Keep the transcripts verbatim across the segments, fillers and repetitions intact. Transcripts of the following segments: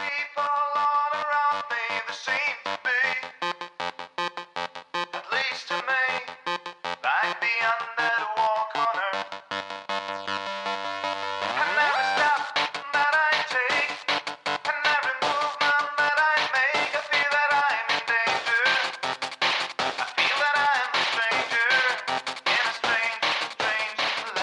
people all around me, there seem to be, at least to me, like the undead walk on earth. And every step that I take, and every movement that I make, I feel that I'm in danger. I feel that I'm a stranger in a strange, strange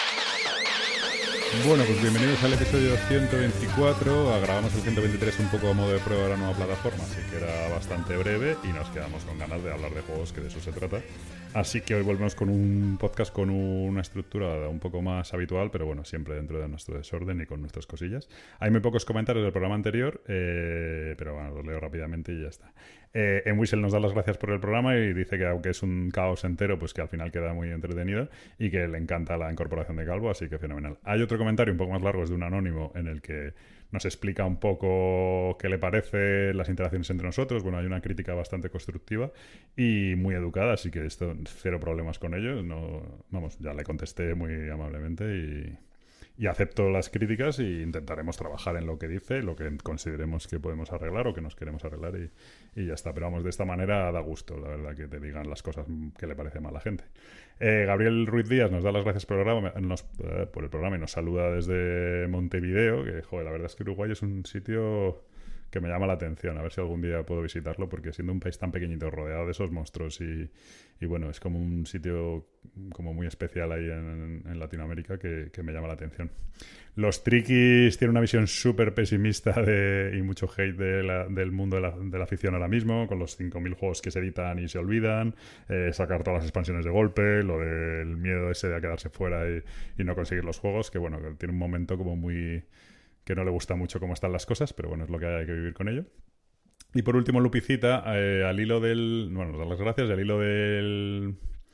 land. Bueno, pues bienvenidos al episodio ciento veinticuatro. Grabamos el ciento veintitrés un poco a modo de prueba de la nueva plataforma, así que era bastante breve y nos quedamos con ganas de hablar de juegos, que de eso se trata. Así que hoy volvemos con un podcast con una estructura un poco más habitual, pero bueno, siempre dentro de nuestro desorden y con nuestras cosillas. Hay muy pocos comentarios del programa anterior, eh, pero bueno, los leo rápidamente y ya está. Eh, en Whistle nos da las gracias por el programa y dice que aunque es un caos entero, pues que al final queda muy entretenido y que le encanta la incorporación de Calvo, así que fenomenal. Hay otro comentario un poco más largo, es de un anónimo, en el que nos explica un poco qué le parece las interacciones entre nosotros. Bueno, hay una crítica bastante constructiva y muy educada, así que esto, cero problemas con ello. No, vamos, ya le contesté muy amablemente y, y acepto las críticas e intentaremos trabajar en lo que dice, lo que consideremos que podemos arreglar o que nos queremos arreglar y, y ya está. Pero vamos, de esta manera da gusto, la verdad, que te digan las cosas que le parece mal a la gente. Eh, Gabriel Ruiz Díaz nos da las gracias por el, programa, nos, eh, por el programa y nos saluda desde Montevideo, que joder, la verdad es que Uruguay es un sitio que me llama la atención, a ver si algún día puedo visitarlo, porque siendo un país tan pequeñito rodeado de esos monstruos y, y bueno, es como un sitio como muy especial ahí en, en Latinoamérica que, que me llama la atención. Los Triquis tienen una visión súper pesimista de, y mucho hate de la, del mundo de la, de la afición ahora mismo, con los cinco mil juegos que se editan y se olvidan, eh, sacar todas las expansiones de golpe, lo del miedo ese de quedarse fuera y, y no conseguir los juegos, que bueno, que tiene un momento como muy... que no le gusta mucho cómo están las cosas, pero bueno, es lo que hay, hay que vivir con ello. Y por último, Lupicita, eh, al hilo del... Bueno, nos da las gracias, al hilo del...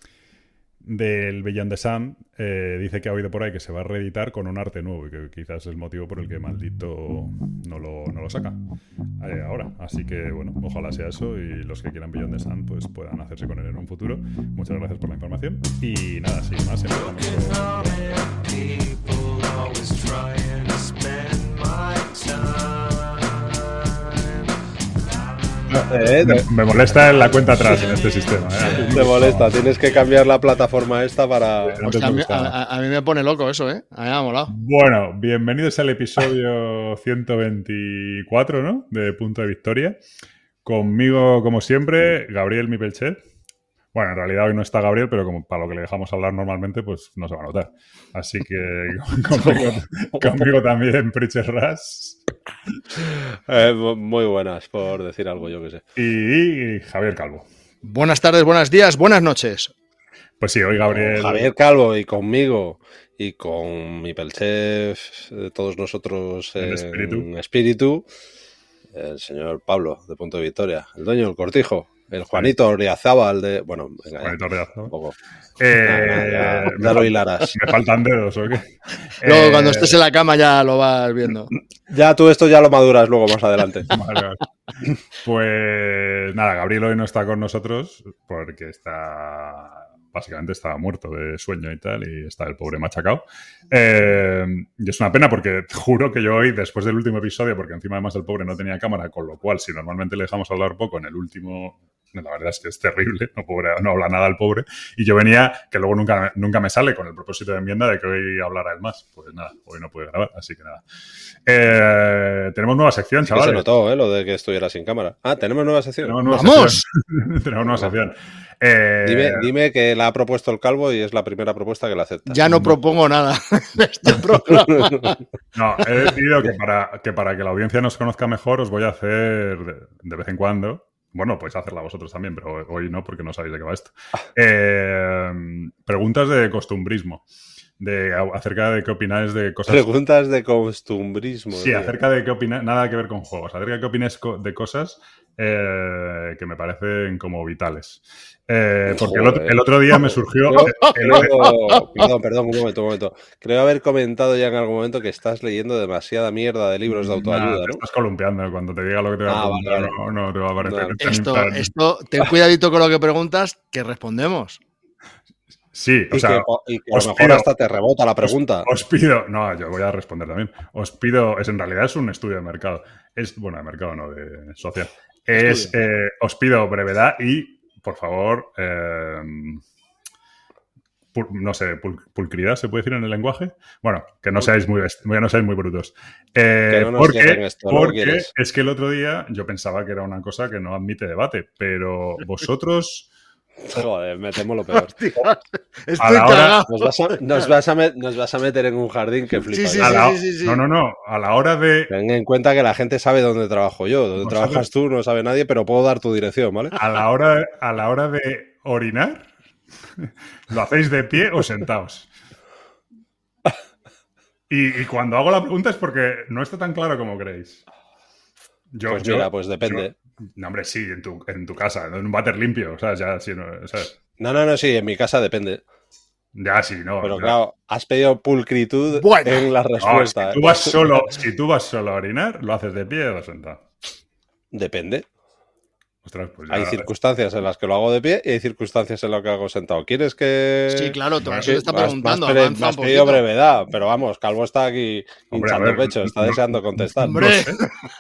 del Beyond the Sun, eh, dice que ha oído por ahí que se va a reeditar con un arte nuevo y que quizás es el motivo por el que Maldito no lo, no lo saca eh, ahora. Así que, bueno, ojalá sea eso y los que quieran Beyond the Sun pues puedan hacerse con él en un futuro. Muchas gracias por la información. Y nada, sin más, empezamos Eh, me, me molesta la cuenta atrás en este sistema. ¿eh? Te molesta, tienes que cambiar la plataforma esta para... Hostia, a, mí, a, a mí me pone loco eso, ¿eh? A mí me ha molado. Bueno, bienvenidos al episodio ciento veinticuatro, ¿no? De Punto de Victoria. Conmigo, como siempre, Gabriel Mipelchet. Bueno, en realidad hoy no está Gabriel, pero como para lo que le dejamos hablar normalmente, pues no se va a notar. Así que conmigo, conmigo también, Preacher Ras. Eh, muy buenas, por decir algo, yo que sé. Y Javier Calvo. Buenas tardes, buenos días, buenas noches. Pues sí, hoy Gabriel... Con Javier Calvo y conmigo y con mi Pelchef, todos nosotros en espíritu. espíritu, el señor Pablo, de Punto de Victoria, el dueño del cortijo. El Juanito Orriazábal de... Bueno, venga, Juanito Orriazábal. Un poco. Eh, ya, ya lo hilarás. Me faltan dedos, ¿o qué? Luego, eh, cuando estés en la cama ya lo vas viendo. Ya tú esto ya lo maduras luego más adelante. Vale, vale. Pues nada, Gabriel hoy no está con nosotros porque está... Básicamente estaba muerto de sueño y tal, y está el pobre machacado. Eh, y es una pena porque juro que yo hoy, después del último episodio, porque encima además el pobre no tenía cámara, con lo cual, si normalmente le dejamos hablar poco, en el último, la verdad es que es terrible, no, pobre, no habla nada el pobre. Y yo venía, que luego nunca, nunca me sale con el propósito de enmienda de que hoy hablara él más. Pues nada, hoy no puede grabar, así que nada. Eh, tenemos nueva sección, chavales. Se notó, ¿eh? Lo de que estuviera sin cámara. Ah, ¿tenemos nueva sección? Tenemos nueva ¡Vamos! Sección. Tenemos nueva sección. Eh... Dime, dime que la ha propuesto el Calvo y es la primera propuesta que la acepta. Ya no propongo nada de este programa. No, he decidido que para, que para que la audiencia nos conozca mejor os voy a hacer de, de vez en cuando... Bueno, podéis hacerla vosotros también, pero hoy no, porque no sabéis de qué va esto. Eh, preguntas de costumbrismo. De, acerca de qué opináis de cosas... Preguntas de costumbrismo. Sí, tío. Acerca de qué opináis... Nada que ver con juegos. Acerca de qué opináis de cosas eh, que me parecen como vitales. Eh, porque el otro, el otro día me surgió... Creo, creo, perdón, perdón, un momento, un momento. Creo haber comentado ya en algún momento que estás leyendo demasiada mierda de libros de autoayuda, ¿no? Te estás columpiando. Cuando te diga lo que te va a ah, preguntar, vale, vale. no, no te va a parecer... No. Esto, esto, ten cuidadito con lo que preguntas, que respondemos. Sí, o y, sea, que, y que a os lo mejor pido- hasta te rebota la pregunta. Os, os pido, no, yo voy a responder también. Os pido, es en realidad es un estudio de mercado. Es, bueno, de mercado no, de social. Es, Estudio. eh, os pido brevedad y, por favor, eh, pul- no sé, pul- pulcridad se puede decir en el lenguaje. Bueno, que no seáis muy, best- no seáis muy brutos. Eh, Que no nos porque cierren esto, ¿no? porque ¿Quieres? es que el otro día yo pensaba que era una cosa que no admite debate, pero vosotros... Joder, me temo lo peor. Estoy A la hora- cagado. Nos vas, a, nos, vas a met- nos vas a meter en un jardín que flipas. sí, a sí, la- sí, sí, sí. No, no, no. A la hora de... Ten en cuenta que la gente sabe dónde trabajo yo. Dónde Vosotros- trabajas tú no sabe nadie, pero puedo dar tu dirección, ¿vale? A la hora, a la hora de orinar, ¿lo hacéis de pie o sentados? Y, y cuando hago la pregunta es porque no está tan claro como creéis. Yo, Pues yo- mira, pues depende. yo- no, hombre, sí, en tu, en tu casa, en un váter limpio, o sea, ya sí, no, o sea, No, no, no, sí, en mi casa depende. ya sí, no. Pero o sea, claro, has pedido pulcritud Bueno. en la no, respuesta. si, tú vas solo, si tú vas solo a orinar, lo haces de pie o sentado. Depende. Ostras, pues ya- Hay circunstancias en las que lo hago de pie y hay circunstancias en las que lo hago sentado. ¿Quieres que...? Sí, claro, todo eso Sí, te está me has- preguntando. Me has, pedi- Avanza me has un pedido poquito. brevedad, pero vamos, Calvo está aquí Hombre, a hinchando ver, pecho, está no- deseando contestar. Hombre. no sé.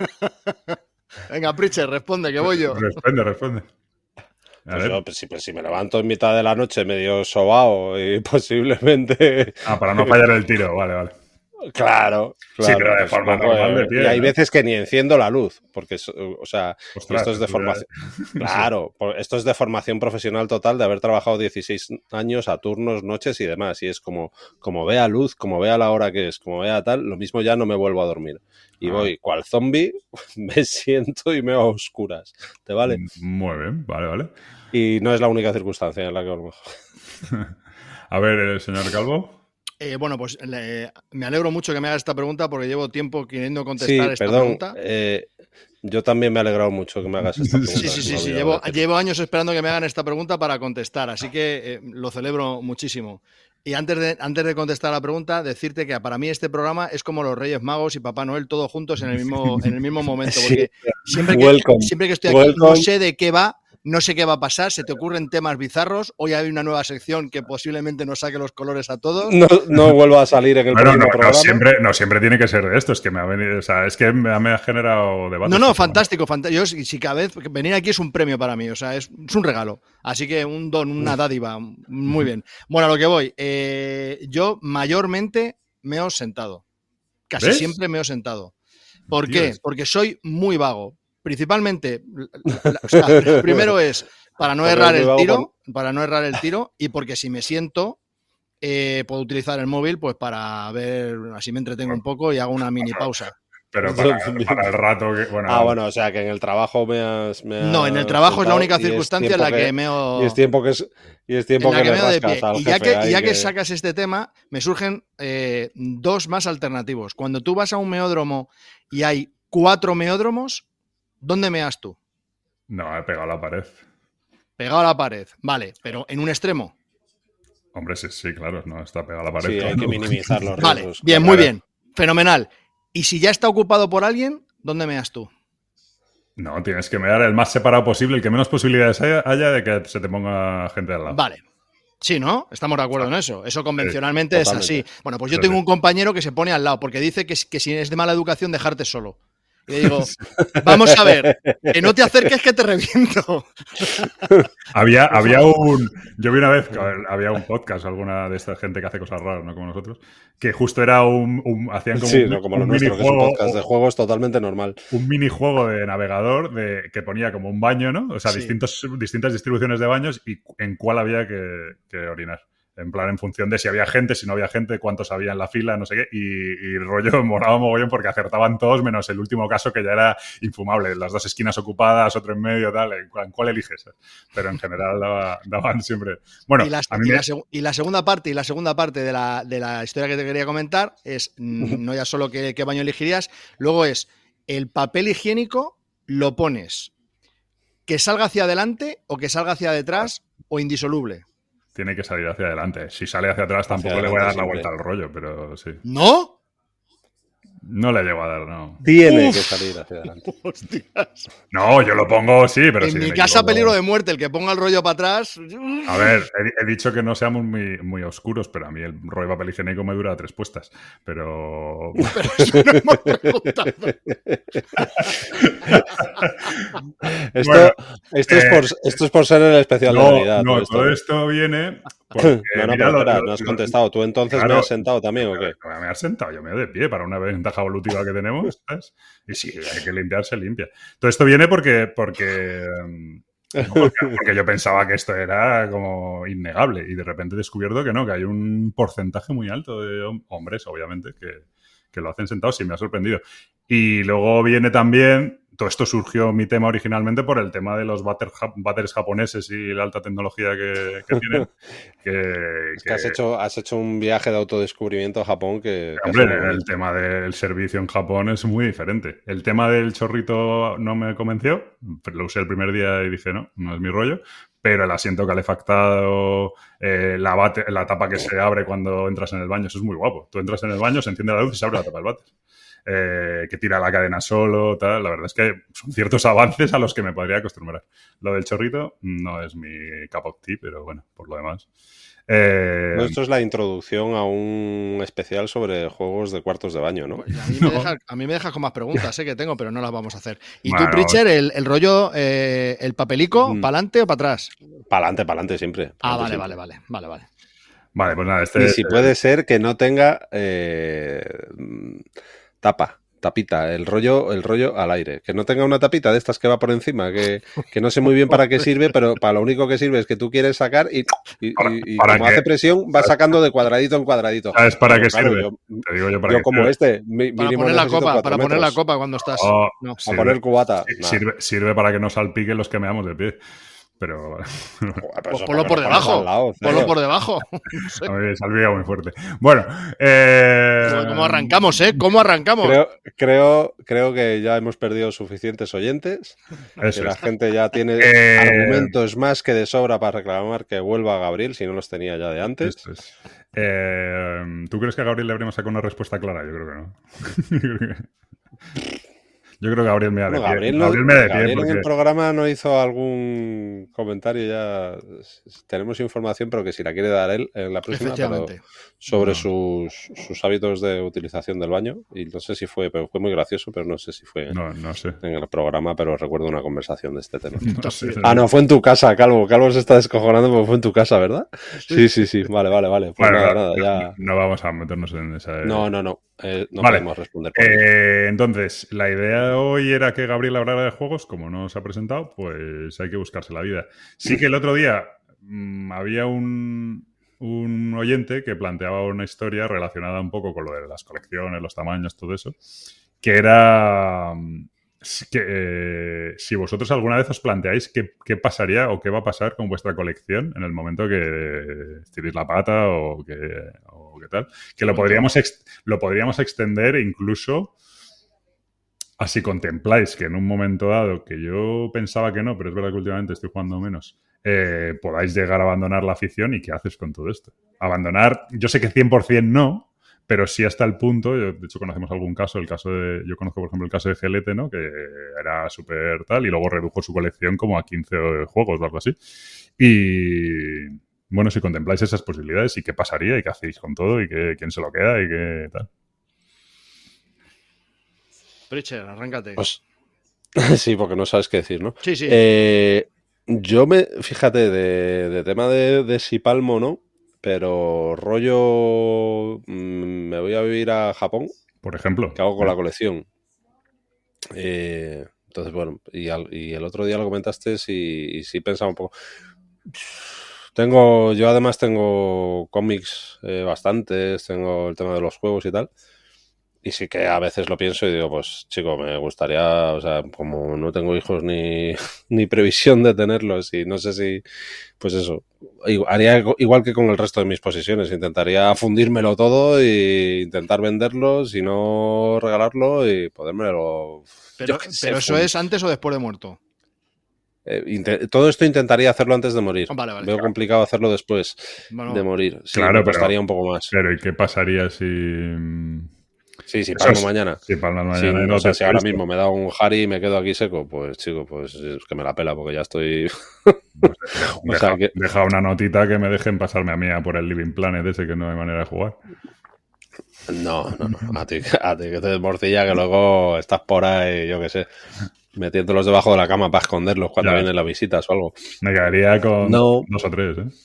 Venga, Pritchard, responde, que voy yo. Responde, responde. A Pues ver. yo, pues, si, pues, si me levanto en mitad de la noche medio sobao y posiblemente... Ah, para no fallar el tiro, vale, vale. Claro, Sí, claro, pero de pues, forma supongo, normal de eh, pie, y hay ¿no? veces que ni enciendo la luz, porque, es- o sea, y Ostras, esto es de eso ya- formación... Claro, por- esto es de formación profesional total, de haber trabajado dieciséis años a turnos, noches y demás. Y es como, como vea luz, como vea la hora que es, como vea tal, lo mismo ya no me vuelvo a dormir. Y Ah. voy, cual zombie, me siento y me veo a oscuras. ¿Te vale? Muy bien, vale, vale. Y no es la única circunstancia en la que a lo mejor... A ver, el señor Calvo. Eh, bueno, pues le- me alegro mucho que me hagas esta pregunta porque llevo tiempo queriendo Sí, contestar esta perdón. pregunta. eh, yo también me he alegrado mucho que me hagas esta pregunta. Sí, sí, sí, no sí. olvido Llevo, decirlo. llevo años esperando que me hagan esta pregunta para contestar, así que eh, lo celebro muchísimo. Y antes de, antes de contestar a la pregunta, decirte que para mí este programa es como los Reyes Magos y Papá Noel, todos juntos en el mismo, en el mismo momento. Porque siempre que, Welcome. siempre que estoy aquí no Welcome. sé de qué va, no sé qué va a pasar, se te ocurren temas bizarros. Hoy hay una nueva sección que posiblemente nos saque los colores a todos. No, no vuelvo a salir en el Bueno, próximo no, no programa. siempre, no siempre tiene que ser de esto, es que me ha venido, o sea, es que me ha, me ha generado debate. No, no, este fantástico, fantástico. Yo, si si cada vez venir aquí es un premio para mí, o sea, es, es un regalo. Así que un don, una dádiva, muy bien. Bueno, a lo que voy. Eh, yo mayormente me he sentado. Casi ¿Ves? siempre me he sentado. ¿Por Tío, qué? es- Porque soy muy vago. Principalmente, la- la- o sea, lo primero es para no Porque errar eres el muy vago tiro, para no errar el tiro, y porque si me siento, eh, puedo utilizar el móvil pues para ver, así me entretengo un poco y hago una mini pausa. Pero para, para el rato que. Bueno, Ah, bueno, o sea que en el trabajo me has. me No, en el has trabajo es la sentado única y es circunstancia en la tiempo que meo. Y es tiempo que es. Y es tiempo en la que, que le me veo de rascas pie. al Y ya, jefe que, ahí y ya que sacas este tema, me surgen eh, dos más alternativos. Cuando tú vas a un meódromo y hay cuatro meódromos, ¿dónde meas tú? no, he pegado a la pared. Pegado a la pared. Vale, pero en un extremo. Hombre, sí, sí, claro, no está pegado a la pared. Sí, hay claro. que minimizar los Vale, riesgos. bien, claro. muy bien. Fenomenal. Y si ya está ocupado por alguien, ¿dónde meas tú? No, tienes que mirar el más separado posible, el que menos posibilidades haya, haya de que se te ponga gente al lado. Vale. Sí, ¿no? Estamos de acuerdo en eso. Eso convencionalmente es totalmente. así. Bueno, pues yo Sí, tengo sí. un compañero que se pone al lado porque dice que, que si es de mala educación dejarte solo. Y le digo, vamos a ver, que no te acerques que te reviento. Había, había un. Yo vi una vez, que había un podcast, alguna de esta gente que hace cosas raras, ¿no? Como nosotros, que justo era un. un- hacían como Sí, un, no como un lo nuestro, que es un minijuego. podcast de juegos totalmente normal. Un minijuego de navegador de, que ponía como un baño, ¿no? O sea, Sí. distintos, distintas distribuciones de baños y cu- en cuál había que, que orinar. En plan, en función de si había gente, si no había gente, cuántos había en la fila, no sé qué. Y, y rollo moraba mogollón porque acertaban todos, menos el último caso que ya era infumable. Las dos esquinas ocupadas, otro en medio, tal. ¿En cuál, en cuál eliges? Pero en general daba- daban siempre. Bueno, y, la, a mí y me- la seg- y la segunda parte, y la segunda parte de la, de la historia que te quería comentar es mm, no ya solo qué, qué baño elegirías, luego es el papel higiénico lo pones que salga hacia adelante o que salga hacia detrás o indisoluble. tiene que salir hacia adelante. Si sale hacia atrás, Hacia tampoco le voy a dar adelante la vuelta siempre. al rollo, pero sí. ¿No? No le llego a dar, no. Tiene Uf. que salir hacia adelante. Hostias. No, yo lo pongo, sí, pero en si mi me casa, equivoco- peligro de muerte. El que ponga el rollo para atrás. A ver, he, he dicho que no seamos muy, muy oscuros, pero a mí el rollo de papel higiénico me dura tres puestas. Pero. Pero eso no hemos preguntado. Esto, Bueno, esto, es eh, por, esto es por ser el especial de No, Navidad. no, todo esto, todo ¿no? esto viene. Porque, No, no, mira, pero lo- espera, lo- no has lo- contestado. ¿Tú entonces claro, me has sentado también o qué? Me has sentado, yo me doy de pie para una ventaja evolutiva que tenemos, ¿sabes? Y si hay que limpiarse, limpia. Todo esto viene porque, porque, mm, no, porque, porque yo pensaba que esto era como innegable y de repente he descubierto que no, que hay un porcentaje muy alto de hom- hombres, obviamente, que, que lo hacen sentados y me ha sorprendido. Y luego viene también, todo esto surgió mi tema originalmente por el tema de los váter- ja- váteres japoneses y la alta tecnología que, que tienen. Que, Es que has hecho, has hecho un viaje de autodescubrimiento a Japón que... que ha Hombre, sido muy el bonito. tema del servicio en Japón es muy diferente. El tema del chorrito no me convenció. Lo usé el primer día y dije, no, no es mi rollo. Pero el asiento calefactado, eh, la, bate- la tapa que se abre cuando entras en el baño, eso es muy guapo. Tú entras en el baño, se enciende la luz y se abre la tapa del váter. Eh, que tira la cadena solo, tal. La verdad es que son ciertos avances a los que me podría acostumbrar. Lo del chorrito no es mi cup of tea, pero bueno, por lo demás. Eh, Bueno, esto es la introducción a un especial sobre juegos de cuartos de baño, ¿no? Pues a, mí me deja, a mí me dejas con más preguntas, sé que tengo, pero no las vamos a hacer. ¿Y Bueno, tú, Pritcher, el, el rollo, eh, el papelico, Mm. para adelante o para atrás? Para adelante, para adelante siempre. Ah, pa'lante vale, siempre. vale, vale, vale, vale. vale, pues nada, este. Y si puede ser que no tenga eh, tapa, tapita, el rollo, el rollo al aire. Que no tenga una tapita de estas que va por encima, que, que no sé muy bien para qué sirve, pero para lo único que sirve es que tú quieres sacar y, y, ¿Para- y- y para como qué? hace presión, va sacando de cuadradito en cuadradito. ¿Sabes para Pero qué claro, sirve? Yo, Te digo yo para yo qué como sirve. este, mi- Para mínimo poner la necesito copa, cuatro para poner la metros. copa cuando estás. Oh, No. A poner cubata. sí, Nah. sirve, sirve para que no salpiquen los que meamos de pie. Pero Joder, pero Pues eso ponlo para por que lo debajo. pones al lado, Ponlo tío. por debajo. No sé. a mí salpica muy fuerte. Bueno, eh, Joder, ¿cómo arrancamos, eh? ¿Cómo arrancamos? Creo, creo, creo que ya hemos perdido suficientes oyentes. eso Que la es. gente ya tiene Eh, argumentos más que de sobra para reclamar que vuelva a Gabriel, si no los tenía ya de antes. Esto es. Eh, ¿Tú crees que a Gabriel le habríamos sacado una respuesta clara? Yo creo que no. Yo creo que- Yo creo que Gabriel me da de Bueno, pie. Gabriel, no- Gabriel me da de pie Gabriel en porque... el programa no hizo algún comentario, ya tenemos información, pero que si la quiere dar él en la próxima, pero Efectivamente. sobre No. sus, sus hábitos de utilización del baño. Y no sé si fue, pero fue muy gracioso, pero no sé si fue No, no sé. en el programa, pero recuerdo una conversación de este tema. No sé. Ah, no, fue en tu casa, Calvo. Calvo se está descojonando porque fue en tu casa, ¿verdad? Sí, sí, sí. Vale, vale, vale. Pues Bueno, nada, no, nada, ya. no, no vamos a meternos en esa... No, no, no. Eh, no Vale. podemos responder por ello. Eh, entonces, la idea de hoy era que Gabriel hablara de juegos. Como no se ha presentado, pues hay que buscarse la vida. Sí que el otro día mmm, había un, un oyente que planteaba una historia relacionada un poco con lo de las colecciones, los tamaños, todo eso, que era mm, que, eh, si vosotros alguna vez os planteáis qué, qué pasaría o qué va a pasar con vuestra colección en el momento que estiréis la pata o que, o qué tal, que lo podríamos, ex, lo podríamos extender incluso a si contempláis que en un momento dado, que yo pensaba que no, pero es verdad que últimamente estoy jugando menos, eh, podáis llegar a abandonar la afición y qué haces con todo esto. Abandonar, yo sé que cien por ciento no, pero sí hasta el punto, yo, de hecho conocemos algún caso, el caso de, yo conozco por ejemplo el caso de Gelete, ¿no? Que era súper tal y luego redujo su colección como a quince juegos o algo así. Y bueno, si contempláis esas posibilidades y qué pasaría y qué hacéis con todo y qué, quién se lo queda y qué tal. Pritcher, arráncate. Pues, sí, porque no sabes qué decir, ¿no? Sí, sí. Eh, yo me, fíjate, de, de tema de, de si palmo, ¿no? Pero rollo, mmm, me voy a vivir a Japón. Por ejemplo. ¿Qué hago con la colección? Eh, entonces, bueno, y, al, y el otro día lo comentaste y, y sí pensaba un poco. Tengo, yo además tengo cómics eh, bastantes, tengo el tema de los juegos y tal. Y sí que a veces lo pienso y digo, pues chico, me gustaría, o sea, como no tengo hijos ni, ni previsión de tenerlos y no sé si, pues eso, haría igual que con el resto de mis posesiones, intentaría fundírmelo todo e intentar venderlos y no regalarlo y podérmelo... Pero, sé, pero eso es antes o después de muerto. Eh, todo esto intentaría hacerlo antes de morir. Vale, vale. Veo complicado hacerlo después bueno, de morir. Sí, claro, me costaría pero, un poco más. Pero ¿y qué pasaría si... Sí, si Eso palmo es- mañana. Si palmas Sí, mañana y no o sea, te si ahora esto. mismo me da un Harry y me quedo aquí seco, pues chico, pues es que me la pela porque ya estoy... No sé, deja, O sea, deja- que... deja una notita que me dejen pasarme a mí a por el Living Planet ese que no hay manera de jugar. No, no, no. A ti, a ti que te desmorcilla que luego estás por ahí, yo qué sé, metiéndolos debajo de la cama para esconderlos cuando Ya. vienen las visitas o algo. Me quedaría con No, dos o tres, ¿eh?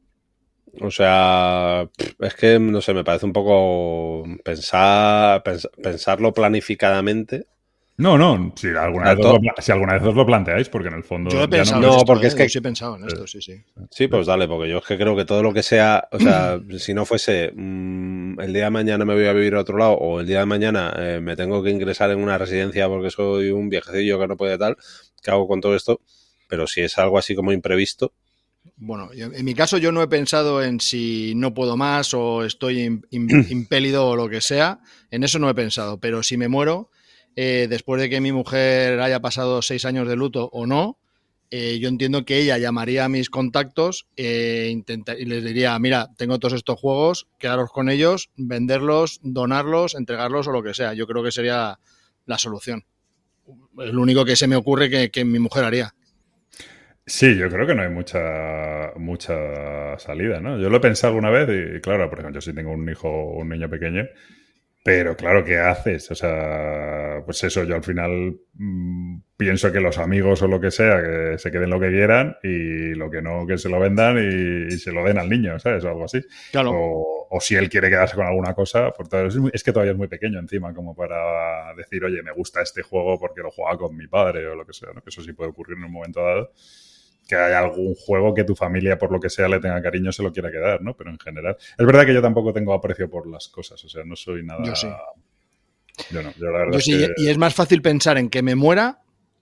o sea, pff, es que, no sé, me parece un poco pensar, pens- pensarlo planificadamente. No, no, si O alguna, sea, vez os lo, to- pla- si alguna vez os lo planteáis, porque en el fondo Yo he ya no... pensado No, en esto, porque ¿eh? es que- Yo sí he pensado en esto, sí, sí. Sí, pues dale, porque yo es que creo que todo lo que sea, o sea, si no fuese mmm, el día de mañana me voy a vivir a otro lado o el día de mañana eh, me tengo que ingresar en una residencia porque soy un viejecillo que no puede tal, ¿qué hago con todo esto? Pero si es algo así como imprevisto, Bueno, yo- en mi caso yo no he pensado en si no puedo más o estoy im- im- impélido o lo que sea. En eso no he pensado. Pero si me muero, eh, después de que mi mujer haya pasado seis años de luto o no, eh, yo entiendo que ella llamaría a mis contactos eh, intenta- y les diría, mira, tengo todos estos juegos, quedaros con ellos, venderlos, donarlos, entregarlos o lo que sea. Yo creo que sería la solución. Es lo único que se me ocurre que, que mi mujer haría. Sí, yo creo que no hay mucha mucha salida, ¿no? Yo lo he pensado alguna vez y, claro, por ejemplo, yo sí tengo un hijo o un niño pequeño, pero claro, ¿qué haces? O sea, pues eso, yo al final mmm, pienso que los amigos o lo que sea, que se queden lo que quieran y lo que no, que se lo vendan y, y se lo den al niño, ¿sabes? O algo así. Claro. O, o si él quiere quedarse con alguna cosa, por todo, es, muy- es que todavía es muy pequeño encima como para decir, oye, me gusta este juego porque lo jugaba con mi padre o lo que sea, ¿no? Que eso sí puede ocurrir en un momento dado. Que haya algún juego que tu familia, por lo que sea, le tenga cariño, se lo quiera quedar, ¿no? Pero en general... Es verdad que yo tampoco tengo aprecio por las cosas, o sea, no soy nada... Yo sí. Yo no, yo la verdad Yo es sí, que... y es más fácil pensar en que me muera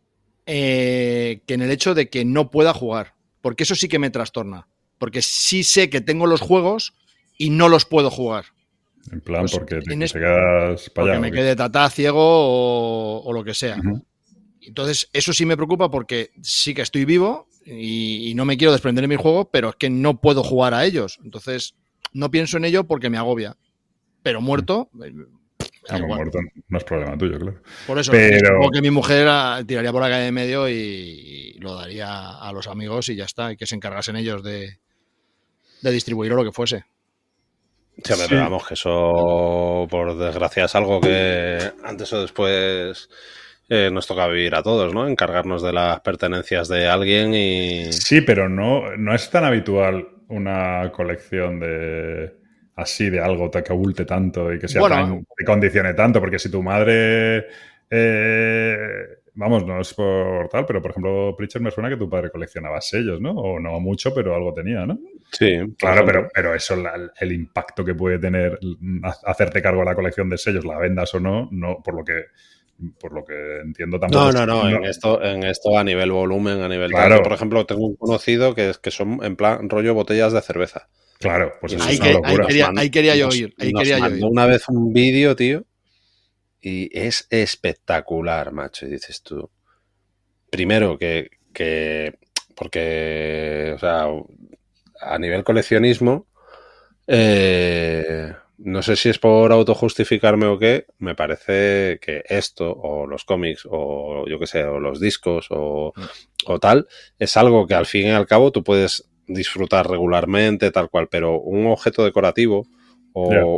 eh, que en el hecho de que no pueda jugar. Porque eso sí que me trastorna. Porque sí sé que tengo los juegos y no los puedo jugar. En plan, Pues, porque te, en te es- quedas para Porque allá. me ¿o qué? quede tatá, ciego o, o lo que sea. Ujú. Entonces, eso sí me preocupa porque sí que estoy vivo y, y no me quiero desprender de mis juegos, pero es que no puedo jugar a ellos. Entonces, no pienso en ello porque me agobia. Pero muerto, eh, me da Ah, pues igual. muerto no es problema tuyo, claro. Por eso, Pero- supongo que mi mujer ah, tiraría por la calle de medio y, y lo daría a los amigos y ya está, y que se encargasen ellos de, de distribuir o lo que fuese. sí, hombre, Sí. pero vamos, que eso, por desgracia, es algo que antes o después eh, nos toca vivir a todos, ¿no? Encargarnos de las pertenencias de alguien y... Sí, pero no, no es tan habitual una colección de así de algo que abulte tanto y que sea Bueno. tan, que condicione tanto, porque si tu madre eh, vamos, no es por tal, pero por ejemplo, Pritchard me suena que tu padre coleccionaba sellos, ¿no? O no mucho, pero algo tenía, ¿no? Sí, por Claro, ejemplo. pero, pero eso, la- el impacto que puede tener mm, ha- hacerte cargo de la colección de sellos, la vendas o no, no, por lo que por lo que entiendo tampoco. No, es- no, no, en esto, en esto a nivel volumen, a nivel Claro. tal. Yo, por ejemplo, tengo un conocido que, es- que son en plan rollo botellas de cerveza. Claro, pues eso Y Ahí, es nos- una que- ahí locura. quería, Nos ahí quería yo nos- ir. Ahí nos quería yo mandó ir. una vez un vídeo, tío, y es espectacular, macho. Y dices tú, primero que, que porque, o sea, a nivel coleccionismo, eh, no sé si es por autojustificarme o qué, me parece que esto, o los cómics, o yo qué sé, o los discos, o, o tal, es algo que al fin y al cabo tú puedes disfrutar regularmente, tal cual, pero un objeto decorativo o Ya.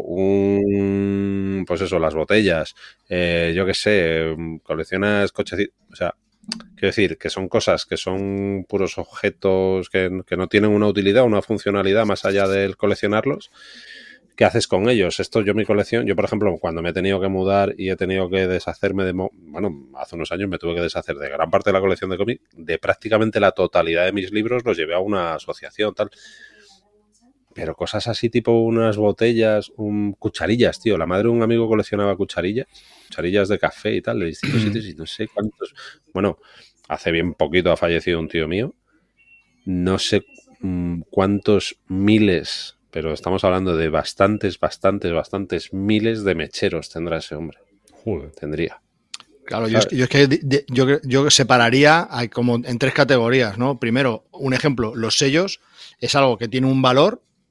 un, pues eso, las botellas, eh, yo qué sé, coleccionas cochecitos, o sea, quiero decir que son cosas que son puros objetos que, que no tienen una utilidad, una funcionalidad más allá del coleccionarlos. ¿Qué haces con ellos? Esto yo mi colección, yo por ejemplo, cuando me he tenido que mudar y he tenido que deshacerme de, mo- bueno, hace unos años me tuve que deshacer de gran parte de la colección de cómics, de prácticamente la totalidad de mis libros los llevé a una asociación, tal. Pero cosas así tipo unas botellas, un, cucharillas, tío. La madre de un amigo coleccionaba cucharillas, cucharillas de café y tal, de distintos sitios y no sé cuántos. Bueno, hace bien poquito ha fallecido un tío mío. No sé mmm, cuántos miles, pero estamos hablando de bastantes, bastantes, bastantes miles de mecheros tendrá ese hombre. Joder. Tendría. Claro, yo es, que, yo es que de- de- yo, yo separaría hay como en tres categorías, ¿no? Primero, un ejemplo, los sellos es algo que tiene un valor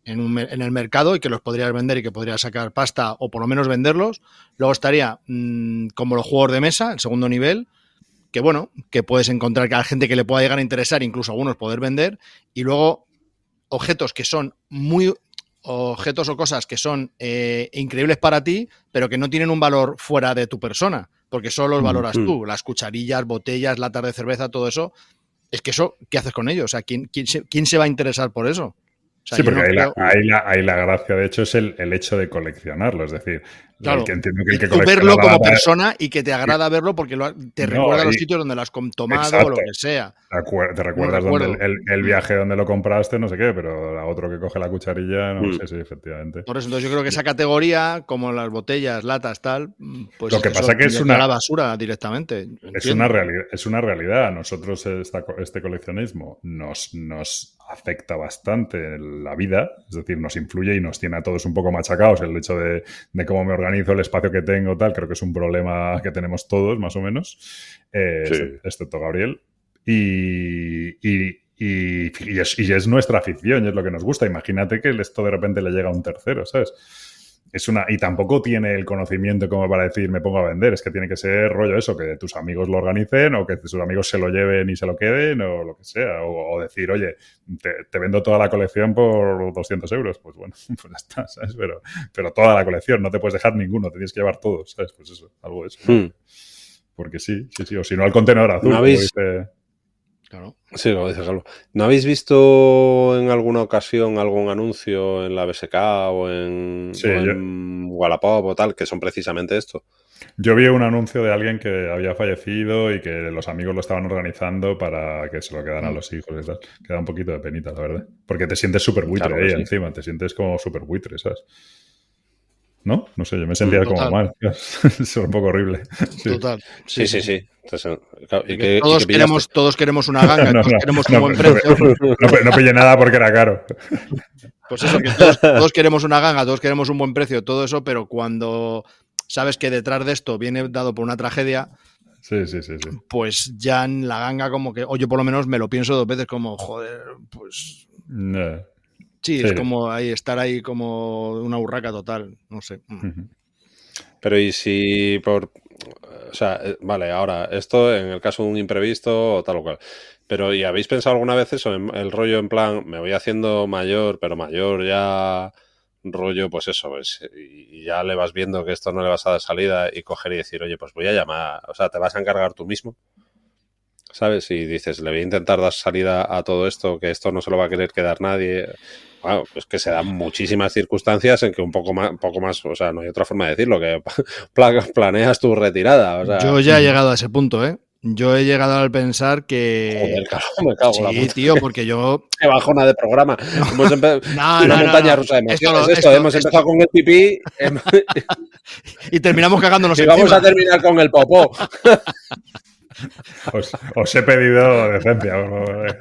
en, un, en el mercado y que los podrías vender y que podrías sacar pasta o por lo menos venderlos. Luego estaría mmm, como los juegos de mesa, el segundo nivel, que bueno, que puedes encontrar que a la gente que le pueda llegar a interesar, incluso algunos poder vender. Y luego objetos que son muy... objetos o cosas que son eh, increíbles para ti, pero que no tienen un valor fuera de tu persona, porque solo los valoras mm-hmm. tú. Las cucharillas, botellas, latas de cerveza, todo eso. Es que eso, ¿qué haces con ello? O sea, ¿quién, quién, se, quién se va a interesar por eso? O sea, sí, porque no ahí, creo... la, ahí, la, ahí la gracia, de hecho, es el, el hecho de coleccionarlo. Es decir, claro, el que entiendo que el que tú verlo como la... persona y que te agrada verlo porque lo, te no, recuerda a los sitios donde lo has tomado exacto. o lo que sea. Te, acuer- te recuerdas no donde el, el, el viaje donde lo compraste, no sé qué, pero a otro que coge la cucharilla, no mm. sé, sí, efectivamente. Por eso, entonces yo creo que esa categoría, como las botellas, latas, tal, pues lo que pasa que es una la basura directamente. Es una, realidad, es una realidad. Nosotros esta, este coleccionismo nos, nos afecta bastante en la vida, es decir, nos influye y nos tiene a todos un poco machacados. El hecho de, de cómo me organizo, el espacio que tengo, tal, creo que es un problema que tenemos todos, más o menos, eh, sí. excepto Gabriel. Y, y, y, y, es, y es nuestra afición y es lo que nos gusta. Imagínate que esto de repente le llega a un tercero, ¿sabes? Es una, y tampoco tiene el conocimiento como para decir me pongo a vender, es que tiene que ser rollo eso, que tus amigos lo organicen o que tus amigos se lo lleven y se lo queden o lo que sea, o, o decir, oye, te, te vendo toda la colección por doscientos euros, pues bueno, pues ya está, ¿sabes? Pero, pero toda la colección, no te puedes dejar ninguno, te tienes que llevar todo, ¿sabes? Pues eso, algo de eso. Hmm. Porque sí, sí, sí, o si no al contenedor azul, ¿No habéis... como dice... Claro. Sí, lo dice Carlos. ¿No habéis visto en alguna ocasión algún anuncio en la B S K o en, sí, o en yo... Wallapop o tal, que son precisamente esto? Yo vi un anuncio de alguien que había fallecido y que los amigos lo estaban organizando para que se lo quedaran a los hijos y tal. Que da un poquito de penita, la verdad. Porque te sientes súper buitre claro ahí sí. encima, te sientes como súper buitre, ¿sabes? ¿No? No sé, yo me sentía Total. como mal. Es un poco horrible. Sí. Total. Sí, sí, sí. sí. Entonces, ¿y qué, todos, ¿y qué queremos, todos queremos una ganga, no, todos no, queremos no, un buen no, precio. No, no, no pillé nada porque era caro. Pues eso, que todos, todos queremos una ganga, todos queremos un buen precio, todo eso, pero cuando sabes que detrás de esto viene dado por una tragedia, sí, sí, sí, sí. pues ya en la ganga como que, o yo por lo menos me lo pienso dos veces como, joder, pues... No. Sí, sí, es como ahí estar ahí como una burraca total, no sé. Uh-huh. Pero y si por... O sea, vale, ahora, esto en el caso de un imprevisto o tal o cual. Pero, ¿y habéis pensado alguna vez eso? En, el rollo en plan, me voy haciendo mayor, pero mayor ya... rollo, pues eso, pues, y ya le vas viendo que esto no le vas a dar salida y coger y decir, oye, pues voy a llamar, o sea, te vas a encargar tú mismo, ¿sabes? Y dices, le voy a intentar dar salida a todo esto, que esto no se lo va a querer quedar nadie. Bueno, pues que se dan muchísimas circunstancias en que un poco más, un poco más, o sea, no hay otra forma de decirlo, que planeas tu retirada. O sea, yo ya he llegado a ese punto, ¿eh? Yo he llegado al pensar que... Joder, caro, me cago sí, la puta. tío, porque yo... Qué bajona de programa. Hemos empe... no, una no, montaña no, rusa de emociones. esto, Esto, esto, hemos esto. empezado con el pipí y terminamos cagándonos y encima. vamos a terminar con el popó. os, os he pedido decencia, por favor.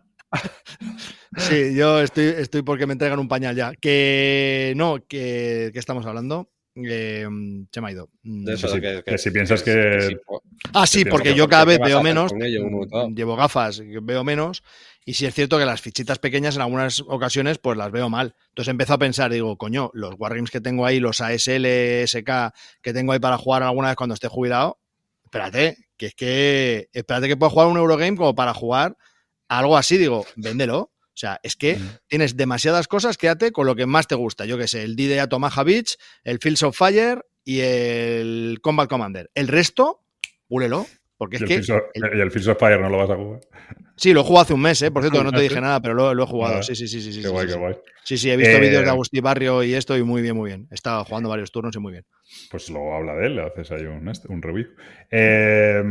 Sí, yo estoy, estoy porque me entregan un pañal ya. Que no, que, que estamos hablando. Eh, se me ha ido. De eso, que, que, que, que, que si piensas que... que si, ah, sí, porque que yo cada vez vas veo a hacer menos. con ello, Llevo gafas, veo menos. Y sí es cierto que las fichitas pequeñas en algunas ocasiones pues las veo mal. Entonces empiezo a pensar, digo, coño, los Wargames que tengo ahí, los A S L, S K que tengo ahí para jugar alguna vez cuando esté jubilado, espérate, que es que espérate que puedo jugar un Eurogame como para jugar algo así, digo, véndelo. O sea, es que mm. tienes demasiadas cosas, quédate con lo que más te gusta. Yo qué sé, el D-Day at Omaha Beach, el Fields of Fire y el Combat Commander. El resto, púlelo. Porque es y que... El of, el... ¿Y el Fields of Fire no lo vas a jugar? Sí, lo he jugado hace un mes, ¿eh? Por cierto, no te dije nada, pero lo, lo he jugado. Ah, sí, sí, sí, sí. Qué sí, guay, sí, qué guay. Sí, sí, he visto eh... vídeos de Agustí Barrio y esto y muy bien, muy bien. He estado jugando varios turnos y muy bien. Pues luego habla de él, le haces ahí un, un review. Eh...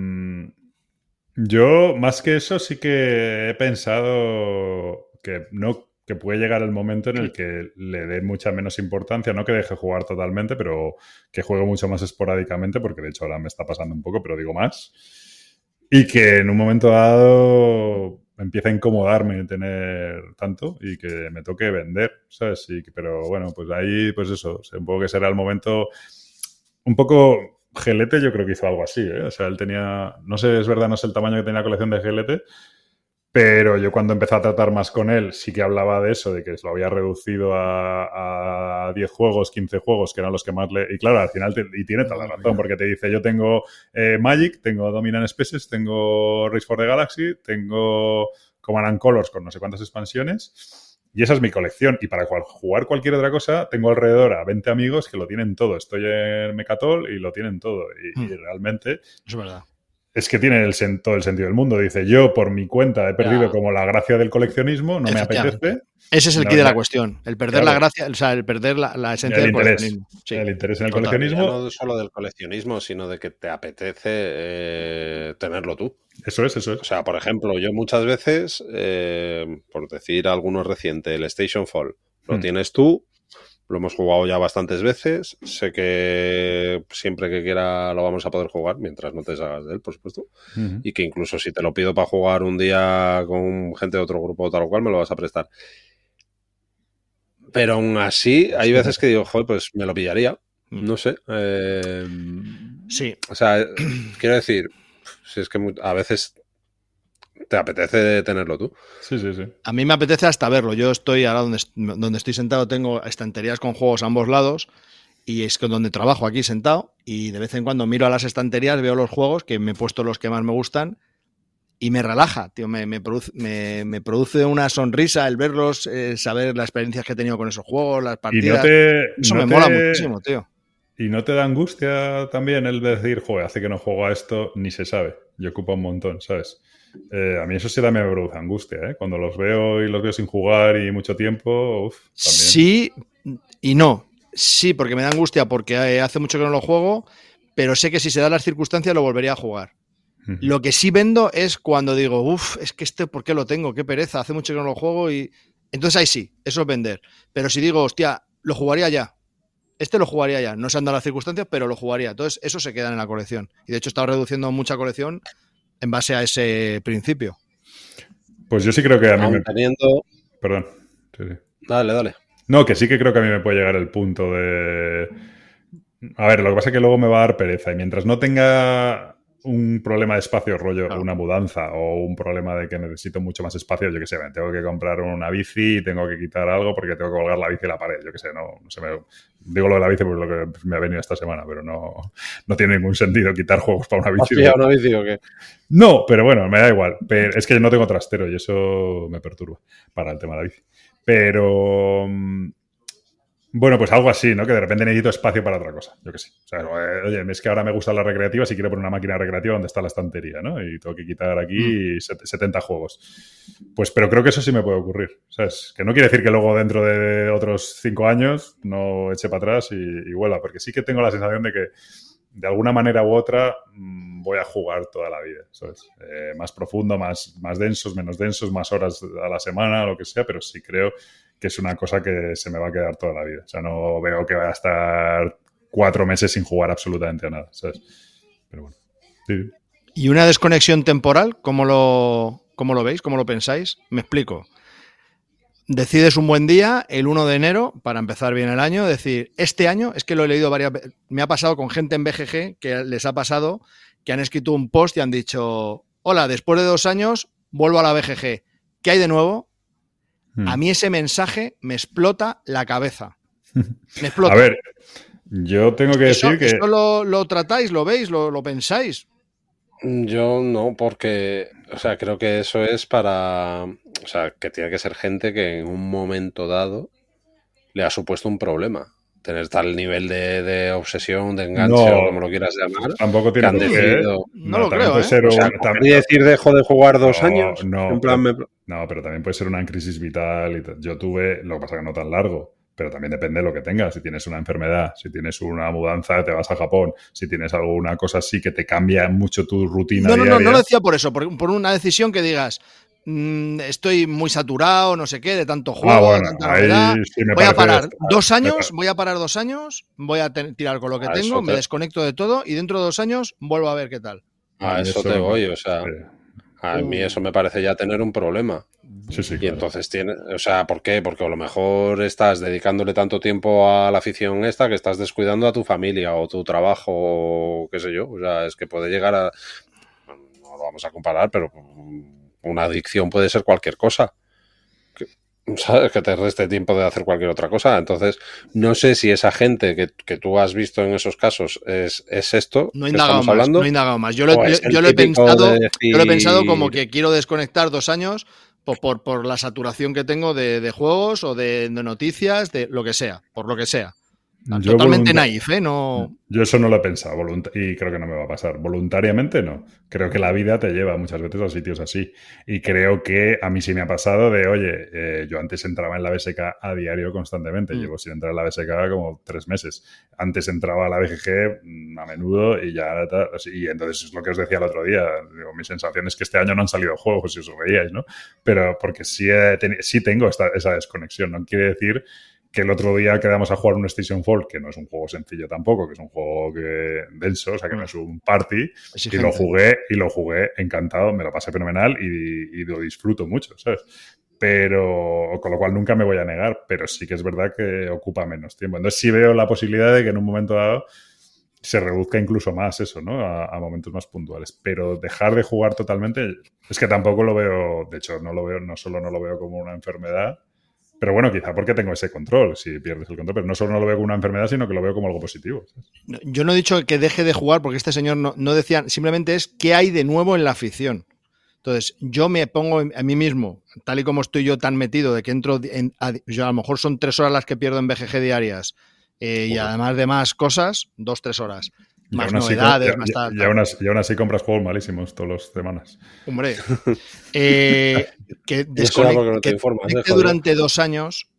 Yo, más que eso, sí que he pensado que no que puede llegar el momento en el que le dé mucha menos importancia, no que deje jugar totalmente, pero que juegue mucho más esporádicamente, porque de hecho ahora me está pasando un poco, pero digo más, y que en un momento dado empiece a incomodarme tener tanto y que me toque vender, ¿sabes? Y, pero bueno, pues ahí, pues eso, un poco que será el momento, un poco... Gelete yo creo que hizo algo así, ¿eh? O sea, él tenía, no sé, es verdad, no sé el tamaño que tenía la colección de Gelete, Pero yo cuando empecé a tratar más con él, sí que hablaba de eso, de que lo había reducido a, a diez juegos, quince juegos, que eran los que más le... Y claro, al final, te, y tiene toda la razón, porque te dice, yo tengo eh, Magic, tengo Dominant Species, tengo Race for the Galaxy, tengo Command and Colors con no sé cuántas expansiones, y esa es mi colección. Y para cual, jugar cualquier otra cosa, tengo alrededor a veinte amigos que lo tienen todo. Estoy en Mecatol y lo tienen todo. Y, mm. y realmente... Eso es verdad. Es que tiene el, todo el sentido del mundo. Dice, yo por mi cuenta he perdido ya. como la gracia del coleccionismo, no me apetece. Ese es el no, quid de no. la cuestión. El perder claro. la gracia, o sea, el perder la, la esencia el del interés, coleccionismo. Sí. El interés en el Total, coleccionismo. No solo del coleccionismo, sino de que te apetece eh, tenerlo tú. Eso es, eso es. O sea, por ejemplo, yo muchas veces, eh, por decir alguno reciente, el Station Fall, lo hmm. tienes tú. Lo hemos jugado ya bastantes veces. Sé que siempre que quiera lo vamos a poder jugar, mientras no te deshagas de él, por supuesto. Uh-huh. Y que incluso si te lo pido para jugar un día con gente de otro grupo o tal o cual, me lo vas a prestar. Pero aún así, hay veces que digo, joder, pues me lo pillaría. No sé. Eh, sí. O sea, quiero decir, si es que a veces... ¿Te apetece tenerlo tú? Sí, sí, sí. A mí me apetece hasta verlo. Yo estoy ahora donde, donde estoy sentado, tengo estanterías con juegos a ambos lados y es donde trabajo aquí sentado y de vez en cuando miro a las estanterías, veo los juegos, que me he puesto los que más me gustan y me relaja, tío. Me, me, produce, me, me produce una sonrisa el verlos, eh, saber las experiencias que he tenido con esos juegos, las partidas. Y no te, Eso no me te... mola muchísimo, tío. ¿Y no te da angustia también el decir, joder, hace que no juego a esto, ni se sabe? Y ocupa un montón, ¿sabes? Eh, a mí eso sí también me produce angustia, ¿eh? Cuando los veo y los veo sin jugar y mucho tiempo, uff, también. Sí y no. Sí, porque me da angustia porque hace mucho que no lo juego, pero sé que si se dan las circunstancias lo volvería a jugar. Uh-huh. Lo que sí vendo es cuando digo, uff, es que este, ¿por qué lo tengo? Qué pereza, hace mucho que no lo juego y... Entonces ahí sí, eso es vender. Pero si digo, hostia, lo jugaría ya. Este lo jugaría ya. No se han dado las circunstancias, pero lo jugaría. Entonces eso se queda en la colección. Y de hecho he estado reduciendo mucha colección en base a ese principio. Pues yo sí creo que a mí Aún me... teniendo... Perdón. Sí, sí. Dale, dale. No, que sí que creo que a mí me puede llegar el punto de... A ver, lo que pasa es que luego me va a dar pereza. Y mientras no tenga un problema de espacio, rollo, claro. una mudanza o un problema de que necesito mucho más espacio, yo qué sé, me tengo que comprar una bici y tengo que quitar algo porque tengo que colgar la bici en la pared, yo qué sé, no, no sé, me, digo lo de la bici porque es lo que me ha venido esta semana, pero no, no tiene ningún sentido quitar juegos para una bici. ¿Has una bici o qué? No, pero bueno, me da igual, pero es que yo no tengo trastero y eso me perturba para el tema de la bici. Pero... Bueno, pues algo así, ¿no? Que de repente necesito espacio para otra cosa, yo qué sé. O sea, oye, es que ahora me gustan las recreativas y quiero poner una máquina recreativa donde está la estantería, ¿no? Y tengo que quitar aquí mm. setenta juegos. Pues, pero creo que eso sí me puede ocurrir, ¿sabes? Que no quiere decir que luego dentro de otros cinco años no eche para atrás y, y vuelva, porque sí que tengo la sensación de que de alguna manera u otra mmm, voy a jugar toda la vida, ¿sabes? Eh, más profundo, más, más densos, menos densos, más horas a la semana, lo que sea, pero sí creo que es una cosa que se me va a quedar toda la vida. O sea, no veo que vaya a estar cuatro meses sin jugar absolutamente a nada, ¿sabes? Pero bueno. Sí. ¿Y una desconexión temporal? ¿Cómo lo, cómo lo veis? ¿Cómo lo pensáis? Me explico. Decides un buen día, el uno de enero, para empezar bien el año, decir, este año, es que lo he leído varias veces, me ha pasado con gente en B G G que les ha pasado, que han escrito un post y han dicho, hola, después de dos años vuelvo a la B G G. ¿Qué hay de nuevo? A mí ese mensaje me explota la cabeza. Me explota. A ver, yo tengo que ¿Eso, decir que... ¿Esto lo, lo tratáis, lo veis, lo, lo pensáis? Yo no, porque, o sea, creo que eso es para... O sea, que tiene que ser gente que en un momento dado le ha supuesto un problema. Tener tal nivel de, de obsesión, de enganche, no, o como lo quieras llamar. Tampoco tiene que decidido... No, no lo creo, ¿eh? Ser o sea, un... también decir dejo de jugar dos no, años. No, en plan pero, me... no, pero también puede ser una crisis vital. Y yo tuve, lo que pasa que no tan largo, pero también depende de lo que tengas. Si tienes una enfermedad, si tienes una mudanza, te vas a Japón. Si tienes alguna cosa así que te cambia mucho tu rutina no, no, diaria. No, no lo decía por eso, por, por una decisión que digas... estoy muy saturado, no sé qué, de tanto juego, ah, bueno, de tanta novedad. Sí voy a parar estar. dos años, voy a parar dos años, voy a ten, tirar con lo que a tengo, me te... desconecto de todo y dentro de dos años vuelvo a ver qué tal. A, a eso, eso te voy, o sea, sí. a uh. mí eso me parece ya tener un problema. Sí, sí, y claro. entonces tiene, o sea, ¿por qué? Porque a lo mejor estás dedicándole tanto tiempo a la afición esta que estás descuidando a tu familia o tu trabajo o qué sé yo, o sea, es que puede llegar a, no lo vamos a comparar, pero una adicción puede ser cualquier cosa. Que, ¿sabes? Que te reste tiempo de hacer cualquier otra cosa. Entonces, no sé si esa gente que, que tú has visto en esos casos es, es esto No he que indagado estamos más, hablando. no he indagado más. Yo lo, o yo, es el yo lo he típico pensado, de decir- yo lo he pensado como que quiero desconectar dos años por, por, por la saturación que tengo de, de juegos o de, de noticias, de lo que sea, por lo que sea. Yo Totalmente volunta- naif, ¿eh? No... Yo eso no lo he pensado volunta- y creo que no me va a pasar. Voluntariamente no. Creo que la vida te lleva muchas veces a sitios así. Y creo que a mí sí me ha pasado de, oye, eh, yo antes entraba en la B S K a diario constantemente. Mm. Llevo sin entrar en la B S K como tres meses. Antes entraba a la B G G mm, a menudo y ya... tal, así. Y entonces es lo que os decía el otro día. Digo, mi sensación es que este año no han salido juegos, si os veíais, ¿no? Pero porque sí, he teni- sí tengo esta, esa desconexión. No quiere decir que el otro día quedamos a jugar un Station Fall, que no es un juego sencillo tampoco, que es un juego que, denso, o sea, que no es un party, Exigente. y lo jugué, y lo jugué encantado, me lo pasé fenomenal y, y lo disfruto mucho, ¿sabes? Pero, con lo cual nunca me voy a negar, pero sí que es verdad que ocupa menos tiempo. Entonces sí veo la posibilidad de que en un momento dado se reduzca incluso más eso, ¿no? A, a momentos más puntuales. Pero dejar de jugar totalmente, es que tampoco lo veo, de hecho, no lo veo, no solo no lo veo como una enfermedad, pero bueno, quizá porque tengo ese control, si pierdes el control, pero no solo no lo veo como una enfermedad, sino que lo veo como algo positivo. ¿Sabes? Yo no he dicho que deje de jugar porque este señor no, no decía, simplemente es qué hay de nuevo en la afición. Entonces, yo me pongo a mí mismo, tal y como estoy yo tan metido de que entro en, a, yo a lo mejor son tres horas las que pierdo en B G G diarias eh, y además de más cosas, dos, tres horas. Más novedades, así, más tal. Y, tal. aún así, y aún así compras juegos malísimos todas las semanas. Hombre, eh, que desconecte no que durante dos años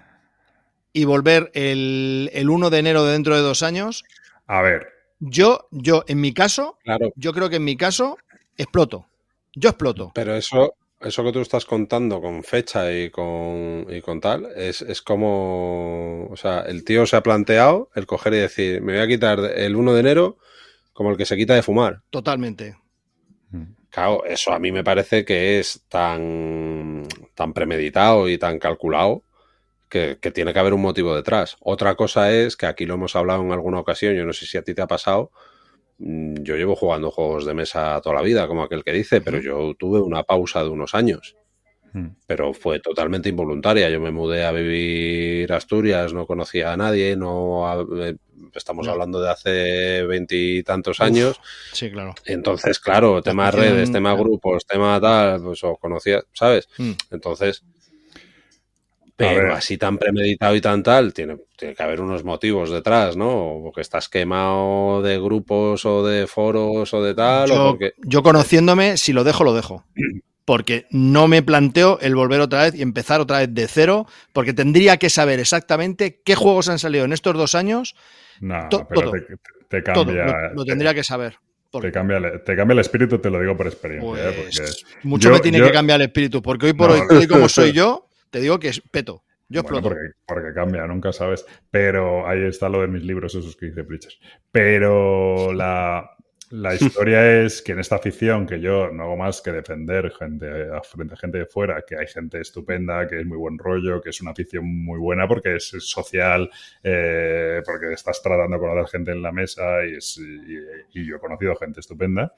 y volver el, el uno de enero de dentro de dos años. A ver. Yo, yo en mi caso, claro. yo creo que en mi caso exploto. Yo exploto. Pero eso, eso que tú estás contando con fecha y con, y con tal, es, es como... O sea, el tío se ha planteado el coger y decir, me voy a quitar el uno de enero como el que se quita de fumar. Totalmente. Claro, eso a mí me parece que es tan, tan premeditado y tan calculado que, que tiene que haber un motivo detrás. Otra cosa es que aquí lo hemos hablado en alguna ocasión, yo no sé si a ti te ha pasado, yo llevo jugando juegos de mesa toda la vida, como aquel que dice, pero yo tuve una pausa de unos años. Pero fue totalmente involuntaria. Yo me mudé a vivir a Asturias, no conocía a nadie, no estamos no. hablando de hace veintitantos años. Sí, claro. Entonces, claro, tema redes, tema grupos, tema tal, pues o conocía, ¿sabes? Mm. Entonces, pero así tan premeditado y tan tal, tiene, tiene que haber unos motivos detrás, ¿no? O porque estás quemado de grupos o de foros o de tal. Yo, o porque... yo conociéndome, si lo dejo, lo dejo. Porque no me planteo el volver otra vez y empezar otra vez de cero, porque tendría que saber exactamente qué juegos han salido en estos dos años. No, to pero todo, te, te cambia. Todo, lo, lo tendría que saber. Te cambia, el, te cambia el espíritu, te lo digo por experiencia. Pues, ¿eh? Porque mucho yo, me tiene yo, que cambiar el espíritu, porque hoy por no, hoy, hoy como soy yo, te digo que es peto. Yo bueno, exploto. Porque, porque cambia, nunca sabes. Pero ahí está lo de mis libros, esos que dice Pritchard. Pero la. La historia es que en esta afición, que yo no hago más que defender gente frente a gente de fuera, que hay gente estupenda, que es muy buen rollo, que es una afición muy buena porque es social, eh, porque estás tratando con otra gente en la mesa y, es, y, y yo he conocido gente estupenda.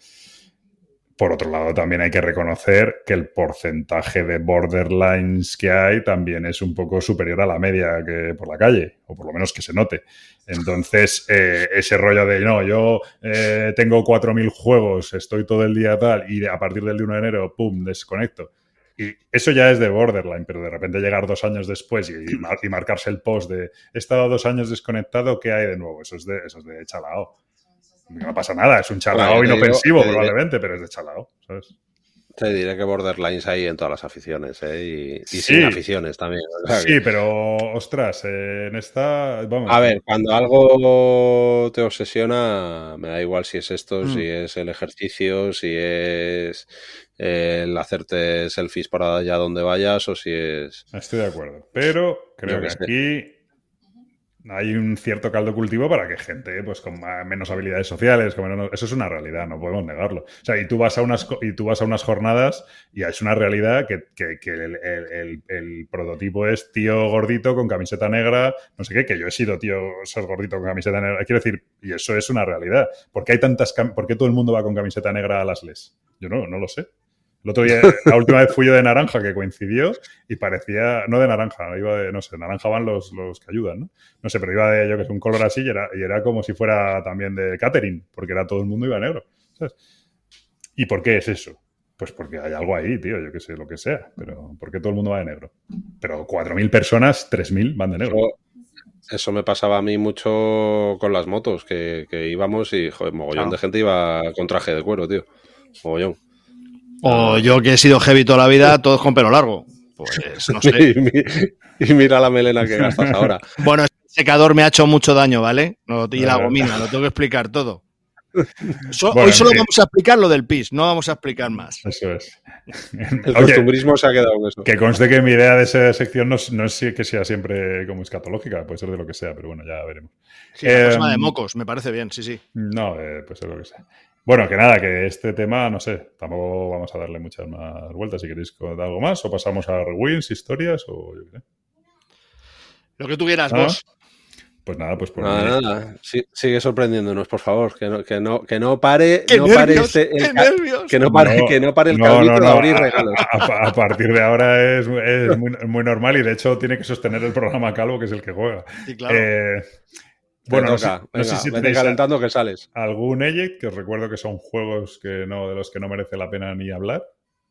Por otro lado, también hay que reconocer que el porcentaje de borderlines que hay también es un poco superior a la media que por la calle, o por lo menos que se note. Entonces, eh, ese rollo de, no, yo eh, tengo cuatro mil juegos, estoy todo el día tal, y a partir del uno de enero, pum, desconecto. Y eso ya es de borderline, pero de repente llegar dos años después y, y marcarse el post de, he estado dos años desconectado, ¿qué hay de nuevo? Eso es de, eso es de chalao. No pasa nada, es un chalao bueno, inofensivo digo, probablemente, diré, pero es de chalao, ¿sabes? Te diré que borderlines hay en todas las aficiones, ¿eh? Y, y sí, sin aficiones también. O sea sí, que... pero, ostras, eh, en esta... Vamos, a ver, cuando algo te obsesiona, me da igual si es esto, mm. si es el ejercicio, si es el hacerte selfies para allá donde vayas o si es... Estoy de acuerdo, pero creo que, que aquí... hay un cierto caldo cultivo para que gente pues con menos habilidades sociales, con menos... eso es una realidad, no podemos negarlo. O sea, y tú vas a unas, y tú vas a unas jornadas y es una realidad que, que, que el, el, el prototipo es tío gordito con camiseta negra, no sé qué, que yo he sido tío ser gordito con camiseta negra. Quiero decir, y eso es una realidad. ¿Por qué hay tantas cam... ¿Por qué todo el mundo va con camiseta negra a las les? Yo no, no lo sé. El otro día, la última vez fui yo de naranja, que coincidió, y parecía, no de naranja, iba de, no sé, naranja van los, los que ayudan, ¿no? No sé, pero iba de, yo que sé, un color así y era, y era como si fuera también de catering, porque era todo el mundo iba de negro, ¿sabes? ¿Y por qué es eso? Pues porque hay algo ahí, tío, yo que sé, lo que sea, pero ¿por qué todo el mundo va de negro? Pero cuatro mil personas, tres mil van de negro. Eso, eso me pasaba a mí mucho con las motos, que, que íbamos y, joder, mogollón Ah. de gente iba con traje de cuero, tío. Mogollón. O yo que he sido heavy toda la vida, todos con pelo largo. Pues no sé. y, mi- y mira la melena que gastas ahora. Bueno, el secador me ha hecho mucho daño, ¿vale? No, y la Vale. gomina, lo tengo que explicar todo. So- Bueno, hoy solo eh. vamos a explicar lo del pis, no vamos a explicar más. Eso es. El Oye, costumbrismo se ha quedado en eso. que conste que mi idea de esa sección no es, no es que sea siempre como escatológica, puede ser de lo que sea, pero bueno, ya veremos. Sí, la Eh, próxima de mocos, me parece bien, sí, sí. No, eh, pues es lo que sea. Bueno, que nada, que este tema, no sé, tampoco vamos a darle muchas más vueltas. Si queréis contar algo más, o pasamos a rewins, historias, o yo qué sé. Lo que tú quieras, Ah, vos. Pues nada, pues por Nada, mí- nada. Sí, sigue sorprendiéndonos, por favor. Que no, que no, que no pare, ¡Qué no pare nervios! este, el ¡Qué ca- nervios! que no pare, No, que no pare el no, calvito no, no, de abrir a- regalos. A, a- a partir de ahora es, es muy, muy normal y de hecho tiene que sostener el programa Calvo, que es el que juega. Sí, claro. Eh, Te bueno, no toca. sé, no Venga, sé si vete tenéis calentando que sales. algún Eject, que os recuerdo que son juegos que no, de los que no merece la pena ni hablar.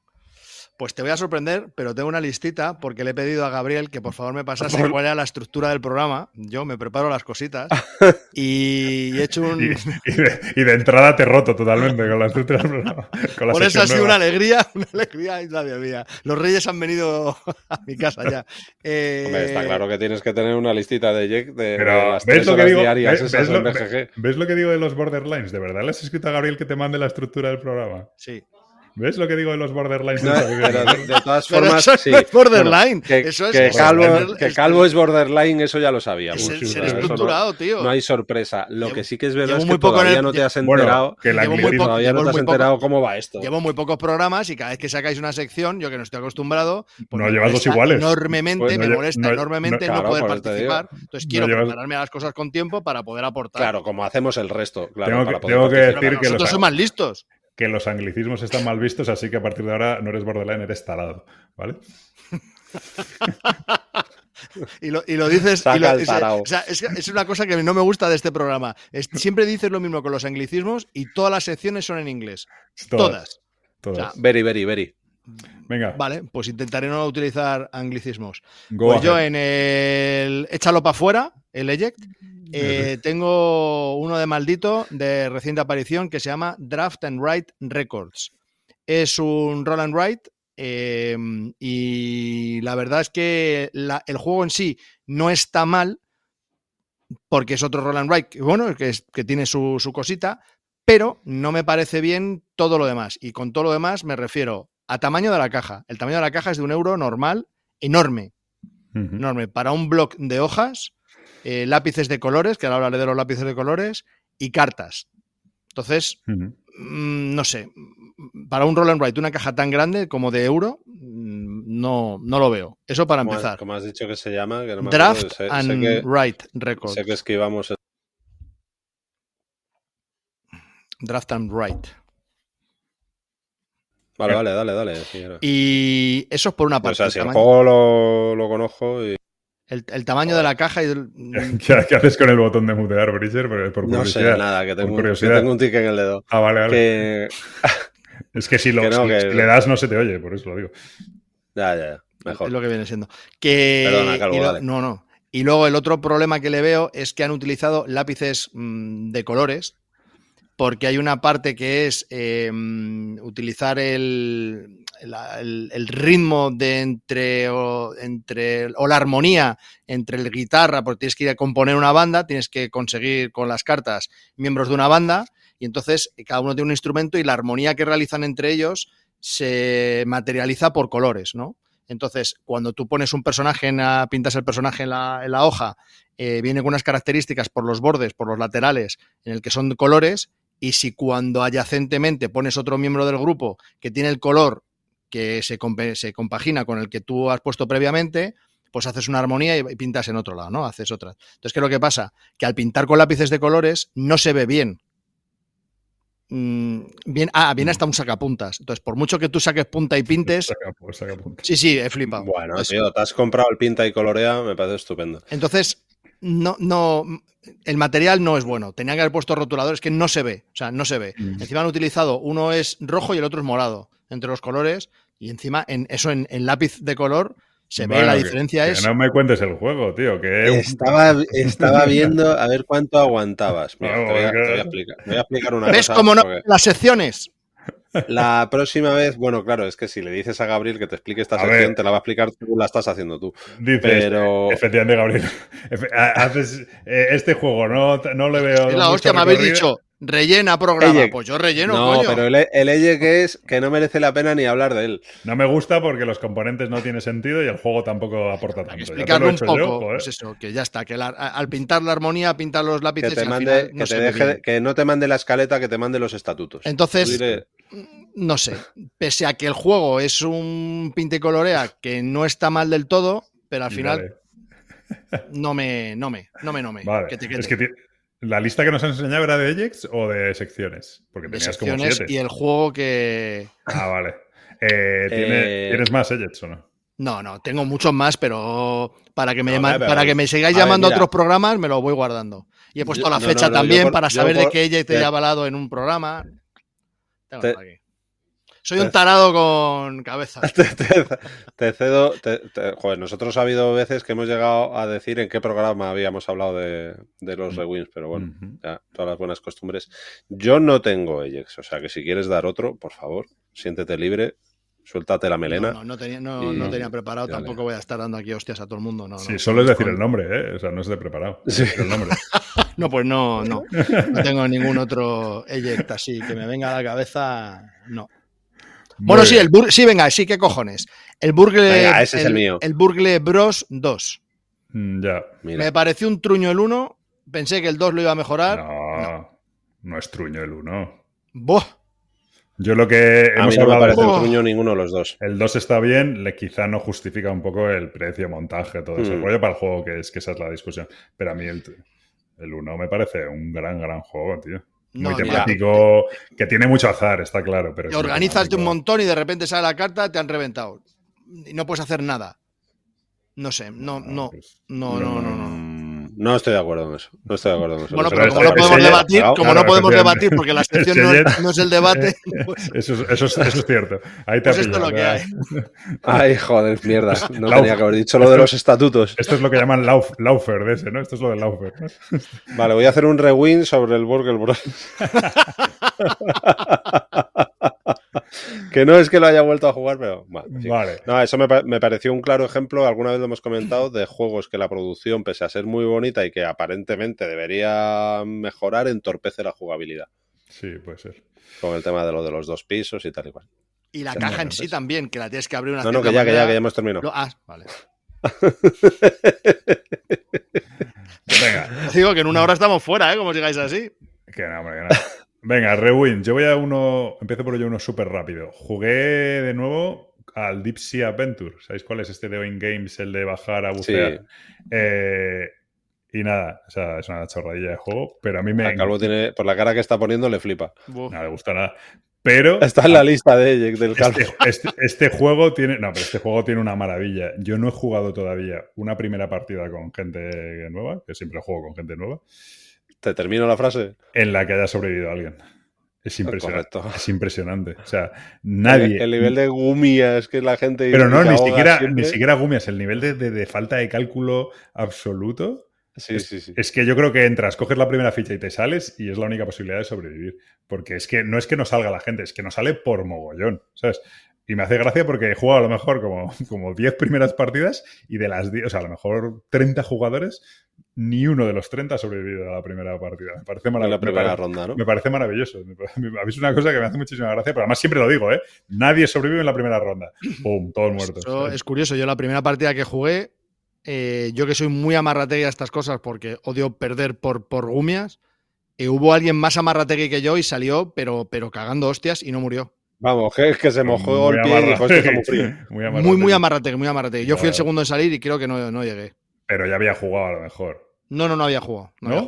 Pues te voy a sorprender, pero tengo una listita porque le he pedido a Gabriel que por favor me pasase Por- cuál era la estructura del programa. Yo me preparo las cositas y he hecho un... Y, y de, y de entrada te roto totalmente con la estructura del programa, con la Por eso ha sección sido una nueva. alegría, una alegría, ay, madre mía. Los reyes han venido a mi casa ya. Eh, Hombre, está claro que tienes que tener una listita de Jack de, de Pero, las ¿ves tres lo que horas digo? diarias ¿Ves, esas ves lo, en B G G. ves lo que digo de los borderlines? ¿De verdad le has escrito a Gabriel que te mande la estructura del programa? Sí. ¿Ves lo que digo de los borderlines? No, pero de, de todas Pero formas, eso sí. no es borderline. Bueno, que, Eso es que Calvo, tener- que es- Calvo es borderline, eso ya lo sabíamos. Es el sí, ser eso no- estructurado, tío. No hay sorpresa. Lo Llevo- que sí que es verdad llevo es muy que poco en todavía el- no te has Bueno, enterado. que el Llevo muy anglicismo- poco- Todavía no llevo te has muy poco- enterado cómo va esto. Llevo muy pocos programas y cada vez que sacáis una sección, yo que no estoy acostumbrado, pues No me llevas dos molesta iguales. enormemente, Pues no me lle- molesta no- enormemente no- no, claro, poder por eso te digo. participar. Entonces No quiero llevas- prepararme las cosas con tiempo para poder aportar. Claro, como hacemos el resto. Claro, Tengo para que- poder tengo que participar. Pero decir que nosotros los- somos más listos. que los anglicismos están mal vistos, así que a partir de ahora no eres borderline, eres tarado, ¿vale? Y lo, y lo dices. Saca y lo- el es, tarao. o sea, es, es una cosa que no me gusta de este programa. Es- siempre dices lo mismo con los anglicismos y todas las secciones son en inglés. Todas. Todas. O sea, Very, very, very. Venga, Vale, pues intentaré no utilizar anglicismos. go Pues yo ahead. en el Échalo para afuera, el Eject, eh, tengo uno de maldito de reciente aparición que se llama Draft and Write Records. Es un roll and write eh, y la verdad es que la- el juego en sí no está mal porque es otro roll and write, que, bueno, que, es, que tiene su, su cosita, pero no me parece bien todo lo demás. Y con todo lo demás me refiero a tamaño de la caja. El tamaño de la caja es de un euro normal, enorme. Ujú. enorme, para un bloc de hojas, eh, lápices de colores, que ahora hablaré de los lápices de colores, y cartas. Entonces, Ujú. mm, no sé, para un roll and write, una caja tan grande como de euro, mm, no, no lo veo. Eso para ¿Cómo has, empezar. cómo has dicho que se llama? Que no me Draft acuerdo. Sé- sé and que- Write Records. Sé que esquivamos. el- Draft and Write. Vale, vale, dale, dale. sí, era. Y eso es por una O parte. sea, el, si el tamaño, juego lo, lo conozco y el- el tamaño de la caja y del- ¿Qué, qué haces con el botón de mutear, Bridger? Por, por no sé curiosidad. nada, que tengo, Por un, que curiosidad. tengo un tic en el dedo. Ah, vale, vale. Que... Es que si, lo, que no, si- que- si le das no se te oye, por eso lo digo. Ya, ya, ya. Mejor. es lo que viene siendo. Que, Perdona, Calvo, y lo- dale. No, no. Y luego el otro problema que le veo es que han utilizado lápices mmm, de colores, porque hay una parte que es eh, utilizar el, la- el, el ritmo de entre o, entre o la armonía entre el guitarra, porque tienes que ir a componer una banda, tienes que conseguir con las cartas miembros de una banda, y entonces cada uno tiene un instrumento y la armonía que realizan entre ellos se materializa por colores, ¿no? Entonces, cuando tú pones un personaje, en la, pintas el personaje en la, en la hoja, eh, viene con unas características por los bordes, por los laterales, en el que son colores, y si cuando adyacentemente pones otro miembro del grupo que tiene el color que se, comp- se compagina con el que tú has puesto previamente, pues haces una armonía y pintas en otro lado, ¿no? Haces otra. Entonces, ¿qué es lo que pasa? Que al pintar con lápices de colores no se ve bien. mmm, viene, ah, viene hasta un sacapuntas. Entonces, por mucho que tú saques punta y pintes... Saca, pues, saca punta. Sí, sí, he flipado. Bueno, Entonces, tío, te has comprado el pinta y colorea, me parece estupendo. entonces no, no, el material no es bueno. Tenían que haber puesto rotuladores que no se ve. O sea, no se ve. Mm. Encima han utilizado, uno es rojo y el otro es morado, entre los colores. Y encima, en eso en, en lápiz de color, se ve Bueno, la que- diferencia que es... no me cuentes el juego, tío. Que Estaba, estaba viendo a ver cuánto aguantabas. Mira, te voy a, Vamos, te voy a que- explicar, te voy a explicar una ¿Ves cosa. cómo no? porque Las secciones. La próxima vez, bueno, claro, es que si le dices a Gabriel que te explique esta A sección, ver. te la va a explicar tú, la estás haciendo tú. Dices, Pero- efectivamente, Gabriel. Efe- ha- Haces eh, este juego, no, no le veo. Es la mucho hostia, me habéis recorrido. dicho, rellena programa. Eject. Pues yo relleno, no, coño. pero el, el Eject que es que no merece la pena ni hablar de él. No me gusta porque los componentes no tienen sentido y el juego tampoco aporta Hay que tanto. Ya te explicarlo lo he un hecho poco. yo, joder. Pues eso, que ya está. Que la- al pintar la armonía, pintar los Que lápices te y al mande, final que no te se ve deje, bien. que no te mande la escaleta, que te mande los estatutos. Entonces, Tú dile- no sé. Pese a que el juego es un pinte y colorea que no está mal del todo, pero al Y final dale. no me, no me, no me, no me. Vale. Que te quede. Es que ti- la lista que nos han enseñado era de Ejects o de secciones. Porque De tenías como secciones siete. y el juego que... Ah, vale. Eh, ¿tiene- Eh, ¿Tienes más Ejects o no? No, no, tengo muchos más, pero para que me, No, llama- pero- para que me sigáis a ver, llamando a mira. otros programas, me lo voy guardando. Y he puesto Yo- la no, fecha no, no, yo también por- para yo saber de por- que ella te te- haya hablado en un programa. Tengo Te- por aquí. Soy un tarado con cabeza. te, te- te cedo. te- te- joder, nosotros ha habido veces que hemos llegado a decir en qué programa habíamos hablado de, de los rewins, pero bueno, Ujú. ya, todas las buenas costumbres. Yo no tengo Ejects, o sea que si quieres dar otro, por favor, siéntete libre, suéltate la melena. No, no, no tenía, no, y- no tenía preparado, dale. tampoco voy a estar dando aquí hostias a todo el mundo. No, Sí, no, solo es decir con- el nombre, ¿eh? O sea, no es de preparado. Sí. Es el nombre. No, pues no, no. No tengo ningún otro eject así que me venga a la cabeza. No. Bueno, Muy sí, bien. el Bur sí, venga, sí que cojones. El Burgle, Venga, ese es el mío. El Burgle Bros dos. Mm, Ya. Mira, Me pareció un truño el uno. Pensé que el dos lo iba a mejorar. No, no es truño el uno. Buah. Yo lo que a hemos mí no me hablado. parece un Oh. truño ninguno de los dos. El dos está bien, le quizá no justifica un poco el precio, montaje, todo ese Hmm. rollo para el juego, que es que esa es la discusión. Pero a mí el, el uno me parece un gran, gran juego, tío. No, Muy mira, temático, que tiene mucho azar, está claro. Pero te es muy organizas de un temático. montón y de repente sale la carta, te han reventado. Y no puedes hacer nada. No sé, no, no, pues, no, no, no, no. Mm, No estoy de acuerdo en eso. No estoy de acuerdo en eso. Bueno, Pero pero como ese- no podemos ese- debatir, claro, como no claro, podemos efectivamente. debatir porque la sección Ese no es, ya- no es el debate, pues, Eso, es- eso, es, eso es cierto. Ahí te pues ha esto es lo pillado, que ¿verdad? hay. Ay, joder, mierda. No Lauf. tenía que haber dicho lo de los estatutos. Esto es lo que llaman lauf, Laufer de ese, ¿no? Esto es lo del Laufer. ¿no? Vale, voy a hacer un rewind sobre el Burgle Bros. Que no es que lo haya vuelto a jugar, pero vale. en fin. Vale. No, eso me, pa- me pareció un claro ejemplo, alguna vez lo hemos comentado, de juegos que la producción, pese a ser muy bonita y que aparentemente debería mejorar, entorpece la jugabilidad. Sí, puede ser. Con el tema de lo de los dos pisos y tal y cual. Y la Sí, caja en bueno, sí pues. también, que la tienes que abrir una No, no, cierta que ya, que ya, manera. que ya hemos terminado. Lo- ah, vale. Venga. Digo que en una hora estamos fuera, ¿eh? Como sigáis así. Que no, hombre, que no. Venga, rewind. Yo voy a uno. Empiezo por ello uno súper rápido. Jugué de nuevo al Deep Sea Adventure. ¿Sabéis cuál es este de Oin Games? El de bajar a bucear. Eh, y nada, o sea, es una chorradilla de juego, pero a mí me. A Calvo tiene, por la cara que está poniendo, le flipa. Buf. No le gusta nada. Pero. Está en la lista de Eject del Calvo. Este, este- este juego tiene. No, pero este juego tiene una maravilla. Yo no he jugado todavía una primera partida con gente nueva, que siempre juego con gente nueva, ¿Te termino la frase? en la que haya sobrevivido alguien. Es impresionante. Correcto. Es impresionante. O sea, nadie. El, el nivel de gumias que la gente. Pero no, se ni ahoga siquiera, siempre. ni siquiera Gumias. El nivel de, de- de falta de cálculo absoluto. Sí, es, sí, sí. es que yo creo que entras, coges la primera ficha y te sales y es la única posibilidad de sobrevivir. Porque es que no es que no salga la gente, es que no sale por mogollón, ¿sabes? Y me hace gracia porque he jugado a lo mejor como, como diez primeras partidas y de las diez, o sea, a lo mejor treinta jugadores, ni uno de los treinta ha sobrevivido a la primera partida. Me parece En la maravilloso. primera ronda, ¿no? Me parece maravilloso. Me parece- me- Es una cosa que me hace muchísima gracia, pero además siempre lo digo, ¿eh? Nadie sobrevive en la primera ronda. ¡Pum! Todos muertos. Eso ¿sabes? es curioso. Yo la primera partida que jugué, eh, yo que soy muy amarrategui a estas cosas porque odio perder por, por gumias, eh, hubo alguien más amarrategui que yo y salió, pero, pero cagando hostias y no murió. Vamos, que es que se mojó Muy el pie y dijo, esto está muy amarrategui. frío. Muy Muy, muy amarrategui. amarrategui, muy amarrategui. Yo fui el Claro. segundo en salir y creo que no, no llegué. Pero ya había jugado a lo mejor. No, no, no había jugado. No, ¿No? había jugado.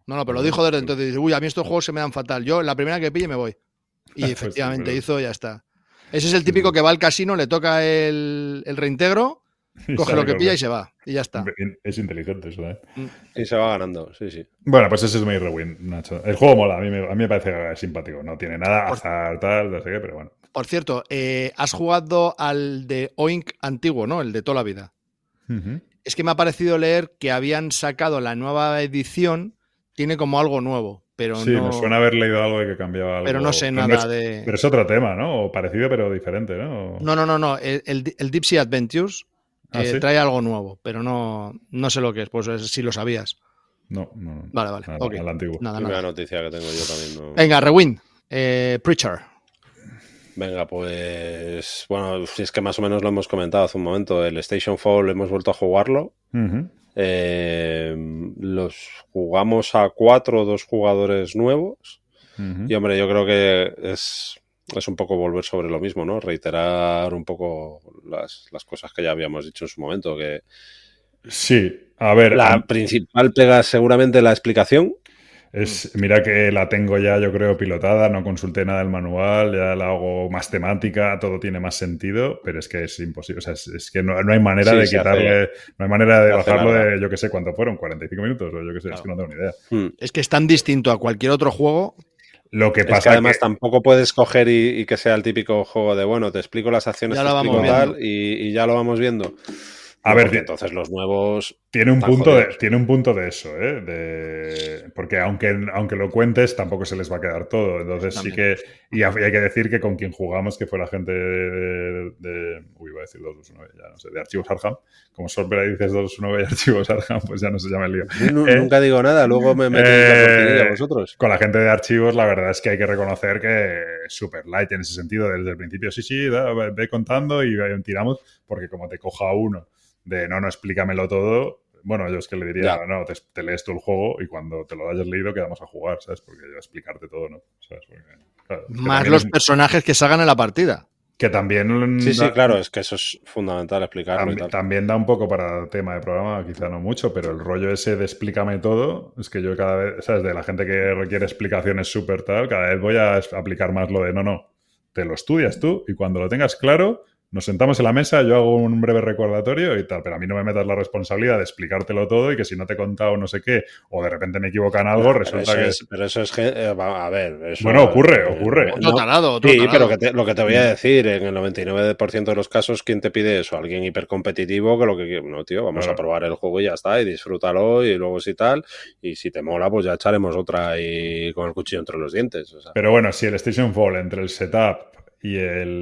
No, no, pero lo dijo desde entonces. Dice, uy, a mí estos juegos se me dan fatal. Yo, la primera que pille, me voy. Y Pues efectivamente sí, pero- hizo, ya está. Ese es el típico que va al casino, le toca el, el reintegro, Y coge sabe lo que lo pilla que- y se va. Y ya está. Es inteligente eso, ¿eh? Y se va ganando, sí, sí. Bueno, pues ese es mi rewind, Nacho. El juego mola, a mí me, a mí me parece simpático. No tiene nada, azar, tal, no sé qué, pero bueno. Por cierto, eh, has jugado al de Oink antiguo, ¿no? El de toda la vida. Ujú. Es que me ha parecido leer que habían sacado la nueva edición, tiene como algo nuevo, pero Sí, no. me suena haber leído algo de que cambiaba algo. Pero no sé Pero nada es- de. Pero es otro tema, ¿no? O parecido, pero diferente, ¿no? No, no, no, no. El, el, el Deep Sea Adventures Ah, eh, ¿sí? trae algo nuevo, pero no, no sé lo que es. Pues es- si lo sabías. No, no, no. Vale, vale. Al, ok. al antiguo. Nada, Primera nada. noticia que tengo yo también. No... Venga, rewind. Eh, Preacher. Venga, pues bueno, si es que más o menos lo hemos comentado hace un momento, el Station Fall hemos vuelto a jugarlo. Ujú. Eh, los jugamos a cuatro, dos jugadores nuevos. Ujú. Y hombre, yo creo que es, es un poco volver sobre lo mismo, ¿no? Reiterar un poco las, las cosas que ya habíamos dicho en su momento, que Sí, a ver, la am- principal pega seguramente la explicación. es, mira que la tengo ya, yo creo, pilotada, no consulté nada del manual, ya la hago más temática, todo tiene más sentido, pero es que es imposible, o sea, es, es que no, no hay manera Sí, de se quitarle, no hay manera de se hace bajarlo larga. de, yo que sé, ¿cuánto fueron? cuarenta y cinco minutos, o yo que sé, es que no tengo ni idea. Hmm. Es que es tan distinto a cualquier otro juego. Lo que Es que pasa además que- tampoco puedes coger y, y que sea el típico juego de, bueno, te explico las acciones, Ya te lo explico vamos tal, viendo. y, y ya lo vamos viendo. A No, ver, porque ti- entonces los nuevos... Tiene un Están punto de, jodidos. tiene un punto de eso, ¿eh? De, porque aunque, aunque lo cuentes, tampoco se les va a quedar todo. Entonces sí que. Y hay que decir que con quien jugamos, que fue la gente de. de uy, iba a decir doscientos diecinueve, ya no sé, de Archivos Arkham. Como siempre dices doscientos diecinueve y Archivos Arkham, pues ya no se llama el lío. Yo nu- Eh, nunca digo nada, luego me metéis eh, la cortinilla vosotros. Con la gente de Archivos, la verdad es que hay que reconocer que es super light en ese sentido. Desde el principio, sí, sí, da, ve, ve contando y ve- tiramos, porque como te coja uno de no, no, explícamelo todo. Bueno, yo es que le diría, Ya. no, te, te lees tú el juego y cuando te lo hayas leído quedamos a jugar, ¿sabes? Porque yo explicarte todo, ¿no? ¿Sabes? Porque, claro, es que Más también los es- personajes que salgan en la partida. que también Sí, sí, da- claro, es que eso es fundamental explicarlo y Tambi- tal. También da un poco para tema de programa, quizá no mucho, pero el rollo ese de explícame todo, es que yo cada vez, ¿sabes? De la gente que requiere explicaciones súper tal, cada vez voy a es- aplicar más lo de no, no, te lo estudias tú y cuando lo tengas claro, nos sentamos en la mesa, yo hago un breve recordatorio y tal, pero a mí no me metas la responsabilidad de explicártelo todo y que si no te he contado no sé qué, o de repente me equivoco en algo, Pero resulta eso que... es, pero eso es gen- eh, va- a ver, eso- Bueno, ocurre, eh, ocurre. no- Otro tarado, otro sí, tarado. pero que te- lo que te voy a decir, en el noventa y nueve por ciento de los casos, ¿quién te pide eso? Alguien hipercompetitivo que lo que quiere, no, tío, vamos Claro. a probar el juego y ya está, y disfrútalo, y luego si tal, y si te mola, pues ya echaremos otra y con el cuchillo entre los dientes. O sea. Pero bueno, si el Station Fall entre el setup y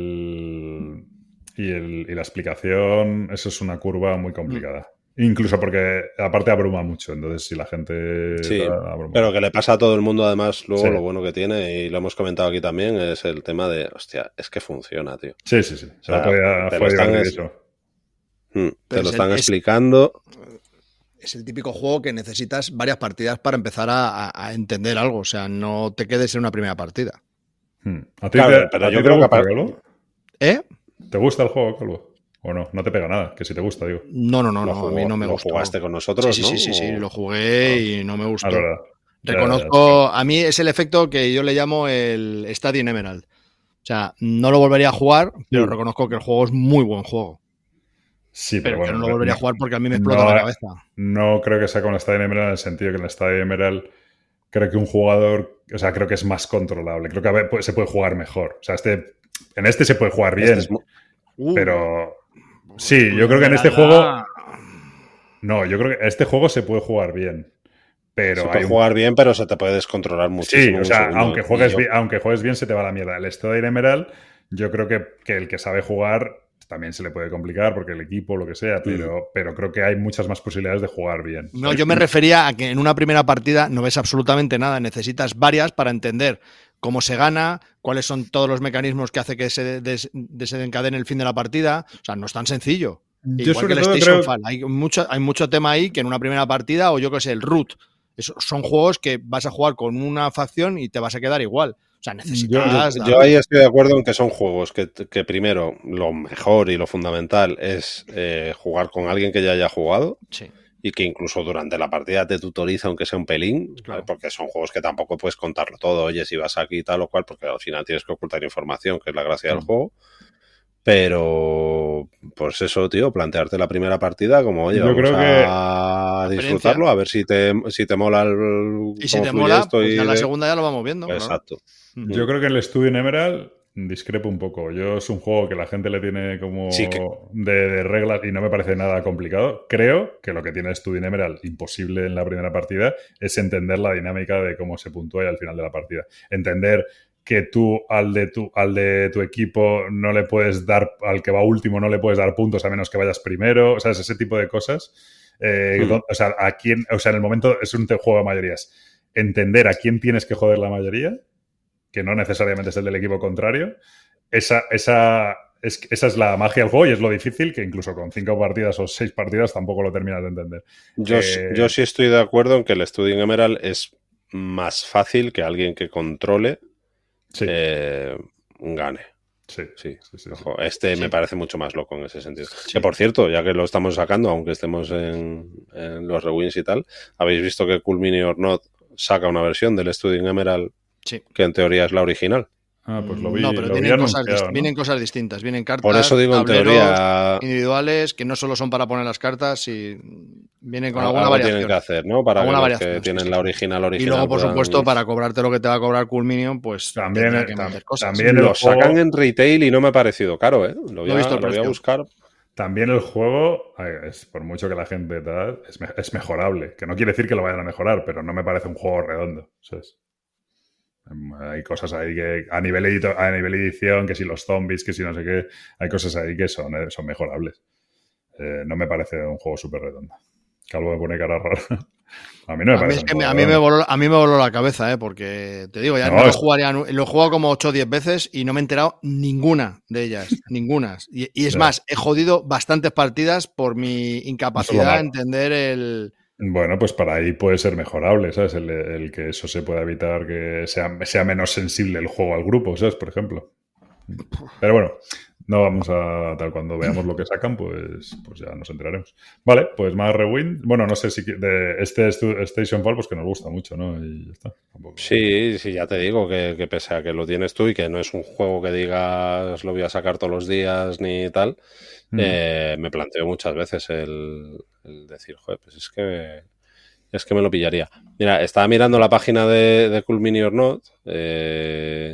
el y, el, y la explicación, eso es una curva muy complicada. Incluso porque aparte abruma mucho, entonces si la gente... Sí, da, abruma. pero que le pasa a todo el mundo, además, luego Sí. lo bueno que tiene, y lo hemos comentado aquí también, es el tema de, hostia, es que funciona, tío. Sí, sí, sí. O sea, O sea, podía- te fue lo están divertidísimo. Mm, Pero te es lo el- están es- explicando. Es el típico juego que necesitas varias partidas para empezar a, a- a entender algo. O sea, no te quedes en una primera partida. Hmm. ¿A ti, Claro, te, pero a yo ti te creo que gusta, aparte- Calvo? ¿Eh? ¿Te gusta el juego, Calvo? ¿O no? No te pega nada, que si te gusta, digo. No, no, no, lo no, jugó- a mí no me lo gustó. jugaste con nosotros, sí, ¿no? sí, sí, sí, sí, O- lo jugué y no me gustó. Ah, verdad. Ya, Reconozco, a mí es el efecto que yo le llamo el Stadium Emerald. O sea, no lo volvería a jugar, pero Mm. reconozco que el juego es muy buen juego. Sí, Pero, pero que bueno. no lo volvería a jugar porque a mí me explota no, la cabeza. No creo que sea con el Stadium Emerald en el sentido que en el Stadium Emerald creo que un jugador, o sea, creo que es más controlable. Creo que a ver, pues, se puede jugar mejor. O sea, este, en este se puede jugar bien, Este es mu- Uh, pero sí, yo creo que en este juego, no, yo creo que este juego se puede jugar bien, pero se hay puede un- jugar bien, pero se te puede descontrolar sí, muchísimo. o un sea, segundo. aunque Y juegues yo- bien, aunque juegues bien se te va la mierda. El Stadium Emerald, yo creo que, que el que sabe jugar también se le puede complicar porque el equipo, lo que sea, pero, pero creo que hay muchas más posibilidades de jugar bien. No, yo me refería a que en una primera partida no ves absolutamente nada. Necesitas varias para entender cómo se gana, cuáles son todos los mecanismos que hace que se des- desencadene el fin de la partida. O sea, no es tan sencillo. Yo Igual sobre que el todo Station creo- Fall. Hay mucho, hay mucho tema ahí que en una primera partida, o yo que sé, el root. Eso- son juegos que vas a jugar con una facción y te vas a quedar igual. O sea, necesitas. Yo, yo ahí estoy de acuerdo en que son juegos que, que primero lo mejor y lo fundamental es eh, jugar con alguien que ya haya jugado. Sí. y que incluso durante la partida te tutoriza, aunque sea un pelín, Claro. porque son juegos que tampoco puedes contarlo todo, oye, si vas aquí y tal o cual, porque al final tienes que ocultar información, que es la gracia del Mm. juego. Pero, pues eso, tío, plantearte la primera partida como, oye, Yo vamos creo que- a Experiencia. disfrutarlo, a ver si te, si te mola el, Y si cómo te fluye mola, esto pues y ya la de- segunda ya lo vamos viendo. claro. Exacto. Yo creo que el Studio en Emerald discrepo un poco. Yo es un juego que la gente le tiene como Sí, que- de, de reglas y no me parece nada complicado. Creo que lo que tiene Studio en Emerald imposible en la primera partida es entender la dinámica de cómo se puntúa y al final de la partida. Entender que tú al de tu, al de tu equipo no le puedes dar, al que va último no le puedes dar puntos a menos que vayas primero. O sea, es ese tipo de cosas. Eh, Hmm. do- o sea, a quién, o sea, en el momento es un te- juego de mayorías. Entender a quién tienes que joder la mayoría, que no necesariamente es el del equipo contrario. Esa, esa, es, esa es la magia del juego y es lo difícil, que incluso con cinco partidas o seis partidas tampoco lo terminas de entender. Yo, Eh, sí- yo sí estoy de acuerdo en que el Studio en Emerald es más fácil que alguien que controle Sí, eh, gane. sí, Sí. sí, sí, sí. Ojo, este Sí. me parece mucho más loco en ese sentido. Que por cierto, ya que lo estamos sacando, aunque estemos en, en los rewins y tal, habéis visto que Cool Mini or Not saca una versión del Studio en Emerald Sí. que en teoría es la original. Ah, pues lo vi, no, pero lo vi vienen cosas, anunciado, dist- ¿no? vienen cosas distintas. Vienen cartas, Por eso digo, en tableros teoría, individuales que no solo son para poner las cartas y vienen con algo alguna variación. tienen que hacer, ¿no? Para que Alguna los variación, que sí, tienen sí. la original original. Y luego, por puedan- supuesto, para cobrarte lo que te va a cobrar Cool Minion, pues También, tendrá eh, que tam- meter cosas. también el Lo sacan juego- en retail y no me ha parecido caro, ¿eh? Lo voy, No he a, visto el lo voy a precio. buscar. También el juego, ay, es, por mucho que la gente tal, es, me- es mejorable. Que no quiere decir que lo vayan a mejorar, pero no me parece un juego redondo. ¿Sabes? Em, Hay cosas ahí que a nivel, edito- a nivel edición, que si los zombies, que si no sé qué, hay cosas ahí que son, eh, son mejorables. Eh, no me parece un juego súper redondo. Calvo me pone cara rara. A mí no me A mí, parece es un que me- juego a, mí me redondo. voló, a mí me voló la cabeza, ¿eh? Porque te digo, ya No, no, lo es- jugaría, nu- lo he jugado como ocho o diez veces y no me he enterado ninguna de ellas. ninguna. Y, y es Ya. más, he jodido bastantes partidas por mi incapacidad malo. de entender el. Bueno, pues para ahí puede ser mejorable, ¿sabes? El, el que eso se pueda evitar, que sea, sea menos sensible el juego al grupo, ¿sabes? Por ejemplo. Pero bueno, no vamos a tal. Cuando veamos lo que sacan, pues, pues ya nos enteraremos. Vale, pues más Rewind. Bueno, no sé si qui- de este Stu- Station Fall, pues que nos gusta mucho, ¿no? Y ya está. Tampoco- Sí, sí, ya te digo que, que pese a que lo tienes tú y que no es un juego que digas lo voy a sacar todos los días ni tal, Mm. eh, me planteo muchas veces el, el decir, joder, pues es que es que me lo pillaría. Mira, estaba mirando la página de, de Cool Mini or Not, eh,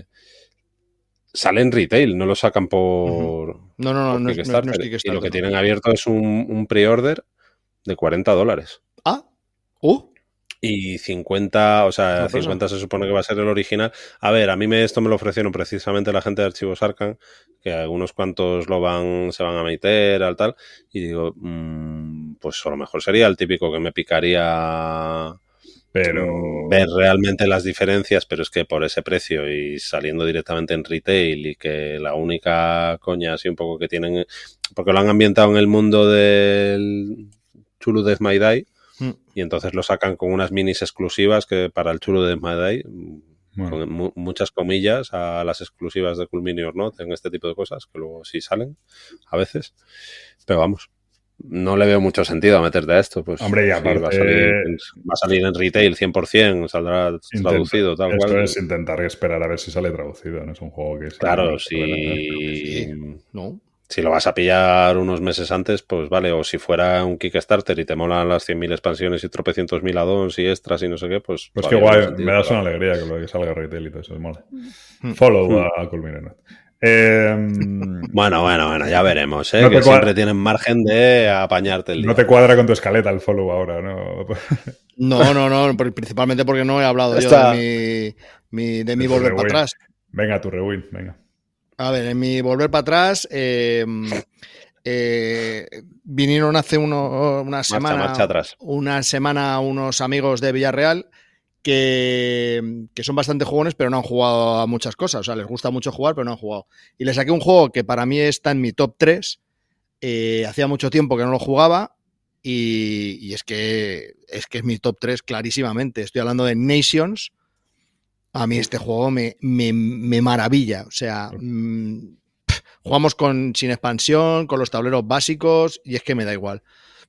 sale en retail, no lo sacan por, No, no, no, por no, es- no es- no es Kickstarter. Y Kickstarter, lo que no. tienen abierto es un, un pre-order de cuarenta dólares. Ah, uh, Y cincuenta, o sea, Sorpresa. cincuenta se supone que va a ser el original. A ver, a mí me, esto me lo ofrecieron precisamente la gente de Archivos Arcan, que algunos cuantos lo van, se van a meter, al tal, y digo, mmm, pues a lo mejor sería el típico que me picaría Pero. mm, ver realmente las diferencias, pero es que por ese precio y saliendo directamente en retail y que la única coña así un poco que tienen, porque lo han ambientado en el mundo del Chulu Death My Die, mm, y entonces lo sacan con unas minis exclusivas que para el Chulu de Madai, Bueno. con mu- muchas comillas a las exclusivas de Cool Mini or Not en este tipo de cosas, que luego sí salen a veces. Pero vamos, no le veo mucho sentido a meterte a esto. Pues, Hombre, y sí, aparte- va, a salir, va a salir en retail cien por ciento, saldrá Intenta- traducido, tal Esto cual. es intentar esperar a ver si sale traducido. No es un juego que. Claro, se puede vender. si, no. si lo vas a pillar unos meses antes, pues vale, o si fuera un Kickstarter y te molan las cien mil expansiones y tropecientos mil addons y extras y no sé qué, pues... Pues qué todavía guay, tiene sentido, me das pero- una alegría que lo que salga retail y todo eso, es mola. Mm. Follow Mm. a Culminant. Eh, Bueno, bueno, bueno, ya veremos, ¿eh? No te que cua- siempre tienen margen de apañarte el día. no te cuadra con tu escaleta el follow ahora, ¿no? No, no, no, pri- principalmente porque no he hablado Está- yo de mi, mi- de mi De tu volver para rewind. atrás. Venga, tu rewind, venga. A ver, en mi volver para atrás, eh, eh, vinieron hace uno- una semana, marcha atrás. una semana unos amigos de Villarreal que, que son bastante jugones, pero no han jugado a muchas cosas. O sea, les gusta mucho jugar, pero no han jugado. Y les saqué un juego que para mí está en mi top tres. Eh, hacía mucho tiempo que no lo jugaba. Y, y es que es que es mi top tres clarísimamente. Estoy hablando de Nations. A mí este juego me, me, me maravilla. O sea, mmm, pff, jugamos con, sin expansión, con los tableros básicos, y es que me da igual.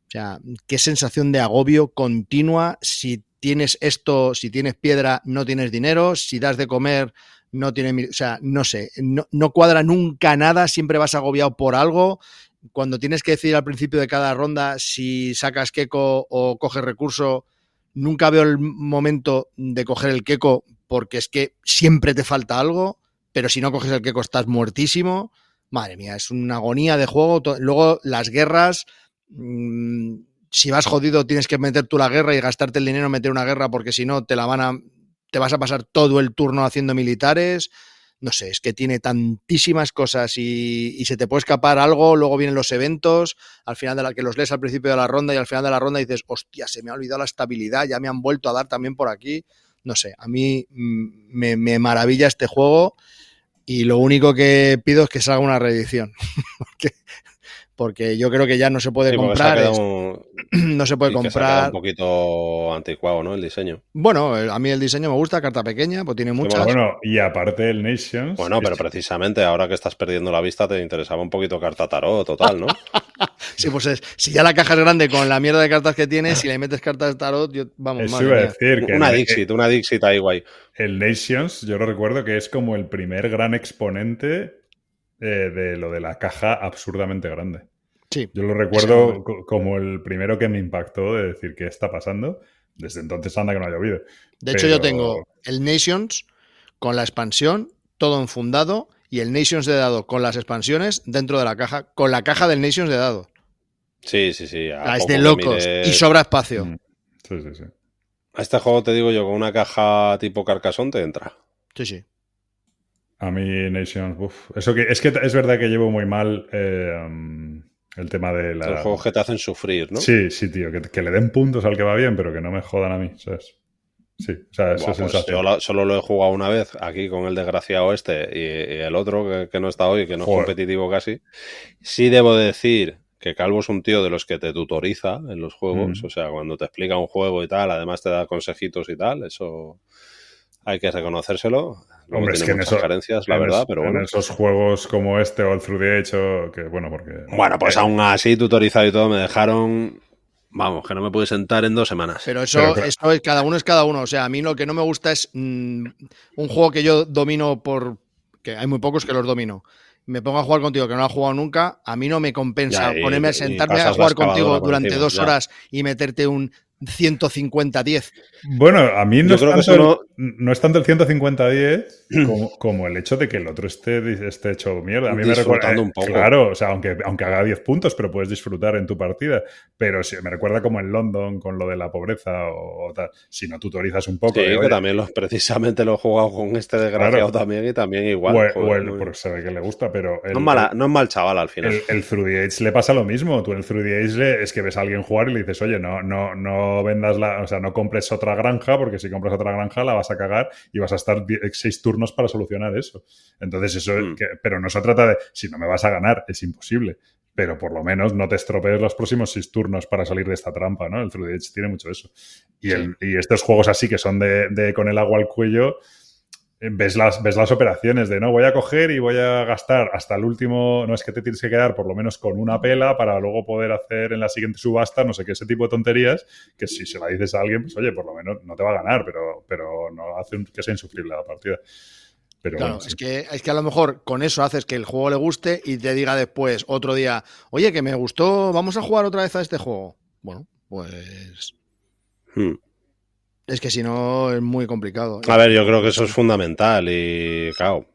O sea, qué sensación de agobio continua. Si tienes esto, si tienes piedra, no tienes dinero. Si das de comer, no tienes... O sea, no sé, no, no cuadra nunca nada. Siempre vas agobiado por algo. Cuando tienes que decidir al principio de cada ronda si sacas Keko o coges recurso, nunca veo el momento de coger el Keko porque es que siempre te falta algo, pero si no coges el Keko estás muertísimo. Madre mía, es una agonía de juego. Luego las guerras, mmm, si vas jodido tienes que meter tú la guerra y gastarte el dinero en meter una guerra porque si no te la van a, te vas a pasar todo el turno haciendo militares. No sé, es que tiene tantísimas cosas y, y se te puede escapar algo, luego vienen los eventos, al final de la que los lees al principio de la ronda y al final de la ronda dices, hostia, se me ha olvidado la estabilidad, ya me han vuelto a dar también por aquí. No sé, a mí me, me maravilla este juego y lo único que pido es que salga una reedición. porque, porque yo creo que ya no se puede sí, comprar. Es, un... no se puede y comprar. Que se ha un poquito anticuado, ¿no? El diseño. Bueno, a mí el diseño me gusta, carta pequeña, pues tiene muchas. Bueno, y aparte el Nations. Bueno, pero precisamente ahora que estás perdiendo la vista te interesaba un poquito carta tarot total, ¿no? Sí, pues es, si ya la caja es grande con la mierda de cartas que tienes, si le metes cartas de tarot, yo, vamos, eso iba a decir que una el, Dixit, una Dixit ahí guay. El Nations, yo lo recuerdo que es como el primer gran exponente eh, de lo de la caja absurdamente grande. Sí, yo lo recuerdo co- como el primero que me impactó de decir qué está pasando. Desde entonces anda que no ha llovido. De Pero... hecho, yo tengo el Nations con la expansión, todo enfundado, y el Nations de dado con las expansiones dentro de la caja, con la caja del Nations de dado. Sí, sí, sí. Ah, es de locos mires... y sobra espacio. Mm. Sí, sí, sí. A este juego te digo yo, con una caja tipo Carcassonne te entra. Sí, sí. A mí Nations, uff. Eso que es que es verdad que llevo muy mal eh, um, el tema de la... Los juegos que te hacen sufrir, ¿no? Sí, sí, tío. Que, que le den puntos al que va bien, pero que no me jodan a mí, ¿sabes? Sí, o sea, eso es pues sensación. Yo la, solo lo he jugado una vez aquí con el desgraciado este y, y el otro que, que no está hoy, que no Joder. es competitivo casi. Sí debo decir que Calvo es un tío de los que te tutoriza en los juegos, mm. o sea, cuando te explica un juego y tal, además te da consejitos y tal, eso hay que reconocérselo. Luego Hombre, tiene es que muchas en eso, carencias, la verdad, es, pero bueno. En esos juegos como este o el Through the Age, o que bueno, porque... Bueno, pues eh, aún así, tutorizado y todo, me dejaron... Vamos, que no me pude sentar en dos semanas. Pero eso, Pero, claro. eso es, cada uno es cada uno. O sea, a mí lo que no me gusta es mmm, un juego que yo domino por... que hay muy pocos que los domino. Me pongo a jugar contigo que no lo he jugado nunca, a mí no me compensa ya, y, ponerme a sentarme a jugar contigo durante encima, dos ya. horas y meterte un ciento cincuenta diez. Bueno, a mí no es, tanto no... el, no es tanto el ciento cincuenta diez como, como el hecho de que el otro esté, esté hecho mierda. A mí me recuerda, eh, un poco. Claro, o sea, aunque, aunque haga diez puntos, pero puedes disfrutar en tu partida. Pero sí, me recuerda como en London con lo de la pobreza o, o tal. Si no tutorizas un poco. Sí, de, que también los, precisamente lo he jugado con este desgraciado claro. también y también igual. O el, joder, o el, muy... porque se ve que le gusta, pero... El, no, es mala, no es mal chaval al final. El, el Through the Age le pasa lo mismo. Tú en el Through the Age le, es que ves a alguien jugar y le dices, oye, no, no, no vendas la... O sea, no compres otra granja, porque si compras otra granja la vas a cagar y vas a estar seis turnos para solucionar eso. Entonces eso, mm. que, pero no se trata de, si no me vas a ganar, es imposible. Pero por lo menos no te estropees los próximos seis turnos para salir de esta trampa, ¿no? El Through the Age tiene mucho eso. Y, sí. el, y estos juegos así que son de, de con el agua al cuello... Ves las, ves las operaciones de no, voy a coger y voy a gastar hasta el último, no es que te tienes que quedar por lo menos con una pela para luego poder hacer en la siguiente subasta, no sé qué, ese tipo de tonterías, que si se la dices a alguien, pues oye, por lo menos no te va a ganar, pero, pero no hace un, que sea insufrible la partida. Pero claro, bueno, sí. es, que, es que a lo mejor con eso haces que el juego le guste y te diga después, otro día, oye, que me gustó, vamos a jugar otra vez a este juego. Bueno, pues... Hmm. Es que si no es muy complicado. A ver, yo creo que eso es fundamental y claro,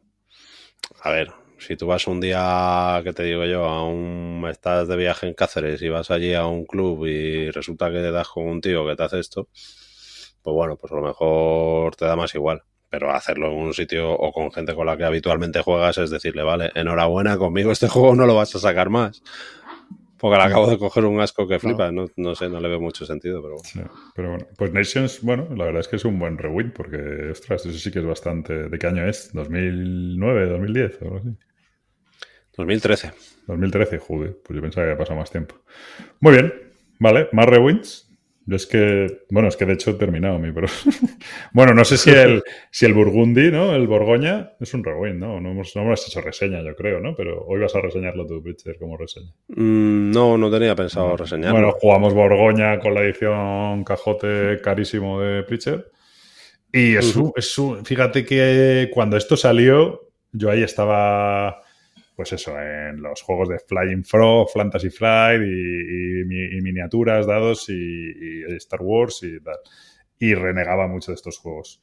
a ver, si tú vas un día, que te digo yo, a un estás de viaje en Cáceres y vas allí a un club y resulta que te das con un tío que te hace esto, pues bueno, pues a lo mejor te da más igual. Pero hacerlo en un sitio o con gente con la que habitualmente juegas es decirle, vale, enhorabuena, conmigo este juego no lo vas a sacar más. Porque le acabo de coger un asco que flipa, no, no sé, no le veo mucho sentido, pero bueno. Sí, pero bueno, pues Nations, bueno, la verdad es que es un buen rewind, porque, ostras, eso sí que es bastante... ¿De qué año es? ¿dos mil nueve, dos mil diez o algo así? dos mil trece. dos mil trece, joder, pues yo pensaba que había pasado más tiempo. Muy bien, vale, más rewinds. Yo es que, bueno, es que de hecho he terminado mi, pero bueno, no sé si el, si el Burgundy, ¿no? El Borgoña es un rewind, ¿no? No hemos, no hemos hecho reseña, yo creo, ¿no? Pero hoy vas a reseñarlo tú, Pritcher, como reseña. Mm, no, no tenía pensado reseñarlo. Bueno, jugamos Borgoña con la edición cajote carísimo de Pritcher. Y es un, es un, fíjate que cuando esto salió, yo ahí estaba, pues eso, en los juegos de Flying Frog, Fantasy Flight y, y, y miniaturas, dados y, y Star Wars y tal. Y renegaba mucho de estos juegos.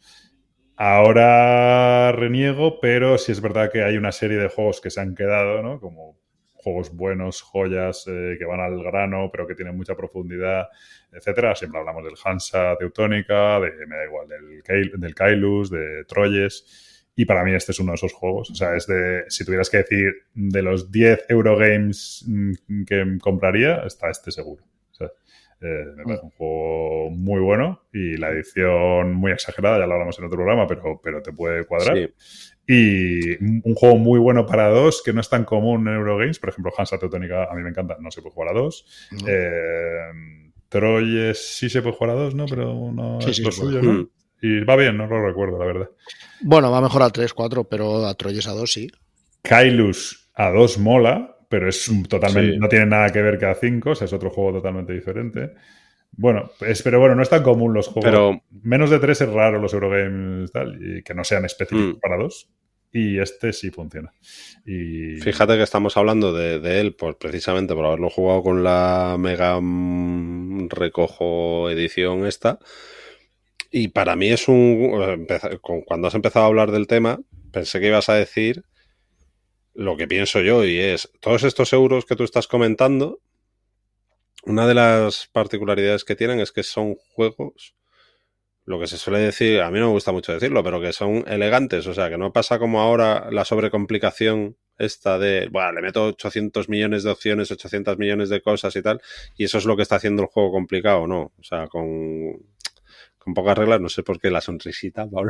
Ahora reniego, pero sí es verdad que hay una serie de juegos que se han quedado, ¿no? Como juegos buenos, joyas, eh, que van al grano, pero que tienen mucha profundidad, etcétera. Siempre hablamos del Hansa Teutónica, de, me da igual, del, del Kailus, de Troyes. Y para mí este es uno de esos juegos. O sea, es de, si tuvieras que decir de los diez Eurogames que compraría, está este seguro. O sea, eh, me parece un juego muy bueno y la edición muy exagerada, ya lo hablamos en otro programa, pero, pero te puede cuadrar. Sí. Y un juego muy bueno para dos, que no es tan común en Eurogames. Por ejemplo, Hansa Teutónica a mí me encanta, no se puede jugar a dos. No. Eh, Troyes sí se puede jugar a dos, ¿no? Pero no sí, es sí, lo suyo, ¿no? Mm. Y va bien, no lo recuerdo, la verdad. Bueno, va mejor a tres, cuatro, pero a Troyes a dos sí. Kailus a dos mola, pero es totalmente sí. no tiene nada que ver que a cinco, o sea, es otro juego totalmente diferente. Bueno, es, pero bueno, no es tan común los juegos. Pero, menos de tres es raro los Eurogames tal, y que no sean específicos mm. para dos. Y este sí funciona. Y... Fíjate que estamos hablando de, de él, pues precisamente por haberlo jugado con la Mega mm, Recojo edición esta. Y para mí es un... Cuando has empezado a hablar del tema, pensé que ibas a decir lo que pienso yo, y es, todos estos euros que tú estás comentando, una de las particularidades que tienen es que son juegos, lo que se suele decir, a mí no me gusta mucho decirlo, pero que son elegantes, o sea, que no pasa como ahora la sobrecomplicación esta de, bueno, le meto ochocientos millones de opciones, ochocientos millones de cosas y tal, y eso es lo que está haciendo el juego complicado, ¿no? O sea, con... con pocas reglas, no sé por qué la sonrisita, Pablo.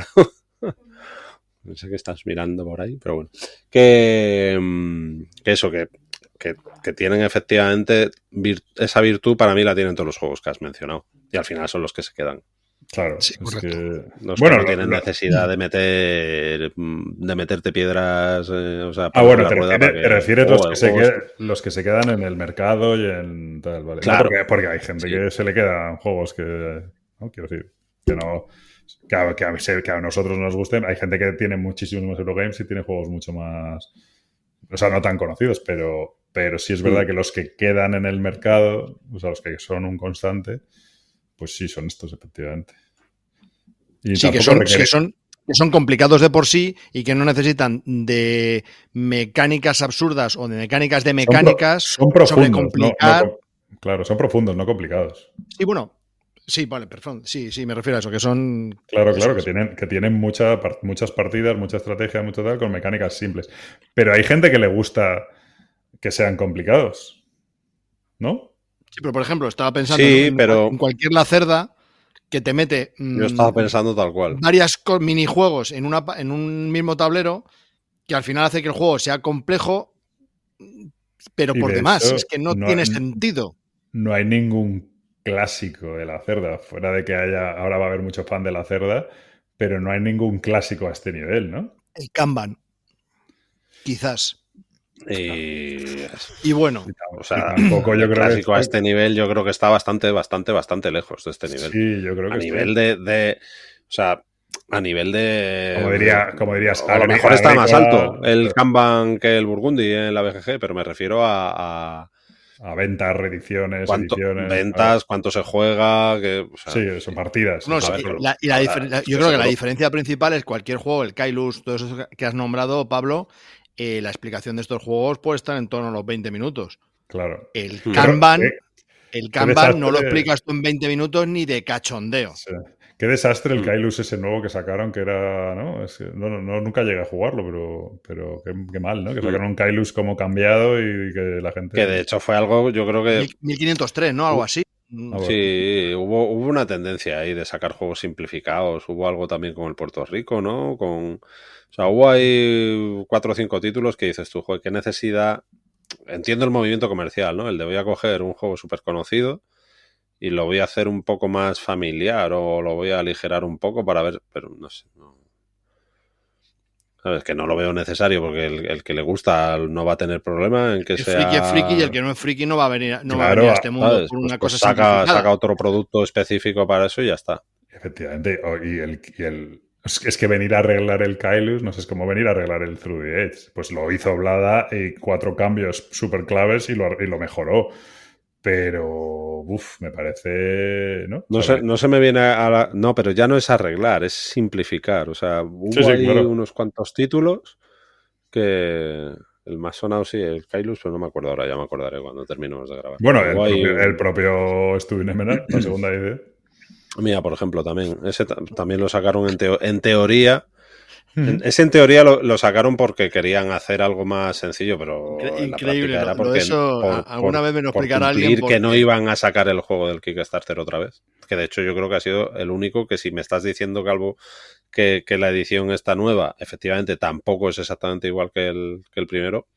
No sé qué estás mirando por ahí, pero bueno. Que, que eso, que, que, que tienen efectivamente vir- esa virtud, para mí la tienen todos los juegos que has mencionado. Y al final son los que se quedan. Claro, sí, es que... Los bueno, que no tienen lo... necesidad de meter de meterte piedras, eh, o sea, ah, bueno, te, refiere, que... te refieres oh, los, que se qued... los que se quedan en el mercado y en tal, vale. Claro. No, porque, porque hay gente sí. que se le quedan juegos que, no quiero decir, que no... Que a, que, a, que a nosotros nos gusten. Hay gente que tiene muchísimos más Eurogames y tiene juegos mucho más... O sea, no tan conocidos, pero, pero sí es verdad mm. que los que quedan en el mercado, o sea, los que son un constante, pues sí, son estos, efectivamente. Y sí, que son, requiere... que, son, que son complicados de por sí y que no necesitan de mecánicas absurdas o de mecánicas de mecánicas. Son, pro, son profundos. Complicar... No, no, claro, son profundos, no complicados. Sí, bueno... Sí, vale, perdón. Sí, sí, me refiero a eso, que son... Claro, claro, que tienen, que tienen mucha, muchas partidas, mucha estrategia, mucho tal, con mecánicas simples. Pero hay gente que le gusta que sean complicados, ¿no? Sí, pero por ejemplo, estaba pensando sí, en, pero... en cualquier Lacerda que te mete... Yo estaba pensando tal cual. Varias minijuegos en, una, en un mismo tablero que al final hace que el juego sea complejo, pero y por de demás. Hecho, es que no, no tiene hay, sentido. No hay ningún... clásico de la cerda, fuera de que haya, ahora va a haber mucho fan de la cerda, pero no hay ningún clásico a este nivel, ¿no? El Kanban, quizás. Y, y bueno, o sea, tampoco yo el creo clásico que a este nivel, yo creo que está bastante, bastante, bastante lejos de este nivel. Sí, yo creo que a nivel de, de, o sea, a nivel de, como diría, como dirías, a lo mejor está más alto el Kanban que el Burgundy en la B G G, pero me refiero a, a a ventas, reediciones, ¿Cuánto, ediciones. Ventas, cuánto se juega. Que, o sea, sí, son partidas. No, sí, ver, la, y la la, yo creo que la diferencia principal es cualquier juego, el Kailus, todo eso que has nombrado, Pablo, eh, la explicación de estos juegos puede estar en torno a los veinte minutos. Claro. El Kanban, Pero, eh, el Kanban no lo explicas tú en veinte minutos ni de cachondeo. Sí. Qué desastre el Kailus ese nuevo que sacaron, que era, ¿no? Es que, no, no, nunca llegué a jugarlo, pero, pero qué, qué mal, ¿no? Que sacaron un Kailus como cambiado y que la gente... Que de hecho fue algo, yo creo que... mil quinientos tres, ¿no? Algo así. Sí, hubo, hubo una tendencia ahí de sacar juegos simplificados. Hubo algo también con el Puerto Rico, ¿no? Con... O sea, hubo ahí cuatro o cinco títulos que dices tú, joder, qué necesidad... Entiendo el movimiento comercial, ¿no? El de voy a coger un juego súper conocido y lo voy a hacer un poco más familiar o lo voy a aligerar un poco para ver, pero no sé, no. ¿Sabes? Que no lo veo necesario porque el, el que le gusta no va a tener problema en que el sea... friki es friki y el que no es friki no va a venir, no Claro, va a venir a este mundo ¿sabes? por una Pues, pues cosa saca, simplificada. saca otro producto específico para eso y ya está. Efectivamente. O- Y el, y el- es que- es que venir a arreglar el Kailus, no sé, es como venir a arreglar el Through the Edge. Pues lo hizo Blada y cuatro cambios súper claves y lo, y lo mejoró. Pero, uff, me parece... No, No O sea, se, no se me viene a la... No, pero ya no es arreglar, es simplificar. O sea, hubo Sí, sí, ahí claro. unos cuantos títulos que... El más sonado sí, el Kailus, pero no me acuerdo ahora, ya me acordaré cuando terminemos de grabar. Bueno, el Hubo ahí propio, un- el propio Studio Nemenar, la segunda edición. Mira, por ejemplo, también. Ese ta- también lo sacaron en, teo- en teoría. En- ese en teoría lo, lo sacaron porque querían hacer algo más sencillo, pero Incre- en la increíble, práctica lo- era lo de porque eso, por, a- alguna por- vez me lo por explicará cumplir alguien que no porque- iban a sacar el juego del Kickstarter otra vez. Que de hecho yo creo que ha sido el único que si me estás diciendo, Calvo, que, que la edición está nueva, efectivamente tampoco es exactamente igual que el, que el primero.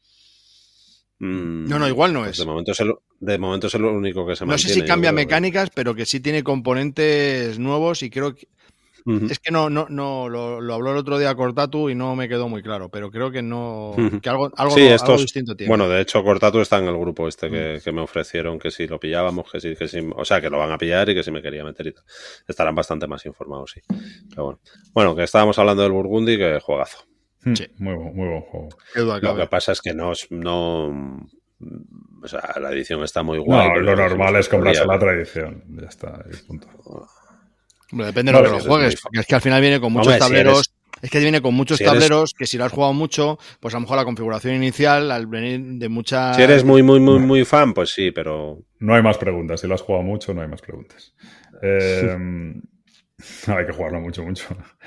Mm, No, no, igual no pues es. De momento es el, de momento es el único que se No sé mantiene. si yo cambia creo que- mecánicas, pero que sí tiene componentes nuevos y creo que... Ujú. Es que no, no, no lo, lo habló el otro día Cortatu y no me quedó muy claro, pero creo que no... Ujú. Que algo, algo, Sí, no- algo estos- distinto tiene. Bueno, de hecho, Cortatu está en el grupo este Mm. que, que me ofrecieron que si lo pillábamos, que sí, que sí, o sea, que lo van a pillar y que si me quería meter y tal. Estarán bastante más informados, sí. Pero bueno. Bueno, que estábamos hablando del Burgundy, que juegazo. Sí. Muy, bu- muy buen juego. Qué duda Lo cabe. que pasa es que no, es- no, o sea, la edición está muy guay. No, pero lo dijimos normal el es otro comprarse día la que- tradición. Ya está, y punto. Hombre, depende de Vale, lo que eso lo es muy juegues, fa- porque es que al final viene con muchos Hombre, si tableros. eres- Es que viene con muchos si eres- tableros que si lo has jugado mucho, pues a lo mejor la configuración inicial, al venir de muchas... Si eres muy, muy, muy, muy fan, pues sí, pero... No hay más preguntas. Si lo has jugado mucho, no hay más preguntas. Eh, no, hay que jugarlo mucho, mucho.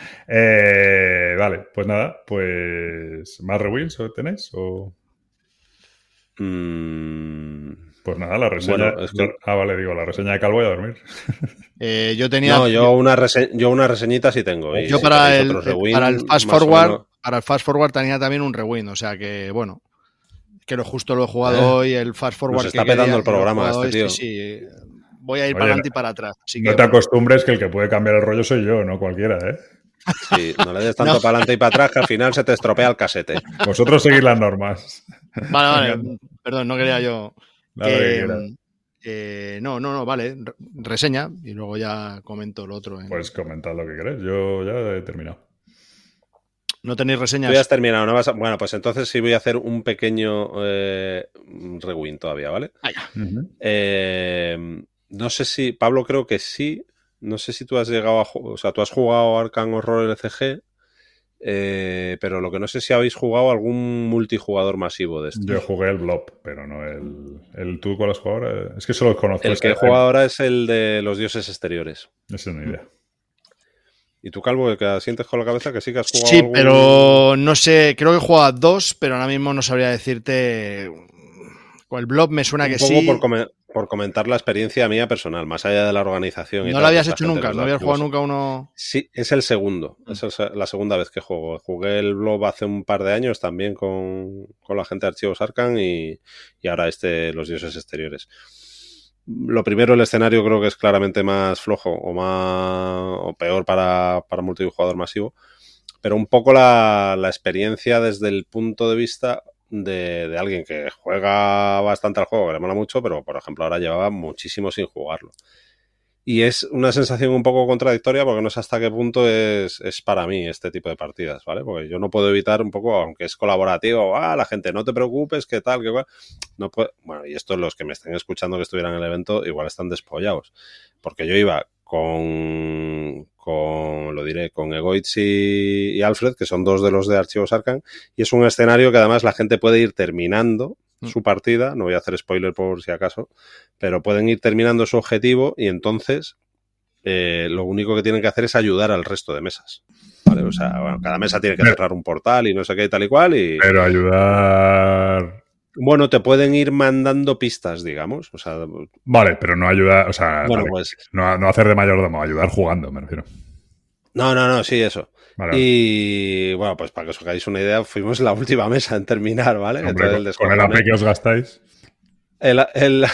Eh, vale, pues nada, pues ¿más rewinds o tenéis? O... mm, Pues nada, la reseña... Bueno, es que- Ah, vale, digo, la reseña de Calvo y a dormir. Eh, yo tenía... No, yo una, rese- yo una reseñita sí tengo. y Yo si para queréis el, otros rewind, para el Fast más o Forward, menos- para el Fast Forward tenía también un rewind, o sea que bueno, que lo justo lo he jugado Eh, hoy, el Fast Forward está que quería, petando el que lo he programa jugado este hoy, tío. sí, sí, voy a ir Oye, para adelante y para atrás. Así No que, te bueno. acostumbres que el que puede cambiar el rollo soy yo, no cualquiera, ¿eh? Sí, no le des tanto No. para adelante y para atrás que al final se te estropea el casete. Vosotros seguid las normas. Vale, vale, perdón, no quería yo. Nada que que, quieras. eh, no, no, no, vale, re- reseña y luego ya comento lo otro. en- Pues comentad lo que queréis. yo ya he terminado. no tenéis Tú ya has reseñas. terminado, ¿no vas a- Bueno, pues entonces sí voy a hacer un pequeño eh, rewind todavía, ¿vale? Venga. Eh, no sé si, Pablo creo que sí, no sé si tú has llegado a jugar, o sea, tú has jugado Arkham Horror L C G, eh, pero lo que no sé si habéis jugado algún multijugador masivo de estos. Yo jugué el Blob, pero no el... el ¿Tú cuál has jugado ahora? Es que solo conozco. El ese- que he jugado ahora es el de los dioses exteriores. Esa es una idea. ¿Y tú, Calvo, que sientes con la cabeza que sí que has jugado Sí, algún- pero no sé, creo que he jugado a dos, pero ahora mismo no sabría decirte. Con el blog me suena un que poco sí. por, come- por comentar la experiencia mía personal, más allá de la organización. y No tal, lo habías que esta hecho gente nunca, nos no da habías jugado cosas. nunca uno. Sí, es el segundo. Es el- la segunda vez que juego. Jugué el Blob hace un par de años también con, con la gente de Archivos Arkham y, y ahora este, Los Dioses Exteriores. Lo primero, el escenario creo que es claramente más flojo o más o peor para, para multijugador masivo, pero un poco la, la experiencia desde el punto de vista de, de alguien que juega bastante al juego, que le mola mucho, pero por ejemplo ahora llevaba muchísimo sin jugarlo. Y es una sensación un poco contradictoria porque no sé hasta qué punto es, es para mí este tipo de partidas, ¿vale? Porque yo no puedo evitar un poco, aunque es colaborativo, ah, la gente, no te preocupes, qué tal, qué cual. No puedo, bueno, y esto los que me estén escuchando que estuvieran en el evento igual están despollados. Porque yo iba con, con lo diré, con Egoitz y, y Alfred, que son dos de los de Archivos Arkham, y es un escenario que además la gente puede ir terminando su partida, no voy a hacer spoiler por si acaso, pero pueden ir terminando su objetivo y entonces eh, lo único que tienen que hacer es ayudar al resto de mesas. ¿Vale? O sea, bueno, cada mesa tiene que cerrar un portal y no sé qué y tal y cual y... Pero ayudar... Bueno, te pueden ir mandando pistas, digamos. O sea, Vale, pero no ayudar... O sea, bueno, vale, pues... no, no hacer de mayordomo, ayudar jugando, me refiero. No, no, no, sí, eso. Vale, Y bueno, pues para que os hagáis una idea, fuimos la última mesa en terminar, ¿vale? hombre, Entonces, con, con el A P que os gastáis. El, el,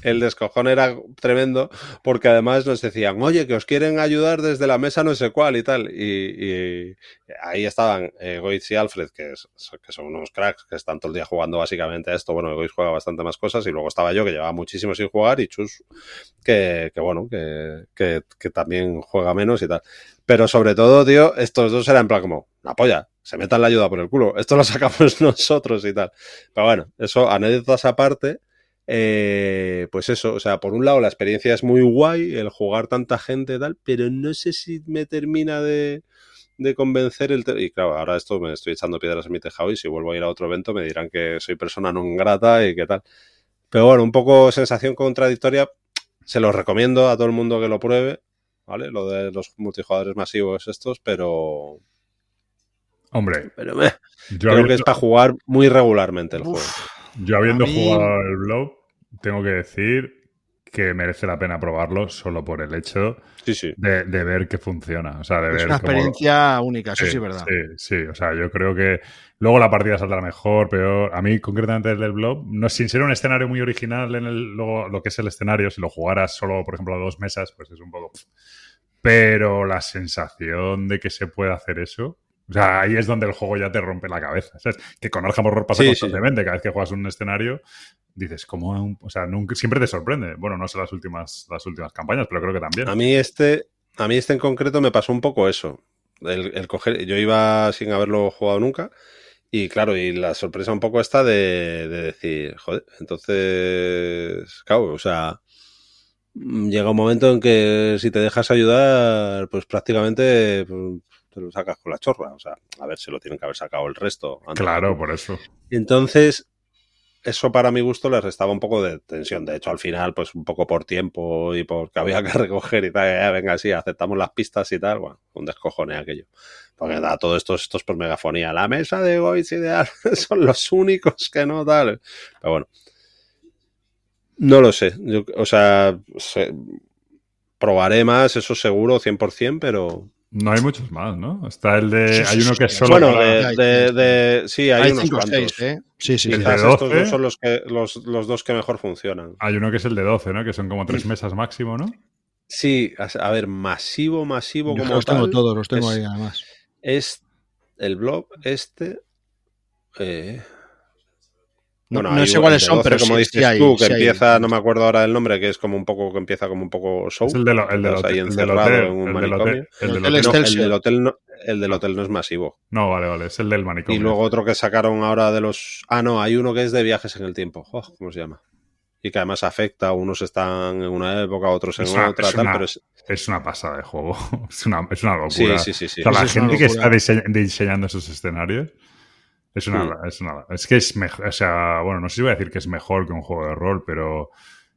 el descojón era tremendo porque además nos decían, oye, que os quieren ayudar desde la mesa no sé cuál y tal. Y, y ahí estaban eh, Goitz y Alfred, que, es, que son unos cracks que están todo el día jugando básicamente a esto. Bueno, Goitz juega bastante más cosas y luego estaba yo, que llevaba muchísimo sin jugar, y Chus, que, que bueno, que, que, que también juega menos y tal. Pero sobre todo, tío, estos dos eran en plan como, una polla, se metan la ayuda por el culo, esto lo sacamos nosotros y tal. Pero bueno, eso, anécdotas aparte. Eh, pues eso, o sea, por un lado la experiencia es muy guay, el jugar tanta gente y tal, pero no sé si me termina de, de convencer el... Te- y claro, ahora esto me estoy echando piedras en mi tejado y si vuelvo a ir a otro evento me dirán que soy persona non grata y qué tal. Pero bueno, un poco sensación contradictoria, se los recomiendo a todo el mundo que lo pruebe, ¿vale? Lo de los multijugadores masivos estos, pero... Hombre, pero eh, yo creo habiendo, que es para jugar muy regularmente el Uf, juego. yo habiendo a mí- jugado el Blob, tengo que decir que merece la pena probarlo solo por el hecho Sí, sí. de, de ver que funciona. O sea, de Es ver una cómo- experiencia única, eso sí, Sí, es verdad. sí, sí, o sea, yo creo que luego la partida saldrá mejor, peor. A mí, concretamente, el del Blob, no, sin ser un escenario muy original en el, luego, lo que es el escenario, si lo jugaras solo, por ejemplo, a dos mesas, pues es un poco... Pero la sensación de que se puede hacer eso... O sea, ahí es donde el juego ya te rompe la cabeza. ¿Sabes? Que con Arkham Horror pasa Sí, sí, constantemente. Cada vez que juegas un escenario, dices, ¿cómo? Un... O sea, nunca... siempre te sorprende. Bueno, no sé las últimas, las últimas campañas, pero creo que también. A mí este, a mí este en concreto me pasó un poco eso. El, el coger, yo iba sin haberlo jugado nunca y claro, y la sorpresa un poco esta de, de decir, joder, entonces, claro, o sea, llega un momento en que si te dejas ayudar, pues prácticamente pues, te lo sacas con la chorra. O sea, a ver, se lo tienen que haber sacado el resto. Antes. Claro, por eso. Entonces, eso para mi gusto le restaba un poco de tensión. De hecho, al final, pues un poco por tiempo y porque había que recoger y tal, eh, venga, sí, aceptamos las pistas y tal, bueno, un descojone aquello. Porque da todo esto, esto es por megafonía. La mesa de Goitz y de Alfred son los únicos que no tal. Pero bueno, no lo sé. Yo, o sea, se, probaré más, eso seguro, cien por ciento, pero... No hay muchos más, ¿no? Está el de... Sí, sí, hay uno sí, que es sí. solo Bueno, para... de, de, de, sí, hay, Hay unos cinco o cuantos. seis, ¿eh? Sí, sí. El Quizás de estos doce. dos son los, que, los, los dos que mejor funcionan. Hay uno que es el de doce, ¿no? Que son como tres mesas máximo, ¿no? Sí, a ver, masivo, masivo Yo como los tal. tengo todos, los tengo es, ahí además. Es el Blob este... Eh, No, bueno, no hay sé un- cuáles el de son, doce, pero como sí, dices sí hay, tú, que sí hay. empieza, no me acuerdo ahora el nombre, que es como un poco, que empieza como un poco show. Es el, de lo- el del Estás hotel. ahí El del encerrado hotel. en un El del manicomio. hotel. El del El hotel. No, el Excelsior. del hotel no, el del hotel no es masivo. No, vale, vale. Es el del manicomio. Y luego otro que sacaron ahora de los... Ah, no, hay uno que es de viajes en el tiempo. Oh, ¿cómo se llama? Y que además afecta, unos están en una época, otros en Es una, otra, es, tal, una, pero es... es una pasada de juego. Es una, es una Sí, locura. sí, sí, sí. O sea, la Sí, es una gente que locura. está dise- diseñando esos escenarios es una, Hmm. es una... Es que es mejor... O sea, bueno, no sé si voy a decir que es mejor que un juego de rol, pero...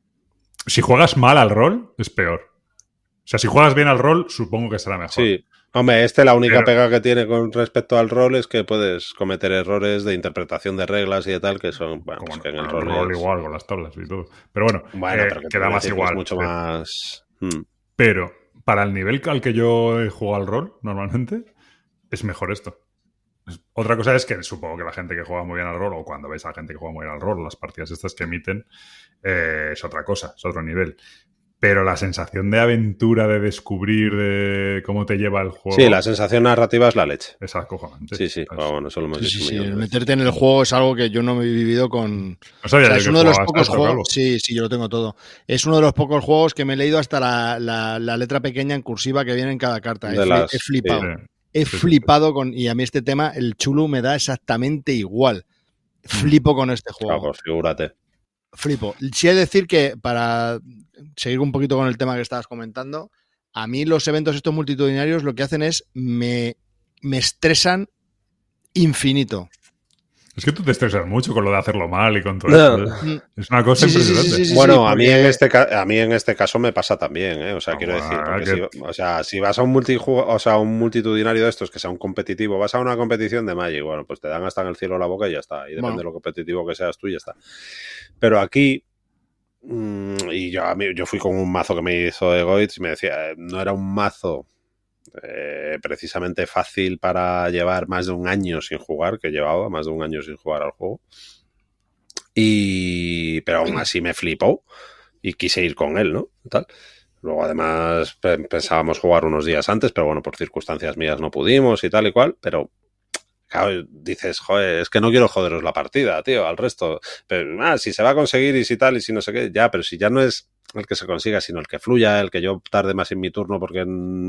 Si juegas mal al rol, es peor. O sea, si juegas bien al rol, supongo que será mejor. Sí. Hombre, este la única Pero- pega que tiene con respecto al rol es que puedes cometer errores de interpretación de reglas y de tal, que son, bueno, Como pues que en el el rol, rol es- igual, con las tablas y todo. Pero bueno, Bueno, eh, pero que te queda quiero más decir que igual. es mucho sí. más... Hmm. Pero para el nivel al que yo he jugado al rol, normalmente, es mejor esto. Es- Otra cosa es que supongo que la gente que juega muy bien al rol, o cuando ves a la gente que juega muy bien al rol, las partidas estas que emiten, eh, es otra cosa, es otro nivel. Pero la sensación de aventura, de descubrir de cómo te lleva el juego, Sí, la sensación narrativa es la leche. es acojonante. Sí, sí, Es- pero bueno, eso lo hemos Sí, dicho sí, un sí. millón El de veces. meterte en el juego es algo que yo no me he vivido con. No O sabía sea, yo es que uno de los jugabas pocos a esto, Calvo. juegos. Sí, sí, yo lo tengo todo. Es uno de los pocos juegos que me he leído hasta la, la- la letra pequeña en cursiva que viene en cada carta. He, De fli- las- he flipado. Sí. He sí, sí. flipado con. Y a mí este tema, el Chulu, me da exactamente igual. Flipo con este Claro, juego. pues figúrate. Flipo. Sí he de decir que, para seguir un poquito con el tema que estabas comentando, a mí los eventos estos multitudinarios lo que hacen es me, me estresan infinito. Es que tú te estresas mucho con lo de hacerlo mal y con todo No. eso. ¿eh? Mm. Es una cosa Sí, sí, sí, impresionante. sí, sí, Bueno, sí, a, mí porque- en este ca- a mí en este caso me pasa también, ¿eh? O sea, Ah, quiero bueno, decir, porque que- si, o sea, si vas a un multijuego, o sea, un multitudinario de estos que sea un competitivo, vas a una competición de Magic, bueno, pues te dan hasta en el cielo la boca y ya está. Y depende Bueno. de lo competitivo que seas tú y ya está. Pero aquí, mm, y yo, a mí, yo fui con un mazo que me hizo de Goitz y me decía, eh, no era un mazo eh, precisamente fácil para llevar más de un año sin jugar, que llevaba más de un año sin jugar al juego. Y, pero aún así me flipó. y quise ir con él, ¿no? Tal. Luego, además, pensábamos jugar unos días antes, pero bueno, por circunstancias mías no pudimos y tal y cual, pero claro, dices, joder, es que no quiero joderos la partida, tío, al resto. Pero, ah, si se va a conseguir y si tal y si no sé qué, ya, pero si ya no es el que se consiga, sino el que fluya, el que yo tarde más en mi turno porque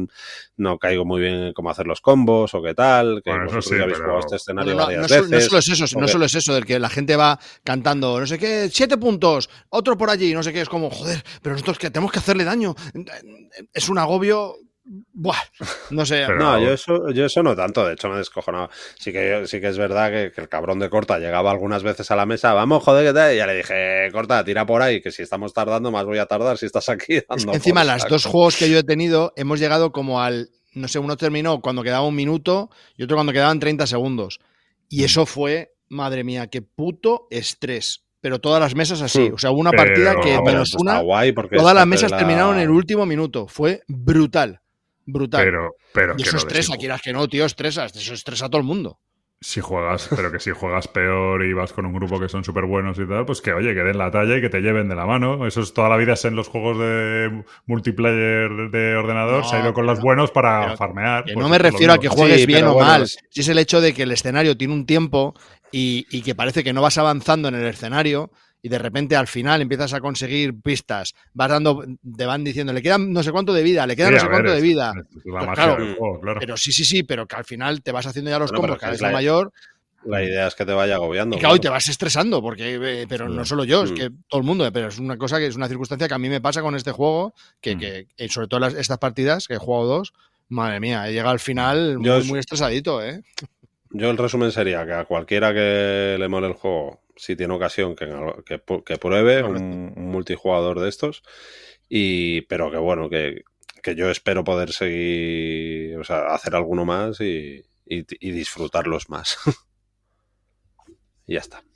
no caigo muy bien en cómo hacer los combos o qué tal, que bueno, vosotros sí, ya habéis pero... jugado este escenario bueno, no, varias no, veces. No solo es eso, porque... no solo es eso, del que la gente va cantando, no sé qué, siete puntos, otro por allí, no sé qué, es como, joder, pero nosotros que tenemos que hacerle daño. Es un agobio. Buah, no sé. Pero- No, yo eso, yo eso no tanto, de hecho me descojonaba. Sí que, sí que es verdad que, que el cabrón de Corta llegaba algunas veces a la mesa, vamos, joder, ¿qué tal? Y ya le dije, Corta, tira por ahí, que si estamos tardando, más voy a tardar si estás aquí dando Es que encima, por las saco. dos juegos que yo he tenido, hemos llegado como al, no sé, uno terminó cuando quedaba un minuto y otro cuando quedaban treinta segundos. Y eso fue, madre mía, qué puto estrés. Pero todas las mesas así. O sea, hubo una Pero- partida que Ah, menos Está una, guay porque todas es las parte mesas de la- terminaron en el último minuto. Fue brutal. Brutal. Pero, pero y que eso lo de estresa, si- quieras que no, tío, estresas. Eso estresa a todo el mundo. Si juegas, pero que si juegas peor y vas con un grupo que son súper buenos y tal, pues que oye, que den la talla y que te lleven de la mano. Eso es toda la vida es en los juegos de multiplayer de ordenador. No, se ha ido con los pero- buenos para pero farmear. Que pues no me esto es lo refiero a mismo. que juegues Sí, bien pero o bueno, mal. es- Si es el hecho de que el escenario tiene un tiempo y, y que parece que no vas avanzando en el escenario y de repente al final empiezas a conseguir pistas, vas dando, te van diciendo, le quedan no sé cuánto de vida, le queda Sí, no a sé ver, cuánto de es- vida. es la Pues magia claro, del juego, claro. Pero sí, sí, sí, pero que al final te vas haciendo ya los Bueno, pero combos cada que vez es la- mayor La idea es que te vaya agobiando. y claro, y claro. te vas estresando, porque, eh, pero Sí. no solo yo, es Mm. que todo el mundo, pero es una cosa que es una circunstancia que a mí me pasa con este juego, que, Mm. que eh, sobre todo las, estas partidas, que he jugado dos, madre mía, he llegado al final Yo muy, es- muy estresadito, ¿eh? Yo el resumen sería que a cualquiera que le mole el juego, si tiene ocasión, que, que, que pruebe un, un multijugador de estos. Y, pero que bueno, que, que yo espero poder seguir, o sea, hacer alguno más y, y, y disfrutarlos más. Y ya está.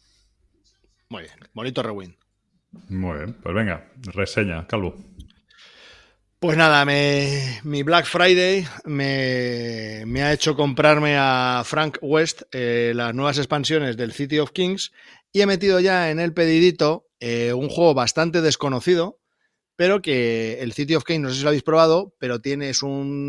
Muy bien, bonito rewind. Muy bien, pues venga, reseña, Calvo. Pues nada, me, mi Black Friday me, me ha hecho comprarme a Frank West eh, las nuevas expansiones del City of Kings y he metido ya en el pedidito eh, un juego bastante desconocido, pero que el City of Kings, no sé si lo habéis probado, pero tienes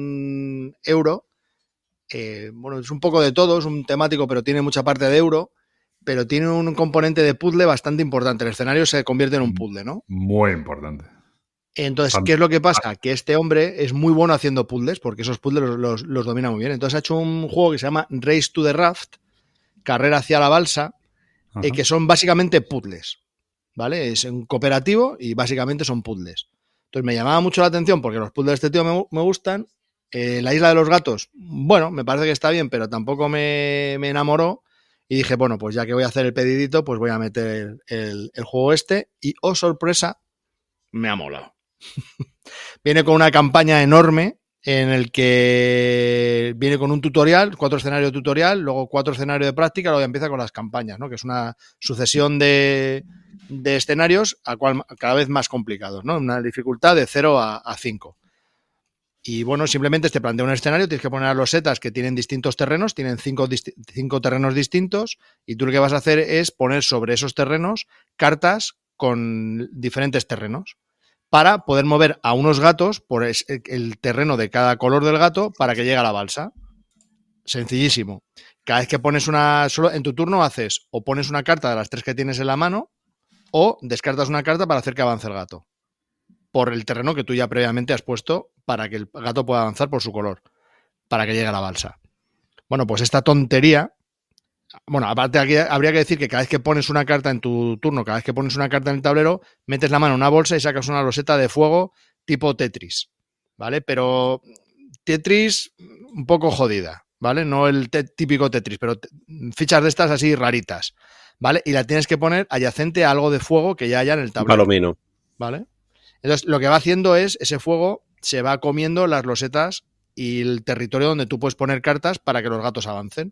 un euro, eh, bueno, es un poco de todo, es un temático, pero tiene mucha parte de euro, pero tiene un componente de puzzle bastante importante. El escenario se convierte en un puzzle, ¿no? Muy importante. Entonces, ¿qué es lo que pasa? Que este hombre es muy bueno haciendo puzzles, porque esos puzzles los, los, los domina muy bien. Entonces ha hecho un juego que se llama Race to the Raft, Carrera hacia la balsa, eh, que son básicamente puzzles, ¿vale? Es un cooperativo y básicamente son puzzles. Entonces me llamaba mucho la atención porque los puzzles de este tío me, me gustan. Eh, la Isla de los Gatos, bueno, me parece que está bien, pero tampoco me, me enamoró. Y dije, bueno, pues ya que voy a hacer el pedidito, pues voy a meter el, el, el juego este. Y, oh sorpresa, me ha molado. Viene con una campaña enorme en el que viene con un tutorial, cuatro escenarios de tutorial, luego cuatro escenarios de práctica, luego ya empieza con las campañas, ¿no? Que es una sucesión de, de escenarios a cual, cada vez más complicados, ¿no? Una dificultad de cero a cinco. Y bueno, simplemente te plantea un escenario, tienes que poner a los setas que tienen distintos terrenos, tienen cinco, cinco terrenos distintos, y tú lo que vas a hacer es poner sobre esos terrenos cartas con diferentes terrenos, para poder mover a unos gatos por el terreno de cada color del gato para que llegue a la balsa. Sencillísimo. Cada vez que pones una... Solo en tu turno haces o pones una carta de las tres que tienes en la mano o descartas una carta para hacer que avance el gato. Por el terreno que tú ya previamente has puesto para que el gato pueda avanzar por su color. Para que llegue a la balsa. Bueno, pues esta tontería... Bueno, aparte aquí habría que decir que cada vez que pones una carta en tu turno, cada vez que pones una carta en el tablero, metes la mano en una bolsa y sacas una loseta de fuego tipo Tetris, ¿vale? Pero Tetris un poco jodida, ¿vale? No el te típico Tetris, pero fichas de estas así raritas, ¿vale? Y la tienes que poner adyacente a algo de fuego que ya haya en el tablero. Palomino. ¿Vale? Entonces, lo que va haciendo es, ese fuego se va comiendo las losetas y el territorio donde tú puedes poner cartas para que los gatos avancen.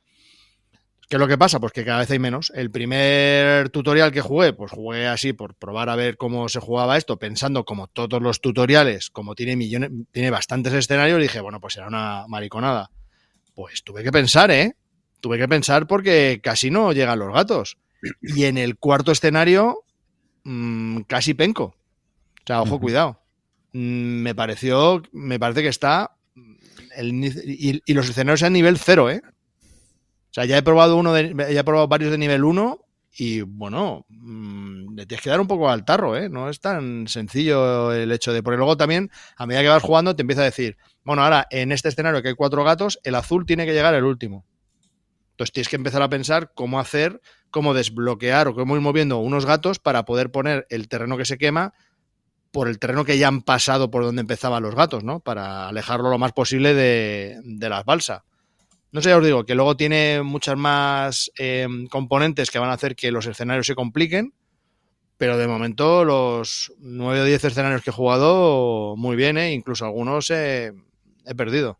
¿Qué es lo que pasa? Pues que cada vez hay menos. El primer tutorial que jugué, pues jugué así por probar a ver cómo se jugaba esto, pensando como todos los tutoriales, como tiene millones, tiene bastantes escenarios, dije, bueno, pues será una mariconada. Pues tuve que pensar, ¿eh? Tuve que pensar porque casi no llegan los gatos. Y en el cuarto escenario, mmm, casi penco. sea, ojo, uh-huh. cuidado. Mm, me pareció, me parece que está el, y, y los escenarios a nivel cero, ¿eh? O sea, ya he probado uno de, ya he probado varios de nivel uno y bueno, mmm, le tienes que dar un poco al tarro, ¿eh? No es tan sencillo el hecho de, porque luego también a medida que vas jugando te empieza a decir, bueno, ahora en este escenario que hay cuatro gatos, el azul tiene que llegar el último. Entonces tienes que empezar a pensar cómo hacer, cómo desbloquear o cómo ir moviendo unos gatos para poder poner el terreno que se quema por el terreno que ya han pasado por donde empezaban los gatos, ¿no? Para alejarlo lo más posible de, de las balsas. No sé, ya os digo, que luego tiene muchas más eh, componentes que van a hacer que los escenarios se compliquen, pero de momento los nueve o diez escenarios que he jugado, muy bien, ¿eh? Incluso algunos eh, he perdido.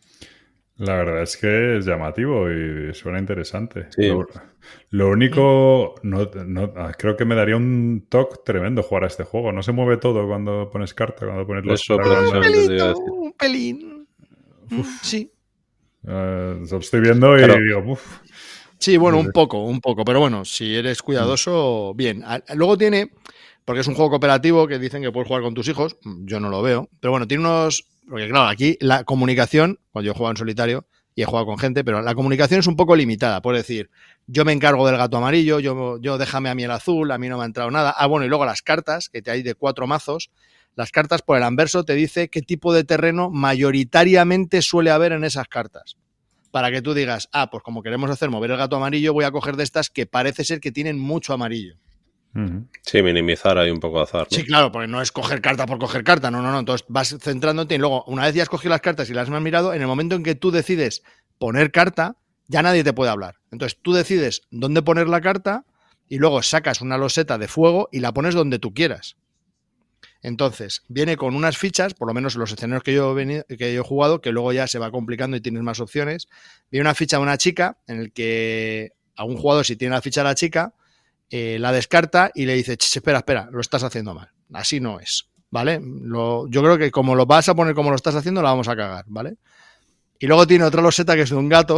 La verdad es que es llamativo y suena interesante. Sí. Lo, lo único, no, no, creo que me daría un toque tremendo jugar a este juego. No se mueve todo cuando pones carta, cuando pones los... Eso, pero un pelito, un pelín. Uf. Sí. Uh, lo estoy viendo y pero, digo, uff. Sí, bueno, un poco, un poco. Pero bueno, si eres cuidadoso, bien. Luego tiene, porque es un juego cooperativo que dicen que puedes jugar con tus hijos. Yo no lo veo. Pero bueno, tiene unos... Porque claro, aquí la comunicación, cuando yo he jugado en solitario y he jugado con gente, pero la comunicación es un poco limitada. Por decir, yo me encargo del gato amarillo, yo, yo déjame a mí el azul, a mí no me ha entrado nada. Ah, bueno, y luego las cartas, que te hay de cuatro mazos. Las cartas por el anverso te dice qué tipo de terreno mayoritariamente suele haber en esas cartas. Para que tú digas, ah, pues como queremos hacer mover el gato amarillo, voy a coger de estas que parece ser que tienen mucho amarillo. Sí, minimizar ahí un poco de azar, ¿no? Sí, claro, porque no es coger carta por coger carta, no, no, no. Entonces vas centrándote y luego, una vez ya has cogido las cartas y las has mirado, en el momento en que tú decides poner carta, ya nadie te puede hablar. Entonces tú decides dónde poner la carta y luego sacas una loseta de fuego y la pones donde tú quieras. Entonces, viene con unas fichas, por lo menos los escenarios que yo he, venido, que yo he jugado, que luego ya se va complicando y tienes más opciones. Viene una ficha de una chica en el que a un jugador, si tiene la ficha de la chica, eh, la descarta y le dice, espera, espera, lo estás haciendo mal. Así no es, ¿vale? Lo, yo creo que como lo vas a poner como lo estás haciendo, la vamos a cagar, ¿vale? Y luego tiene otra loseta que es de un gato.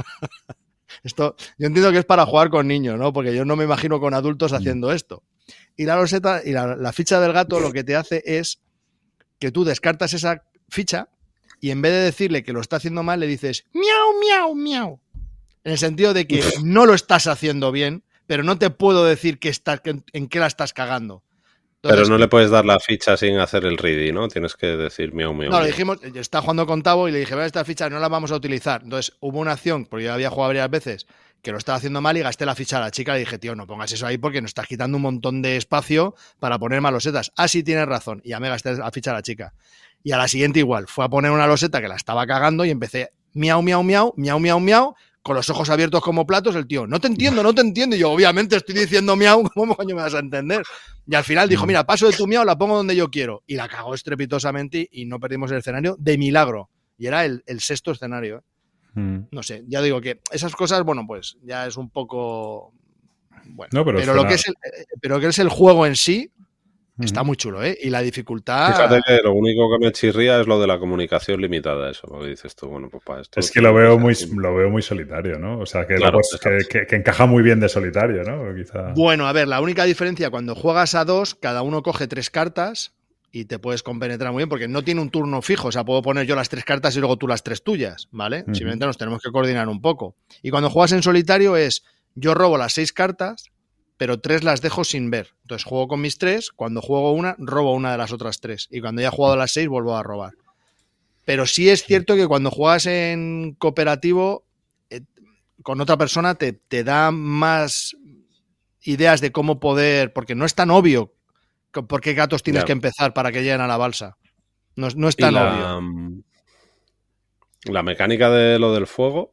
Esto, yo entiendo que es para jugar con niños, ¿no? Porque yo no me imagino con adultos haciendo esto. Y la loseta y la, la ficha del gato lo que te hace es que tú descartas esa ficha y en vez de decirle que lo está haciendo mal, le dices miau, miau, miau. En el sentido de que no lo estás haciendo bien, pero no te puedo decir que está, que, en qué la estás cagando. Entonces, pero no le puedes dar la ficha sin hacer el ready, ¿no? Tienes que decir miau, miau. No, le dijimos, yo estaba jugando con Tavo y le dije, vea, esta ficha no la vamos a utilizar. Entonces hubo una acción, porque yo había jugado varias veces, que lo estaba haciendo mal y gasté la ficha a la chica. Le dije, tío, no pongas eso ahí porque nos estás quitando un montón de espacio para poner más losetas. Ah, sí, tienes razón. Y ya me gasté la ficha a la chica. Y a la siguiente igual, fue a poner una loseta que la estaba cagando y empecé miau, miau, miau, miau, miau, miau, con los ojos abiertos como platos. El tío, no te entiendo, no te entiendo. Y yo, obviamente, estoy diciendo miau, ¿cómo coño me vas a entender? Y al final dijo, mira, paso de tu miau, la pongo donde yo quiero. Y la cagó estrepitosamente y no perdimos el escenario de milagro. Y era el, el sexto escenario, ¿eh? No sé, ya digo que esas cosas, bueno, pues ya es un poco... Bueno, no, pero pero, lo que es el, pero que es el juego en sí, uh-huh. Está muy chulo, ¿eh? Y la dificultad... Fíjate que lo único que me chirría es lo de la comunicación limitada, eso, porque dices tú, bueno, pues para esto... Es que lo veo muy, lo veo muy solitario, ¿no? O sea, que, claro, pues, que, que, que encaja muy bien de solitario, ¿no? Quizá... Bueno, a ver, la única diferencia, cuando juegas a dos, cada uno coge tres cartas... Y te puedes compenetrar muy bien porque no tiene un turno fijo. O sea, puedo poner yo las tres cartas y luego tú las tres tuyas, ¿vale? Uh-huh. Simplemente nos tenemos que coordinar un poco. Y cuando juegas en solitario es, yo robo las seis cartas, pero tres las dejo sin ver. Entonces juego con mis tres, cuando juego una, robo una de las otras tres. Y cuando ya he jugado las seis, vuelvo a robar. Pero sí es cierto que cuando juegas en cooperativo, eh, con otra persona te, te da más ideas de cómo poder, porque no es tan obvio por qué gatos tienes yeah. que empezar para que lleguen a la balsa. No, no es tan la, obvio. La mecánica de lo del fuego,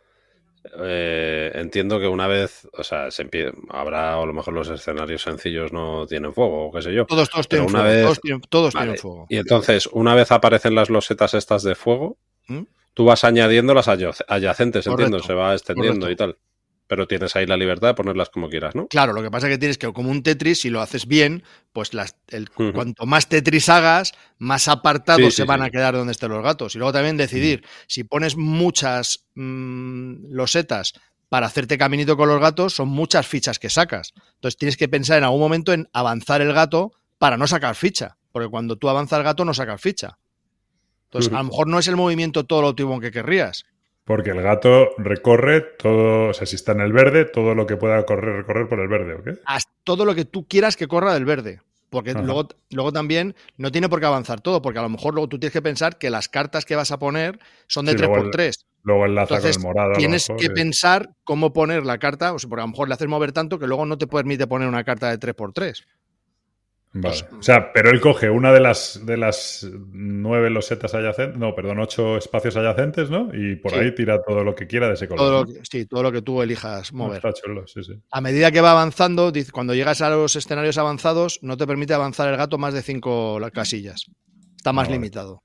eh, entiendo que una vez, o sea, se empie- habrá, o a lo mejor los escenarios sencillos no tienen fuego, o qué sé yo. Todos, todos tienen fuego. Vez, todos tienen, todos vale. tienen fuego. Y entonces, una vez aparecen las losetas estas de fuego, ¿Mm? Tú vas añadiendo las adyacentes, Correcto. Entiendo, se va extendiendo Correcto. Y tal. Pero tienes ahí la libertad de ponerlas como quieras, ¿no? Claro, lo que pasa es que tienes que, como un Tetris, si lo haces bien, pues las, el, uh-huh. cuanto más Tetris hagas, más apartados sí, se sí, van sí. a quedar donde estén los gatos. Y luego también decidir, uh-huh. si pones muchas mmm, losetas para hacerte caminito con los gatos, son muchas fichas que sacas. Entonces tienes que pensar en algún momento en avanzar el gato para no sacar ficha, porque cuando tú avanzas el gato no sacas ficha. Entonces, uh-huh. a lo mejor no es el movimiento todo lo optimo que querrías. Porque el gato recorre todo, o sea, si está en el verde, todo lo que pueda correr, recorrer por el verde, ¿o qué? Haz todo lo que tú quieras que corra del verde. Porque luego, luego también no tiene por qué avanzar todo, porque a lo mejor luego tú tienes que pensar que las cartas que vas a poner son de sí, tres por tres. Luego enlaza Entonces, con el morado. Tienes mejor, que y... pensar cómo poner la carta, o sea, porque a lo mejor le haces mover tanto que luego no te permite poner una carta de tres por tres. Vale. Pues, o sea, pero él coge una de las de las nueve losetas adyacentes, no, perdón, ocho espacios adyacentes, ¿no? Y por sí. ahí tira todo lo que quiera de ese color. Todo ¿no? lo que, sí, todo lo que tú elijas mover. No, está chulo, sí, sí. A medida que va avanzando, cuando llegas a los escenarios avanzados, no te permite avanzar el gato más de cinco casillas. Está más no, vale. limitado.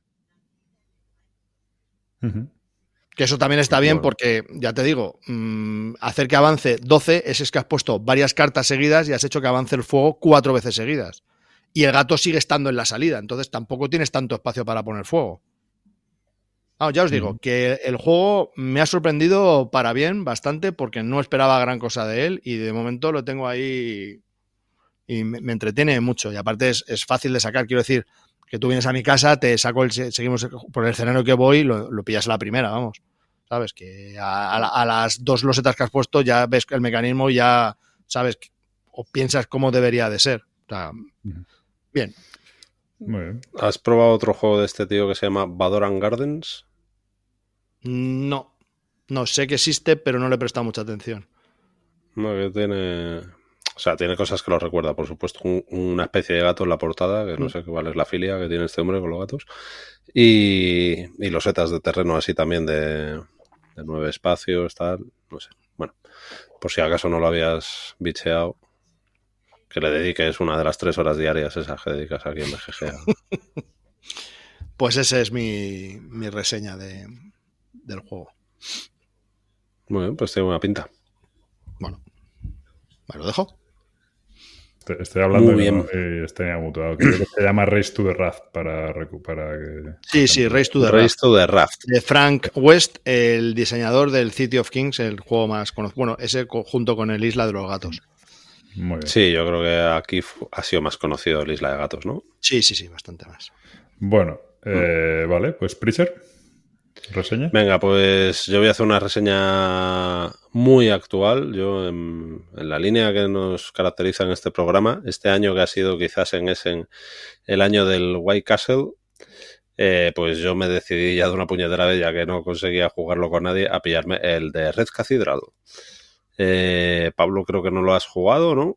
Uh-huh. Que eso también está bien bueno. porque, ya te digo, mmm, hacer que avance doce es, es que has puesto varias cartas seguidas y has hecho que avance el fuego cuatro veces seguidas. Y el gato sigue estando en la salida, entonces tampoco tienes tanto espacio para poner fuego. Ah, ya os digo, mm. que el juego me ha sorprendido para bien bastante porque no esperaba gran cosa de él y de momento lo tengo ahí y me, me entretiene mucho. Y aparte es, es fácil de sacar, quiero decir, que tú vienes a mi casa, te saco el, seguimos por el escenario que voy, lo, lo pillas a la primera, vamos. Sabes, que a, a, a las dos losetas que has puesto ya ves el mecanismo y ya sabes o piensas cómo debería de ser. O sea, mm. Bien. Muy bien. ¿Has probado otro juego de este tío que se llama Badoran Gardens? No. No, sé que existe, pero no le he prestado mucha atención. No, que tiene... O sea, tiene cosas que lo recuerda, por supuesto. Un, una especie de gato en la portada, que no sé cuál es la filia que tiene este hombre con los gatos. Y, y losetas de terreno así también de, de nueve espacios, tal. No sé. Bueno, por si acaso no lo habías bicheado. Que le dediques una de las tres horas diarias esas que dedicas aquí en B G G. Pues esa es mi, mi reseña de, del juego. Muy bien, pues tiene una pinta. Bueno, me lo dejo. Estoy hablando Muy bien. de estoy mutuado. Creo que se llama Race to the Raft para recuperar. Que... Sí, sí, Race to the Race Raft. to the Raft. De Frank West, el diseñador del City of Kings, el juego más conocido. Bueno, ese junto con el Isla de los Gatos. Muy bien. Sí, yo creo que aquí ha sido más conocido el Isla de Gatos, ¿no? Sí, sí, sí, bastante más. Bueno, eh, mm. vale, pues Preacher, reseña. Venga, pues yo voy a hacer una reseña muy actual. Yo, en, en la línea que nos caracteriza en este programa, este año que ha sido quizás en ese el año del White Castle, eh, pues yo me decidí ya de una puñetera vez, ya que no conseguía jugarlo con nadie, a pillarme el de Red Cathedral. Eh, Pablo, creo que no lo has jugado, ¿no?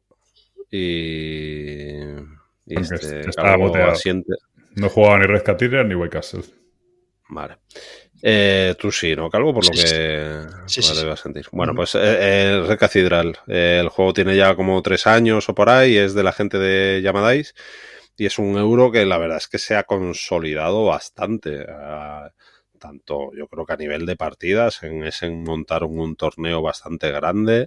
Y, y este está boteado. Asiente. No he jugado ni Red Cathedral ni White Castle. Vale. Eh, tú sí, ¿no, Calvo? Por lo sí, que sí, sí, sí, debes sí. sentir. Bueno, uh-huh. pues eh, Red Cathedral. Eh, el juego tiene ya como tres años o por ahí. Es de la gente de Yamadais. Y es un euro que la verdad es que se ha consolidado bastante. Uh, tanto yo creo que a nivel de partidas, en ese montaron un torneo bastante grande,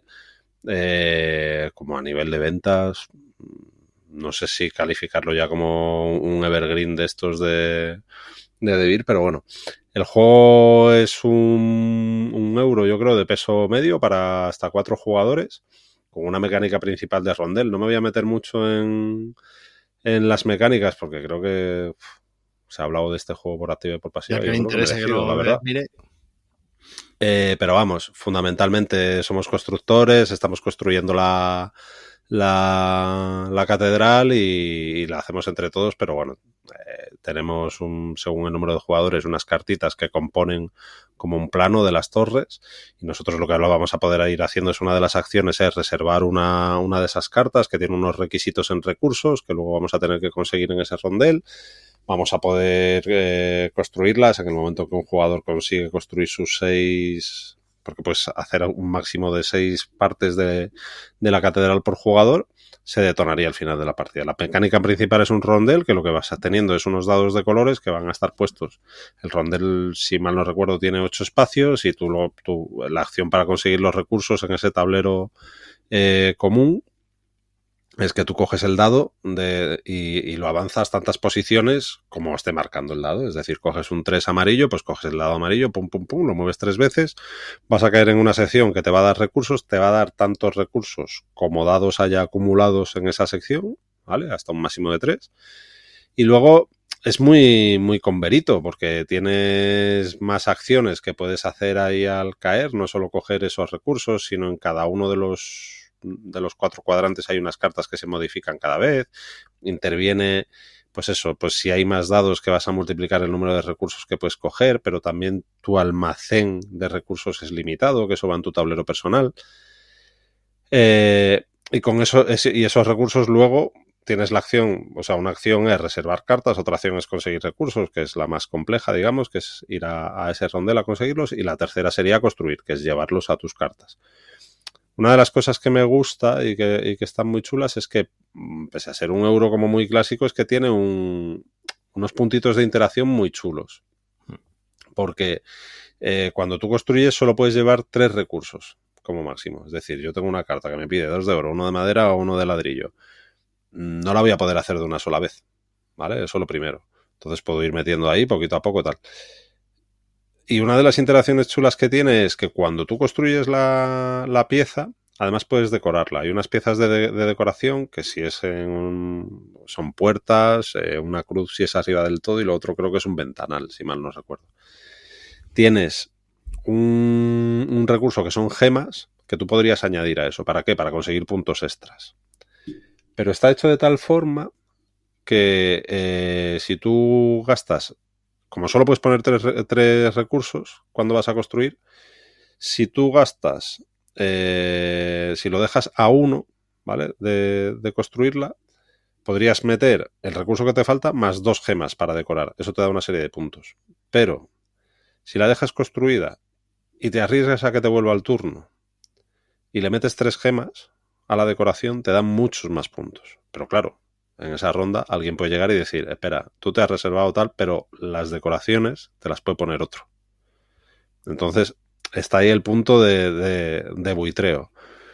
eh, como a nivel de ventas, no sé si calificarlo ya como un evergreen de estos de, de Devir, pero bueno, el juego es un, un euro, yo creo, de peso medio para hasta cuatro jugadores, con una mecánica principal de rondel. No me voy a meter mucho en, en las mecánicas, porque creo que... Uf, se ha hablado de este juego por activa y por pasiva. Ya que le interesa que lo la verdad. Mire. Eh, pero vamos, fundamentalmente somos constructores, estamos construyendo la, la, la catedral y, y la hacemos entre todos, pero bueno, eh, tenemos un, según el número de jugadores, unas cartitas que componen como un plano de las torres y nosotros lo que lo vamos a poder ir haciendo es una de las acciones es reservar una, una de esas cartas que tiene unos requisitos en recursos que luego vamos a tener que conseguir en ese rondel. Vamos a poder eh, construirlas en el momento que un jugador consigue construir sus seis, porque puedes hacer un máximo de seis partes de, de la catedral por jugador, se detonaría al final de la partida. La mecánica principal es un rondel, que lo que vas teniendo es unos dados de colores que van a estar puestos. El rondel, si mal no recuerdo, tiene ocho espacios y tú, lo, tú la acción para conseguir los recursos en ese tablero eh, común es que tú coges el dado de, y, y lo avanzas tantas posiciones como esté marcando el dado. Es decir, coges un tres amarillo, pues coges el dado amarillo, pum, pum, pum, lo mueves tres veces, vas a caer en una sección que te va a dar recursos, te va a dar tantos recursos como dados haya acumulados en esa sección, ¿vale? Hasta un máximo de tres. Y luego es muy, muy converito, porque tienes más acciones que puedes hacer ahí al caer, no solo coger esos recursos, sino en cada uno de los, de los cuatro cuadrantes hay unas cartas que se modifican cada vez. Interviene, pues eso, pues si hay más dados que vas a multiplicar el número de recursos que puedes coger, pero también tu almacén de recursos es limitado, que eso va en tu tablero personal. Eh, y con eso, y esos recursos luego tienes la acción, o sea, una acción es reservar cartas, otra acción es conseguir recursos, que es la más compleja, digamos, que es ir a, a ese rondel a conseguirlos, y la tercera sería construir, que es llevarlos a tus cartas. Una de las cosas que me gusta y que, y que están muy chulas es que, pese a ser un euro como muy clásico, es que tiene un, unos puntitos de interacción muy chulos. Porque eh, cuando tú construyes solo puedes llevar tres recursos como máximo. Es decir, yo tengo una carta que me pide dos de oro, uno de madera o uno de ladrillo. No la voy a poder hacer de una sola vez, ¿vale? Eso es lo primero. Entonces puedo ir metiendo ahí poquito a poco tal. Y una de las interacciones chulas que tiene es que cuando tú construyes la, la pieza, además puedes decorarla. Hay unas piezas de, de, de decoración que si es en un, son puertas, eh, una cruz si es arriba del todo y lo otro creo que es un ventanal, si mal no recuerdo. Tienes un, un recurso que son gemas que tú podrías añadir a eso. ¿Para qué? Para conseguir puntos extras. Pero está hecho de tal forma que eh, si tú gastas, como solo puedes poner tres, tres recursos cuando vas a construir, si tú gastas, eh, si lo dejas a uno, ¿vale? De, de construirla, podrías meter el recurso que te falta más dos gemas para decorar. Eso te da una serie de puntos. Pero si la dejas construida y te arriesgas a que te vuelva al turno y le metes tres gemas a la decoración, te dan muchos más puntos. Pero claro, en esa ronda alguien puede llegar y decir, espera, tú te has reservado tal, pero las decoraciones te las puede poner otro. Entonces, está ahí el punto de, de, de buitreo.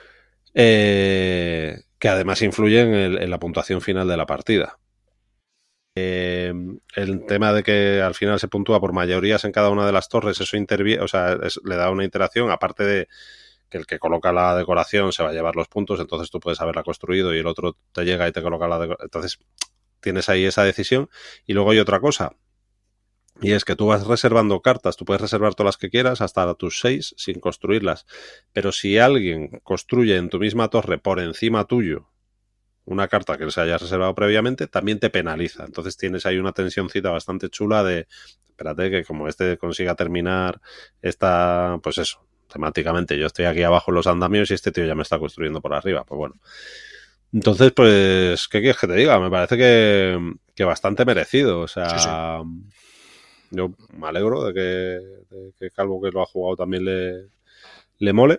Eh, que además influye en, el, en la puntuación final de la partida. Eh, el tema de que al final se puntúa por mayorías en cada una de las torres, eso interviene, o sea, es, le da una interacción, aparte de que el que coloca la decoración se va a llevar los puntos, entonces tú puedes haberla construido y el otro te llega y te coloca la decoración. Entonces tienes ahí esa decisión. Y luego hay otra cosa, y es que tú vas reservando cartas, tú puedes reservar todas las que quieras hasta tus seis sin construirlas, pero si alguien construye en tu misma torre por encima tuyo una carta que se haya reservado previamente, también te penaliza. Entonces tienes ahí una tensioncita bastante chula de, espérate que como este consiga terminar esta, pues eso, temáticamente yo estoy aquí abajo en los andamios y este tío ya me está construyendo por arriba, pues bueno. Entonces, pues, ¿qué quieres que te diga? Me parece que, que bastante merecido, o sea, sí, sí. Yo me alegro de que, de que Calvo, que lo ha jugado, también le, le mole.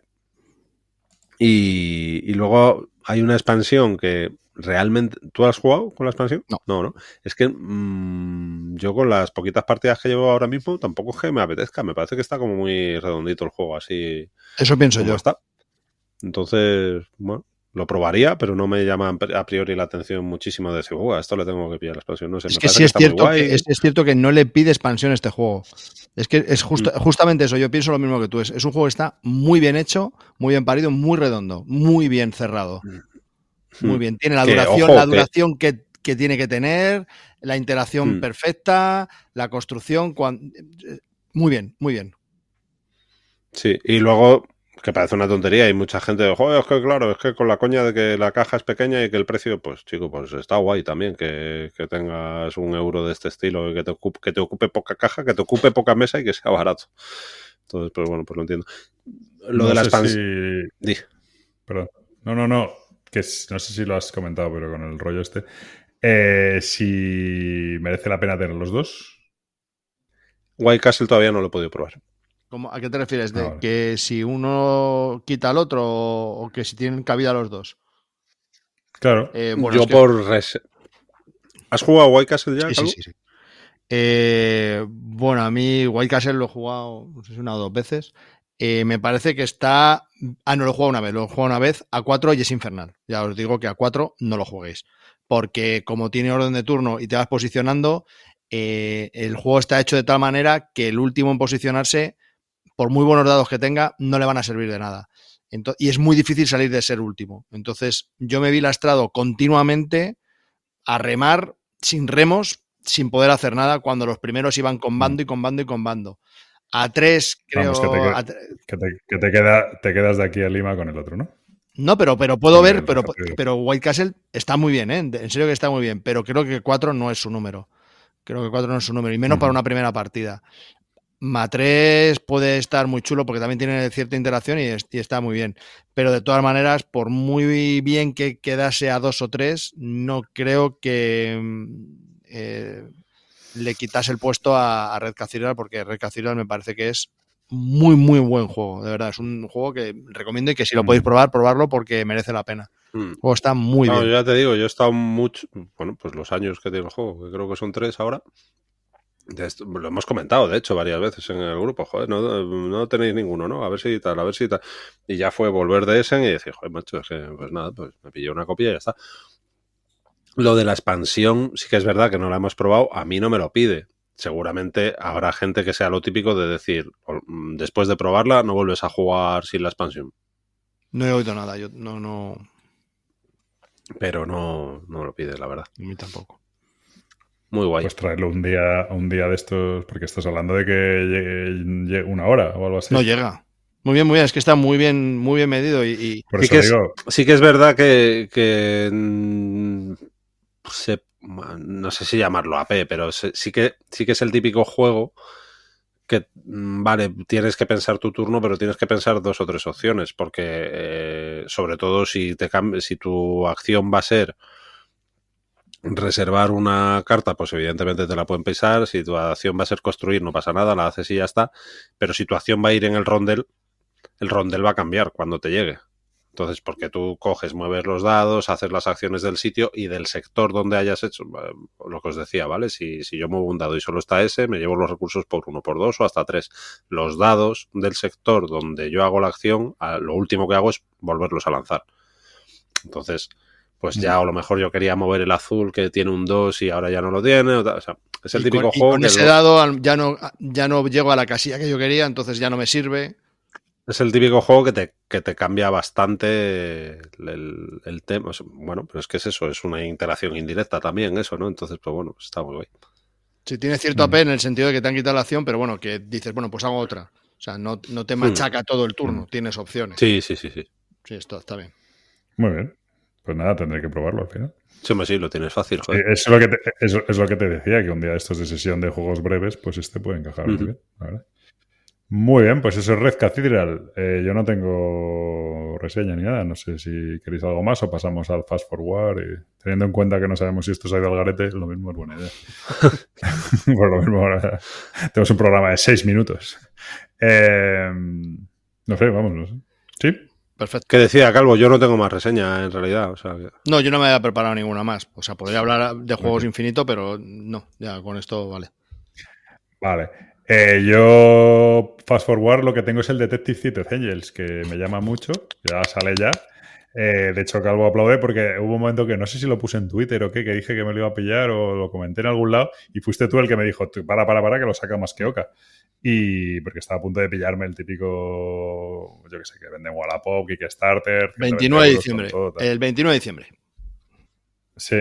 Y, y luego hay una expansión que realmente... ¿Tú has jugado con la expansión? No. No, no. Es que mmm, yo con las poquitas partidas que llevo ahora mismo tampoco es que me apetezca. Me parece que está como muy redondito el juego, así... Eso pienso yo. Está. Entonces, bueno, lo probaría, pero no me llama a priori la atención muchísimo de decir, uh, a esto le tengo que pillar la expansión. No sé, es me que sí que es cierto que, es, es cierto que no le pide expansión a este juego. Es que es justo, mm. justamente eso, yo pienso lo mismo que tú. Es, es un juego que está muy bien hecho, muy bien parido, muy redondo, muy bien cerrado. Mm. Muy bien. Tiene la que, duración, ojo, la duración que... que, que tiene que tener, la interacción mm. perfecta, la construcción. Cuando... Muy bien, muy bien. Sí, y luego, que parece una tontería, y mucha gente, joder, es que claro, es que con la coña de que la caja es pequeña y que el precio, pues chico, pues está guay también, que, que tengas un euro de este estilo y que te, ocupe, que te ocupe poca caja, que te ocupe poca mesa y que sea barato. Entonces, pues bueno, pues lo entiendo. Lo no de la sé expansión... Si... Perdón. No, no, no, que no sé si lo has comentado, pero con el rollo este, eh, si merece la pena tener los dos. White Castle todavía no lo he podido probar. ¿A qué te refieres? ¿De ah, vale. que si uno quita al otro o que si tienen cabida los dos? Claro. Eh, bueno, Yo es que... por... Res... ¿Has jugado White Castle ya? Sí, sí, sí, sí. Eh, bueno, a mí White Castle lo he jugado, no sé si una o dos veces. Eh, me parece que está... Ah, no, lo he jugado una vez. Lo he jugado una vez a cuatro y es infernal. Ya os digo que a cuatro no lo juguéis. Porque como tiene orden de turno y te vas posicionando, eh, el juego está hecho de tal manera que el último en posicionarse, por muy buenos dados que tenga, no le van a servir de nada. Entonces, y es muy difícil salir de ser último. Entonces, yo me vi lastrado continuamente a remar sin remos, sin poder hacer nada, cuando los primeros iban con bando y con bando y con bando. A tres, creo... Vamos, que, te, a que, te, que te, queda, te quedas de aquí a Lima con el otro, ¿no? No, pero, pero puedo sí, ver, pero, pero White Castle está muy bien, ¿eh? En serio que está muy bien, pero creo que cuatro no es su número. Creo que cuatro no es su número, y menos uh-huh. para una primera partida. Ma tres puede estar muy chulo porque también tiene cierta interacción y, es, y está muy bien. Pero de todas maneras, por muy bien que quedase a dos o tres, no creo que eh, le quitase el puesto a, a Red Cathedral, porque Red Cathedral me parece que es muy, muy buen juego. De verdad, es un juego que recomiendo y que si lo podéis probar, probarlo porque merece la pena. El juego está muy no, bien. Ya te digo, yo he estado mucho, bueno, pues los años que tiene el juego, que creo que son tres ahora. Esto, lo hemos comentado, de hecho, varias veces en el grupo. Joder, no, no tenéis ninguno, ¿no? A ver si tal, a ver si tal. Y ya fue volver de Essen y decir, joder, macho, es que, pues nada, pues me pillé una copia y ya está. Lo de la expansión, sí que es verdad que no la hemos probado, a mí no me lo pide. Seguramente habrá gente que sea lo típico de decir, después de probarla, no vuelves a jugar sin la expansión. No he oído nada, yo no, no. Pero no, no me lo pide, la verdad. A mí tampoco. Muy guay. Pues traerlo un día, un día de estos, porque estás hablando de que llegue, llegue una hora o algo así. No llega. Muy bien, muy bien, es que está muy bien, muy bien medido y, y... Por sí eso que es, digo... sí que es verdad que, que se, no sé si llamarlo A P, pero se, sí que sí que es el típico juego que, vale, tienes que pensar tu turno, pero tienes que pensar dos o tres opciones, porque eh, sobre todo si te si tu acción va a ser reservar una carta, pues evidentemente te la pueden pesar. Si tu acción va a ser construir, no pasa nada, la haces y ya está. Pero si tu acción va a ir en el rondel, el rondel va a cambiar cuando te llegue. Entonces, porque tú coges, mueves los dados, haces las acciones del sitio y del sector donde hayas hecho, lo que os decía, ¿vale? Si, si yo muevo un dado y solo está ese, me llevo los recursos por uno, por dos o hasta tres. Los dados del sector donde yo hago la acción, lo último que hago es volverlos a lanzar. Entonces, pues ya a lo mejor yo quería mover el azul que tiene un dos y ahora ya no lo tiene. O sea, es el y típico con, juego y con que ese lo... dado ya no, ya no llego a la casilla que yo quería, entonces ya no me sirve. Es el típico juego que te, que te cambia bastante el, el tema. Bueno, pero es que es eso, es una interacción indirecta también eso, ¿no? Entonces, pues bueno, pues está muy guay. Sí, tiene cierto A P en el sentido de que te han quitado la acción, pero bueno, que dices, bueno, pues hago otra. O sea, no, no te machaca hmm. todo el turno, hmm. tienes opciones. Sí, sí, sí, sí. Sí, esto está bien. Muy bien. Pues nada, tendré que probarlo al final. Sí, sí, lo tienes fácil, joder. Sí, eso es, lo que te, eso es lo que te decía, que un día de estos de sesión de juegos breves, pues este puede encajar uh-huh. muy bien, la verdad. Muy bien, pues eso es Red Cathedral. Eh, yo no tengo reseña ni nada. No sé si queréis algo más o pasamos al Fast Forward. Y, teniendo en cuenta que no sabemos si esto se ha ido al garete, lo mismo es buena idea. Por lo mismo, ahora tenemos un programa de seis minutos. Eh, no sé, vamos, no sé. ¿Sí? Perfecto. Que decía Calvo, yo no tengo más reseña en realidad. O sea, que... No, yo no me había preparado ninguna más. O sea, podría hablar de juegos okay. infinito, pero no, ya con esto vale. Vale. Eh, yo, Fast Forward, lo que tengo es el Detective City Angels, que me llama mucho, ya sale ya. Eh, de hecho, Calvo aplaude porque hubo un momento que no sé si lo puse en Twitter o qué, que dije que me lo iba a pillar o lo comenté en algún lado y fuiste tú el que me dijo, para, para, para, que lo saca más que Oca. Y porque estaba a punto de pillarme el típico, yo que sé, que venden Wallapop, Kickstarter. veintinueve de diciembre. Todo, el veintinueve de diciembre. Sí,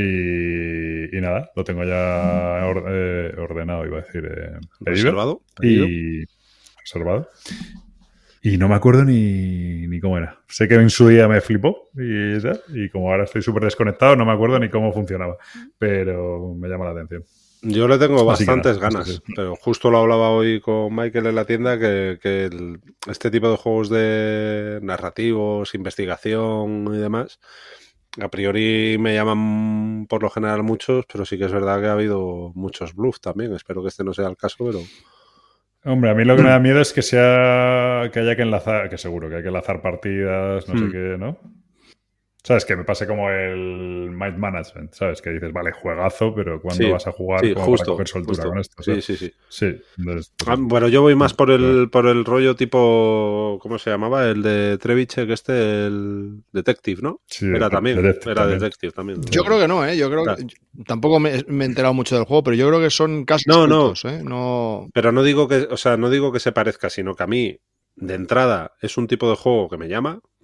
y, y nada, lo tengo ya or, eh, ordenado, iba a decir. Eh, ¿Reservado? Y reservado. Y no me acuerdo ni, ni cómo era. Sé que en su día me flipó y, y como ahora estoy súper desconectado, no me acuerdo ni cómo funcionaba. Pero me llama la atención. Yo le tengo bastantes nada, ganas, sí. Pero justo lo hablaba hoy con Michael en la tienda, que, que el, este tipo de juegos de narrativos, investigación y demás... A priori me llaman por lo general muchos, pero sí que es verdad que ha habido muchos bluffs también. Espero que este no sea el caso, pero... Hombre, a mí lo que me da miedo es que sea que haya que enlazar, que seguro que hay que enlazar partidas, no hmm. sé qué, ¿no? ¿Sabes? Que me pase como el Mind Management, ¿sabes? Que dices, vale, juegazo, pero ¿cuándo sí, vas a jugar sí, como justo, para coger soltura justo. con esto? Sí, sí, sí. Sí. Entonces, pues, ah, bueno, yo voy más por el por el rollo tipo, ¿cómo se llamaba? El de Treviche, que este, el Detective, ¿no? Sí, era también, Detective era también. Detective también. Yo creo que no, ¿eh? Yo creo claro. que tampoco me, me he enterado mucho del juego, pero yo creo que son casos no, cultos, no. ¿eh? No. Pero no digo que, o sea, no digo que se parezca, sino que a mí, de entrada, es un tipo de juego que me llama.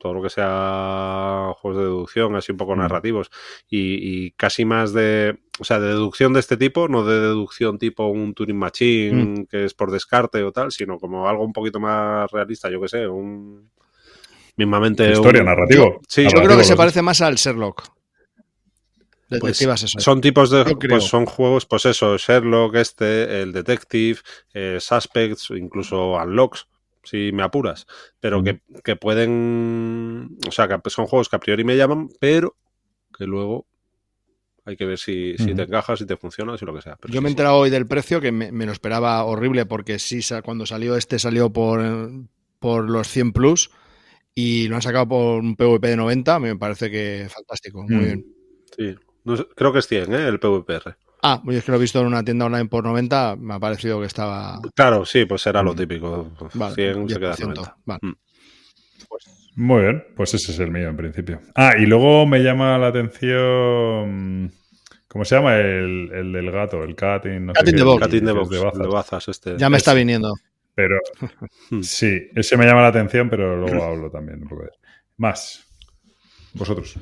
todo lo que sea juegos de deducción, así un poco mm. narrativos, y, y casi más de, o sea, de deducción de este tipo, no de deducción tipo un Turing Machine mm. que es por descarte o tal, sino como algo un poquito más realista, yo que sé, un mismamente... Historia, un, narrativo. Yo, sí, narrativo, yo creo que se parece más al Sherlock. Pues son tipos de pues son juegos, pues eso, Sherlock, este, el Detective, eh, Suspects, incluso Unlocks, si me apuras, pero mm. que, que pueden, o sea, que son juegos que a priori me llaman, pero que luego hay que ver si, si mm. te encajas, si te funciona, si lo que sea. Pero yo sí, me he sí. enterado hoy del precio, que me, me lo esperaba horrible, porque sí, cuando salió este salió por, por los cien plus y lo han sacado por un P V P de noventa, me parece que fantástico, muy mm. bien. Sí. No sé, creo que es cien, ¿eh? El P V P R. Ah, yo es que lo he visto en una tienda online por noventa, me ha parecido que estaba... Claro, sí, pues era lo típico. Vale, cien se queda noventa. Vale. Mm. Muy bien, pues ese es el mío en principio. Ah, y luego me llama la atención... ¿Cómo se llama? El, el del gato, el Cat in... No Cat in the Box. Cat in the Box, de Bazas. De Bazas este. Ya me ese. está viniendo. Pero sí, ese me llama la atención, pero luego hablo también un poco de él. Más. Vosotros.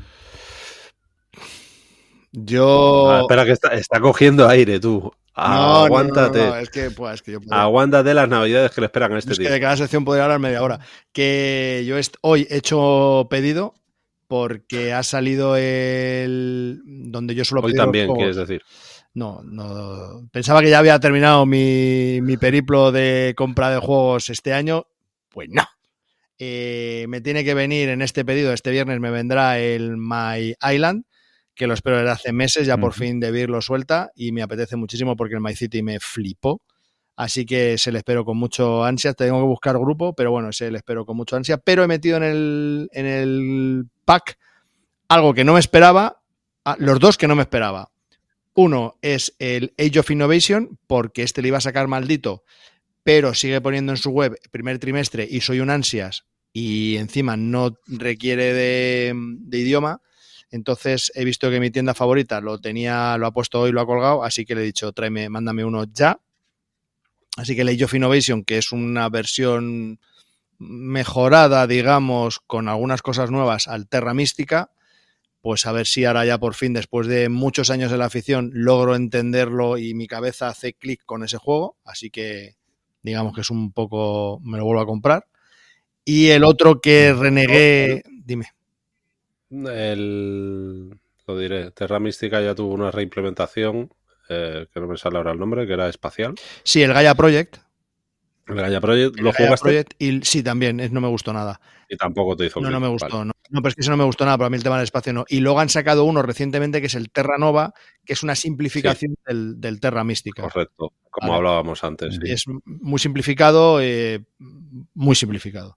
Yo... Ah, espera, que está, está cogiendo aire, tú. No, Aguántate. No, no, no, no. Es que, pues, es que yo puedo... Aguántate las navidades que le esperan a este es tío. Que de cada sección podría hablar media hora. Que yo est- hoy he hecho pedido porque ha salido el... donde yo suelo Hoy pedir también, los quieres decir. No, no. Pensaba que ya había terminado mi, mi periplo de compra de juegos este año. Pues no. Eh, me tiene que venir en este pedido, este viernes me vendrá el My Island, que lo espero desde hace meses, ya por uh-huh. fin David lo suelta y me apetece muchísimo porque el My City me flipó. Así que se le espero con mucho ansia. Tengo que buscar grupo, pero bueno, se le espero con mucho ansia. Pero he metido en el, en el pack algo que no me esperaba, los dos que no me esperaba. Uno es el Age of Innovation, porque este le iba a sacar maldito, pero sigue poniendo en su web primer trimestre y soy un ansias y encima no requiere de, de idioma. Entonces he visto que mi tienda favorita lo tenía, lo ha puesto hoy, lo ha colgado, así que le he dicho, tráeme, mándame uno ya. Así que el Age of Innovation, que es una versión mejorada, digamos, con algunas cosas nuevas al Terra Mística, pues a ver si ahora ya por fin, después de muchos años de la afición, logro entenderlo y mi cabeza hace clic con ese juego. Así que digamos que es un poco, me lo vuelvo a comprar. Y el otro que renegué, dime. El, lo diré, Terra Mística ya tuvo una reimplementación, eh, que no me sale ahora el nombre, que era espacial. Sí, el Gaia Project. El Gaia Project, el ¿lo Gaia jugaste? Project, y sí, también, es, no me gustó nada. Y tampoco te hizo No, clic, no me gustó, vale. no. No, pero es que eso no me gustó nada, para mí el tema del espacio no. Y luego han sacado uno recientemente que es el Terra Nova, que es una simplificación sí. del, del Terra Mística. Correcto, como vale. hablábamos antes. Sí. Es muy simplificado, eh, muy simplificado.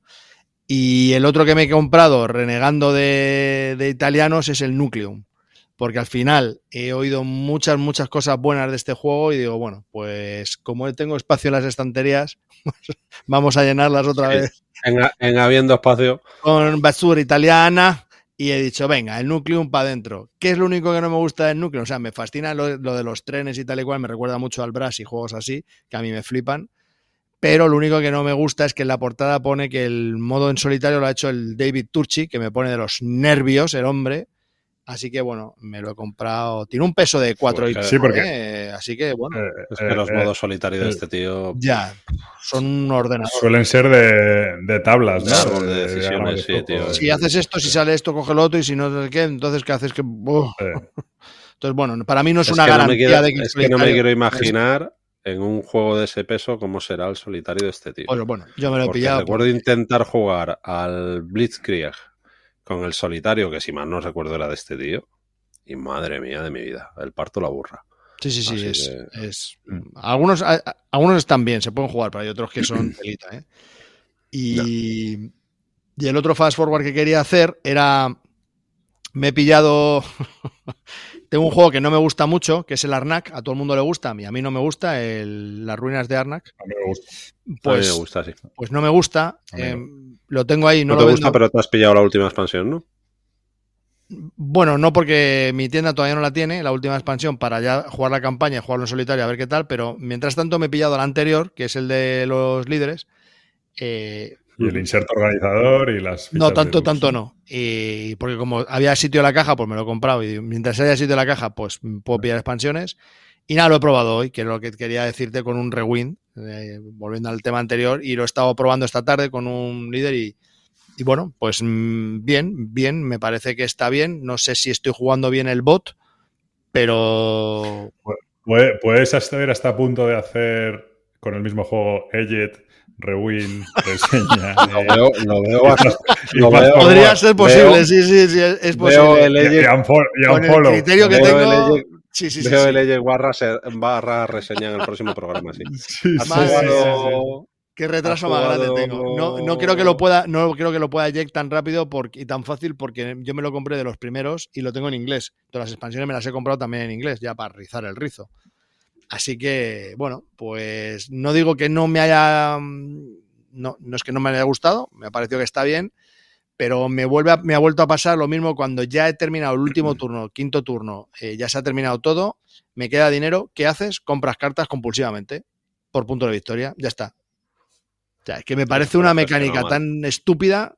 Y el otro que me he comprado, renegando de, de italianos, es el Nucleum. Porque al final he oído muchas, muchas cosas buenas de este juego y digo, bueno, pues como tengo espacio en las estanterías, vamos a llenarlas otra sí. vez. En, en habiendo espacio. Con basura italiana y he dicho, venga, el Nucleum para adentro. ¿Qué es lo único que no me gusta del Nucleum? O sea, me fascina lo, lo de los trenes y tal y cual, me recuerda mucho al Brass y juegos así, que a mí me flipan. Pero lo único que no me gusta es que en la portada pone que el modo en solitario lo ha hecho el David Turchi, que me pone de los nervios el hombre. Así que, bueno, me lo he comprado. Tiene un peso de cuatro y sí, porque ¿eh? Así que, bueno. Eh, es que eh, los modos solitarios eh, de este tío... Ya, son un ordenador. Suelen ser de, de tablas, ¿no? Árbol de decisiones, de sí, tío. Si haces esto, si sale esto, coge lo otro, y si no, ¿qué? Entonces, ¿qué haces? Que... Uh. Sí. Entonces, bueno, para mí no es, es una garantía no quiero, de que... Es que no me quiero imaginar... en un juego de ese peso cómo será el solitario de este tío. Pues bueno, yo me lo he porque pillado. Recuerdo porque... intentar jugar al Blitzkrieg con el solitario, que si mal no recuerdo era de este tío, y madre mía de mi vida, el parto la burra. Sí, sí, sí, es, que... es... Algunos, a, algunos están bien, se pueden jugar, pero hay otros que son telita, ¿eh? Y... No. y el otro fast forward que quería hacer era... Me he pillado... Tengo un juego que no me gusta mucho, que es el Arnak. A todo el mundo le gusta, a mí, a mí no me gusta, el, las ruinas de Arnak. A mí me gusta. a Pues, mí me gusta, sí. Pues no me gusta. Eh, lo tengo ahí. No, no te lo gusta, vendo. Pero te has pillado la última expansión, ¿no? Bueno, no, porque mi tienda todavía no la tiene, la última expansión, para ya jugar la campaña y jugarlo en solitario a ver qué tal, pero mientras tanto me he pillado la anterior, que es el de los líderes, eh, Y el inserto organizador y las fichas No, tanto, de tanto bus. no. Y porque como había sitio en la caja, pues me lo he comprado. Y mientras haya sitio en la caja, pues puedo pillar expansiones. Y nada, lo he probado hoy, que es lo que quería decirte con un rewind, eh, volviendo al tema anterior. Y lo he estado probando esta tarde con un líder y, y bueno, pues bien, bien, me parece que está bien. No sé si estoy jugando bien el bot, pero... Puedes, puedes estar hasta a punto de hacer con el mismo juego Edget, Rewind, reseña. Lo eh, veo, lo veo, y bastante- fast- y lo fast veo- forward. Podría ser posible, veo- sí, sí, sí, es, es veo posible. el Y, y Edget- unfo- y Con el unfollow. criterio que Veo tengo... el Edget- Sí, sí, sí. Veo sí. el Edge barra, se- barra reseña en el próximo programa, sí. Sí, ¿Has sí, Madre sí, sí, mía. jugado- Qué retraso ¿Has más grande jugado- tengo. No, no creo que lo pueda, no creo que lo pueda Jack tan rápido porque, y tan fácil porque yo me lo compré de los primeros y lo tengo en inglés. Todas las expansiones me las he comprado también en inglés, ya para rizar el rizo. Así que, bueno, pues no digo que no me haya. No, no es que no me haya gustado, me ha parecido que está bien, pero me, vuelve a- me ha vuelto a pasar lo mismo cuando ya he terminado el último turno, quinto turno, eh, ya se ha terminado todo, me queda dinero. ¿Qué haces? Compras cartas compulsivamente por punto de victoria, ya está. O sea, es que me parece una mecánica tan estúpida.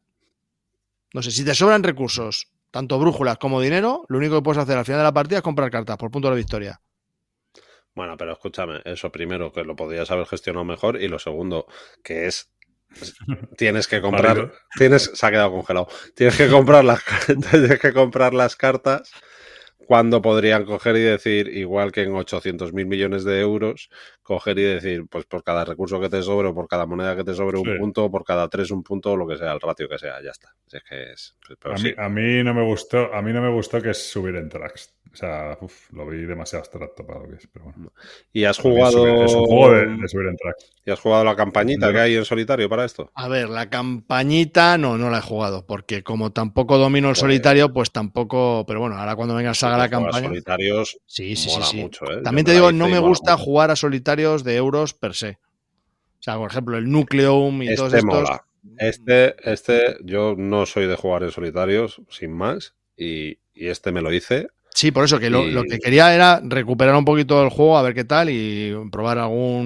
No sé, si te sobran recursos, tanto brújulas como dinero, lo único que puedes hacer al final de la partida es comprar cartas por punto de victoria. Bueno, pero escúchame, eso primero, que lo podrías haber gestionado mejor, y lo segundo, que es tienes que comprar, Válido. tienes, se ha quedado congelado, tienes que comprar las tienes que comprar las cartas cuando podrían coger y decir, igual que en ochocientos mil millones de euros, coger y decir, pues por cada recurso que te sobre o por cada moneda que te sobre un Sí. punto, por cada tres un punto, o lo que sea, el ratio que sea, ya está. Si es que es, pero A sí. mí, a mí no me gustó, a mí no me gustó que es subir en tracks. O sea, uf, lo vi demasiado abstracto para lo que es, pero bueno. ¿Y has Para mí es jugado subir- es un juego de, de subir en tracks. ¿Y has jugado la campañita Yo que no. hay en solitario para esto? A ver, la campañita no, no la he jugado, porque como tampoco domino el Pues- solitario, pues tampoco. Pero bueno, ahora cuando venga salga la Porque jugar campaña. solitarios Sí, sí, sí, mola sí. mucho, ¿eh? También Yo te me la digo, hice no y me mola gusta mucho. jugar a solitarios de euros per se. O sea, por ejemplo, el Nucleum y todos Este estos. mola. Este, este, yo no soy de jugar en solitarios, sin más, y, y este me lo hice. Sí, por eso que lo, Y- lo que quería era recuperar un poquito el juego, a ver qué tal, y probar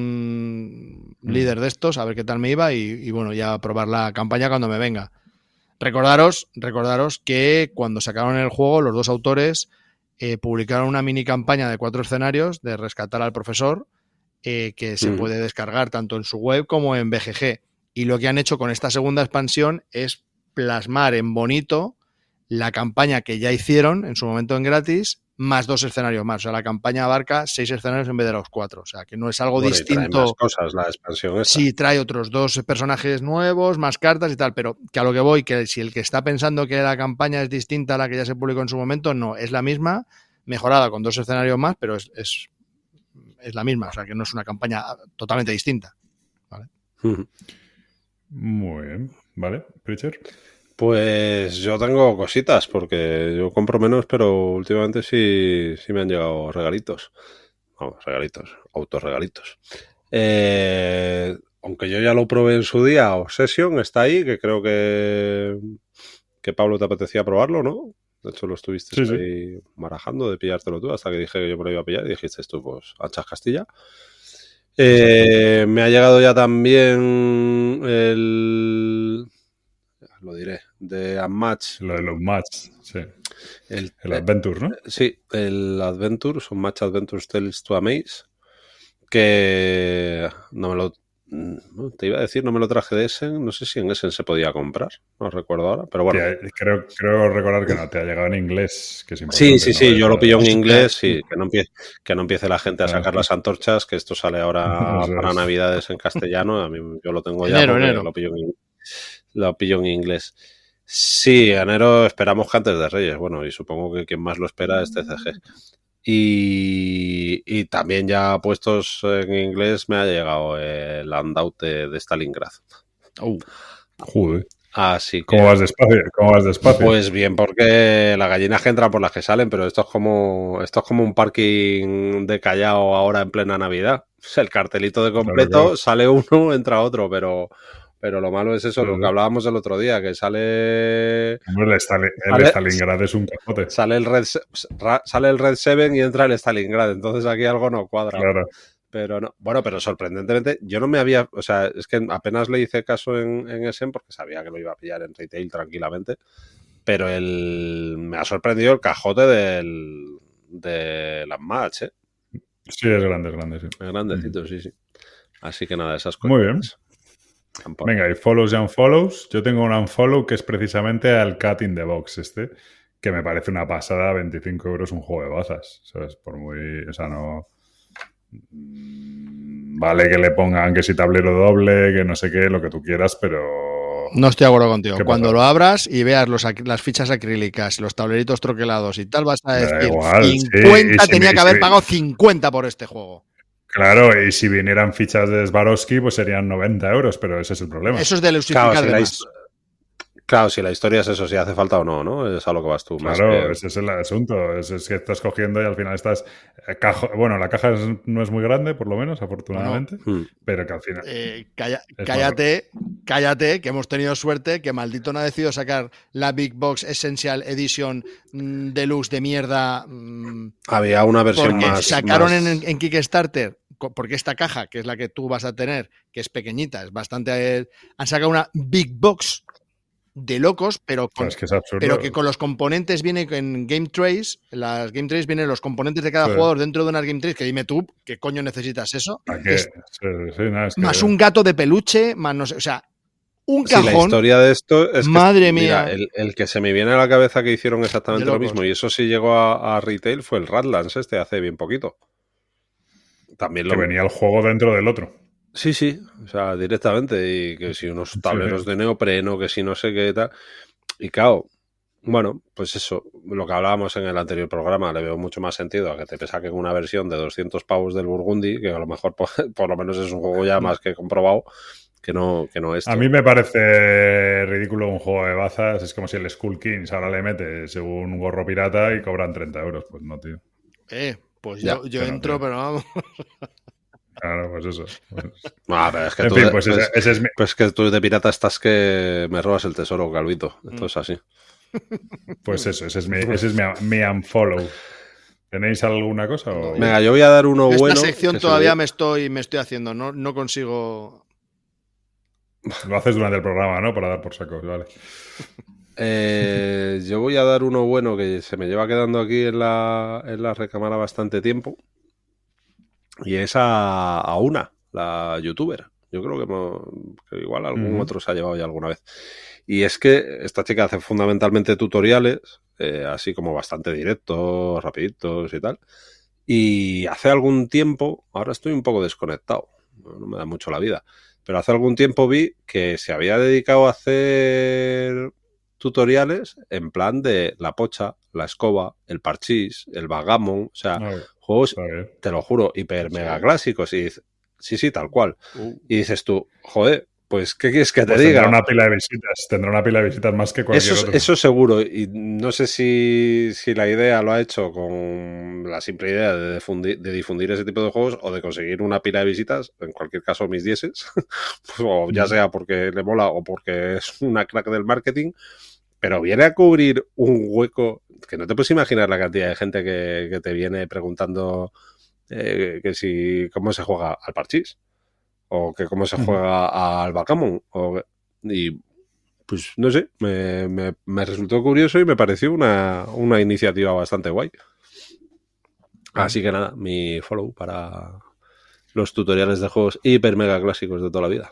algún Mm. líder de estos, a ver qué tal me iba, y, y bueno, ya probar la campaña cuando me venga. Recordaros, recordaros que cuando sacaron el juego, los dos autores eh, publicaron una mini campaña de cuatro escenarios de rescatar al profesor, eh, que se Ujú. puede descargar tanto en su web como en B G G. Y lo que han hecho con esta segunda expansión es plasmar en bonito la campaña que ya hicieron en su momento en gratis, más dos escenarios más. O sea, la campaña abarca seis escenarios en vez de los cuatro. O sea, que no es algo Bueno, y trae distinto. más cosas la expansión esta. Sí, trae otros dos personajes nuevos, más cartas y tal, pero que a lo que voy, que si el que está pensando que la campaña es distinta a la que ya se publicó en su momento, no, es la misma, mejorada con dos escenarios más, pero es, es, es la misma, o sea, que no es una campaña totalmente distinta. Ujú. Muy bien. ¿Vale, Preacher? Pues yo tengo cositas, porque yo compro menos, pero últimamente sí, sí me han llegado regalitos. Vamos, regalitos, autorregalitos. Eh, aunque yo ya lo probé en su día, Obsession está ahí, que creo que, que Pablo te apetecía probarlo, ¿no? De hecho, lo estuviste Sí, sí. ahí marajando de pillártelo tú, hasta que dije que yo me lo iba a pillar y dijiste tú, pues, anchas Castilla. Eh, me ha llegado ya también el... lo diré, de Unmatch. Lo de los match, sí. El, El eh, Adventure, ¿no? Sí, el Adventure, son Match Adventures Tales to Amaze, que no me lo... no, te iba a decir, no me lo traje de Essen, no sé si en Essen se podía comprar, no recuerdo ahora, pero bueno. Te- creo, creo recordar que no te ha llegado en inglés, que es Sí, importante. sí, ¿no? sí, yo lo pillo en Sí, inglés, claro. sí, que no empiece, que no empiece la gente a Ah, sacar sí. las antorchas, que esto sale ahora Eso para es. Navidades en castellano, a mí yo lo tengo ya Enero, porque enero. Lo, pillo en, lo pillo en inglés. Sí, enero esperamos que antes de Reyes, bueno, y supongo que quien más lo espera es T C G. Y, y también ya puestos en inglés me ha llegado el handout de, de Stalingrad. Joder. Así que... ¿Cómo vas despacio? ¿Cómo vas despacio? Pues bien, porque las gallinas que entran por las que salen, pero esto es como esto es como un parking de Callao ahora en plena Navidad. El cartelito de completo, Claro, claro. sale uno, entra otro, pero, pero lo malo es eso, Claro, lo que claro. hablábamos el otro día, que sale Hombre, el, Stalin- el Vale. Stalingrad es un capote. sale el Red Se- ra- sale el Red Seven y entra el Stalingrad, entonces aquí algo no cuadra. Claro. Pero no. Bueno, pero sorprendentemente, yo no me había. O sea, es que apenas le hice caso en, en Essen porque sabía que lo iba a pillar en retail tranquilamente. Pero el, me ha sorprendido el cajote del, de las match, ¿eh? Sí, es grande, es grande, sí. Es grandecito, mm. sí, sí. Así que nada, esas cosas. Muy bien. Tampoco. Venga, y follows y unfollows. Yo tengo un unfollow que es precisamente al Cat in the Box este, que me parece una pasada, veinticinco euros un juego de bazas. ¿Sabes? Por muy... O sea, no... Vale que le pongan que si tablero doble, que no sé qué, lo que tú quieras, pero... No estoy de acuerdo contigo. Cuando lo abras y veas los, las fichas acrílicas, los tableritos troquelados y tal, vas a decir igual, cincuenta, sí, tenía si, que haber si, pagado cincuenta por este juego. Claro, y si vinieran fichas de Swarovski, pues serían noventa euros, pero ese es el problema. Eso es de lucificar claro, si de más. Claro, si la historia es eso, si hace falta o no, ¿no? Es a lo que vas tú. Claro, más que... ese es el asunto. Es, es que estás cogiendo y al final estás... Cajo... Bueno, la caja es, no es muy grande, por lo menos, afortunadamente, bueno, pero que al final... Eh, calla, cállate, más... cállate, que hemos tenido suerte, que maldito no ha decidido sacar la Big Box Essential Edition mmm, Deluxe de mierda. Mmm, Había una versión más... Sacaron más... En, en Kickstarter, porque esta caja, que es la que tú vas a tener, que es pequeñita, es bastante... Eh, han sacado una Big Box de locos, pero, con, es que, es pero que con los componentes viene en Game Trays, las Game Trays vienen los componentes de cada sí. jugador dentro de unas Game Trays, que dime tú, ¿qué coño necesitas eso? Es, sí, sí, nada, es más que... un gato de peluche, más no sé, o sea, un cajón. Sí, la historia de esto es que, madre mira, mía. El, el que se me viene a la cabeza que hicieron exactamente lo mismo, y eso sí llegó a, a retail, fue el Radlands este hace bien poquito. También lo que venía el juego dentro del otro. Sí, sí, o sea, directamente, y que si unos tableros sí, sí. de neopreno, que si no sé qué tal, y claro, bueno, pues eso, lo que hablábamos en el anterior programa, le veo mucho más sentido a que te saquen una versión de doscientos pavos del Burgundy, que a lo mejor por, por lo menos es un juego ya más que comprobado, que no, que no esto. A mí me parece ridículo un juego de bazas, es como si el Skull Kings ahora le metes un gorro pirata y cobran treinta euros, pues no, tío. Eh, pues ya, yo, yo pero entro, no, pero vamos... Claro, pues eso. Pues... Ah, pero es que en tú, fin, de, pues pues, ese, ese es mi... pues que tú de pirata estás que me robas el tesoro, Calvito. Esto mm. es así. Pues eso, ese es mi, ese es mi, mi unfollow. ¿Tenéis alguna cosa? O... Venga, yo voy a dar uno Esta bueno. Esta sección todavía me estoy, me estoy haciendo, no, no consigo... Lo haces durante el programa, ¿no? Para dar por saco, vale. Eh, yo voy a dar uno bueno que se me lleva quedando aquí en la, en la recámara bastante tiempo. Y es a, a una, la youtuber. Yo creo que, hemos, que igual algún uh-huh. otro se ha llevado ya alguna vez. Y es que esta chica hace fundamentalmente tutoriales, eh, así como bastante directos, rapiditos y tal. Y hace algún tiempo, ahora estoy un poco desconectado, no me da mucho la vida, pero hace algún tiempo vi que se había dedicado a hacer tutoriales en plan de la pocha, la escoba, el parchís, el vagamon, o sea... No. Juegos, te lo juro, hiper mega sí. clásicos. Y dices, sí, sí, tal cual. Uh. Y dices tú, joder, pues ¿qué quieres que te pues diga? Tendrá una pila de visitas, tendrá una pila de visitas más que cualquier eso, otro. Eso seguro. Y no sé si, si la idea lo ha hecho con la simple idea de difundir, de difundir ese tipo de juegos o de conseguir una pila de visitas, en cualquier caso mis dieces, pues, o ya sea porque le mola o porque es una crack del marketing. Pero viene a cubrir un hueco que no te puedes imaginar la cantidad de gente que, que te viene preguntando eh, que si cómo se juega al parchís o que cómo se juega uh-huh. al backgammon. O, y pues no sé, me, me, me resultó curioso y me pareció una, una iniciativa bastante guay. Así que nada, mi follow para los tutoriales de juegos hiper mega clásicos de toda la vida.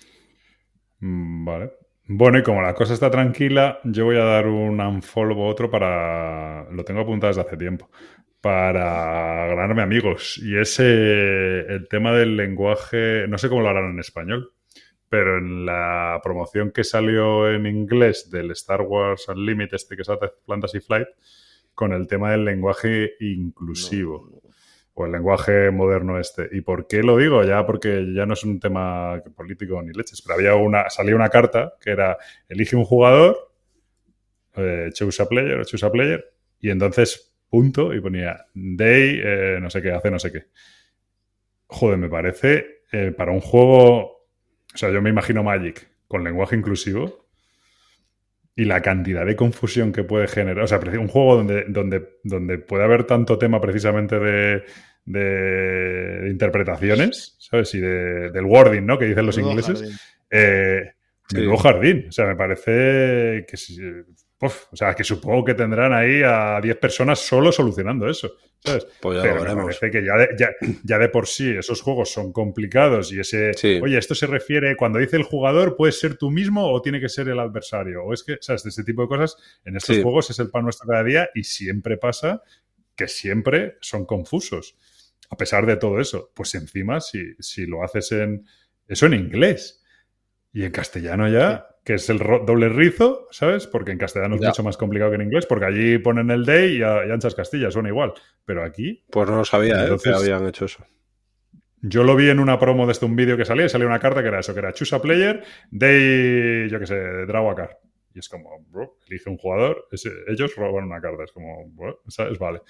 Vale. Bueno, y como la cosa está tranquila, yo voy a dar un unfollow o otro para... Lo tengo apuntado desde hace tiempo. Para ganarme amigos. Y es eh, el tema del lenguaje... No sé cómo lo harán en español, pero en la promoción que salió en inglés del Star Wars Unlimited, este que es Fantasy Flight, con el tema del lenguaje inclusivo. No. O el lenguaje moderno este. ¿Y por qué lo digo? Ya porque ya no es un tema político ni leches, pero había una, salía una carta que era elige un jugador, eh, choose a player o choose a player, y entonces punto, y ponía day, eh, no sé qué, hace no sé qué. Joder, me parece, eh, para un juego, o sea, yo me imagino Magic con lenguaje inclusivo y la cantidad de confusión que puede generar, o sea, un juego donde, donde, donde puede haber tanto tema precisamente de... de, de interpretaciones, ¿sabes? Y de, del wording, ¿no? Que dicen los Menudo ingleses. jardín. Eh, Sí. menudo jardín. O sea, me parece que... si- Uf, o sea, que supongo que tendrán ahí a diez personas solo solucionando eso, ¿sabes? Pues ya Pero lo me veremos. parece que ya de, ya, ya de por sí esos juegos son complicados y ese... Sí. Oye, esto se refiere... Cuando dice el jugador, ¿puedes ser tú mismo o tiene que ser el adversario? O es que, ¿sabes? De este tipo de cosas, en estos Sí. juegos es el pan nuestro cada día y siempre pasa que siempre son confusos. A pesar de todo eso, pues encima, si, si lo haces en... Eso en inglés. Y en castellano ya, que es el ro- doble rizo, ¿sabes? Porque en castellano es Ya. mucho más complicado que en inglés, porque allí ponen el day y, a- y anchas Castilla, suena igual. Pero aquí, Pues no lo sabía, ¿eh? Entonces- Que habían hecho eso. yo lo vi en una promo de este un vídeo que salía y salía una carta que era eso, que era choose a player, day, yo qué sé, draw a card. Y es como, bro, elige un jugador, ese- ellos roban una carta, es como, bro, ¿sabes? Vale.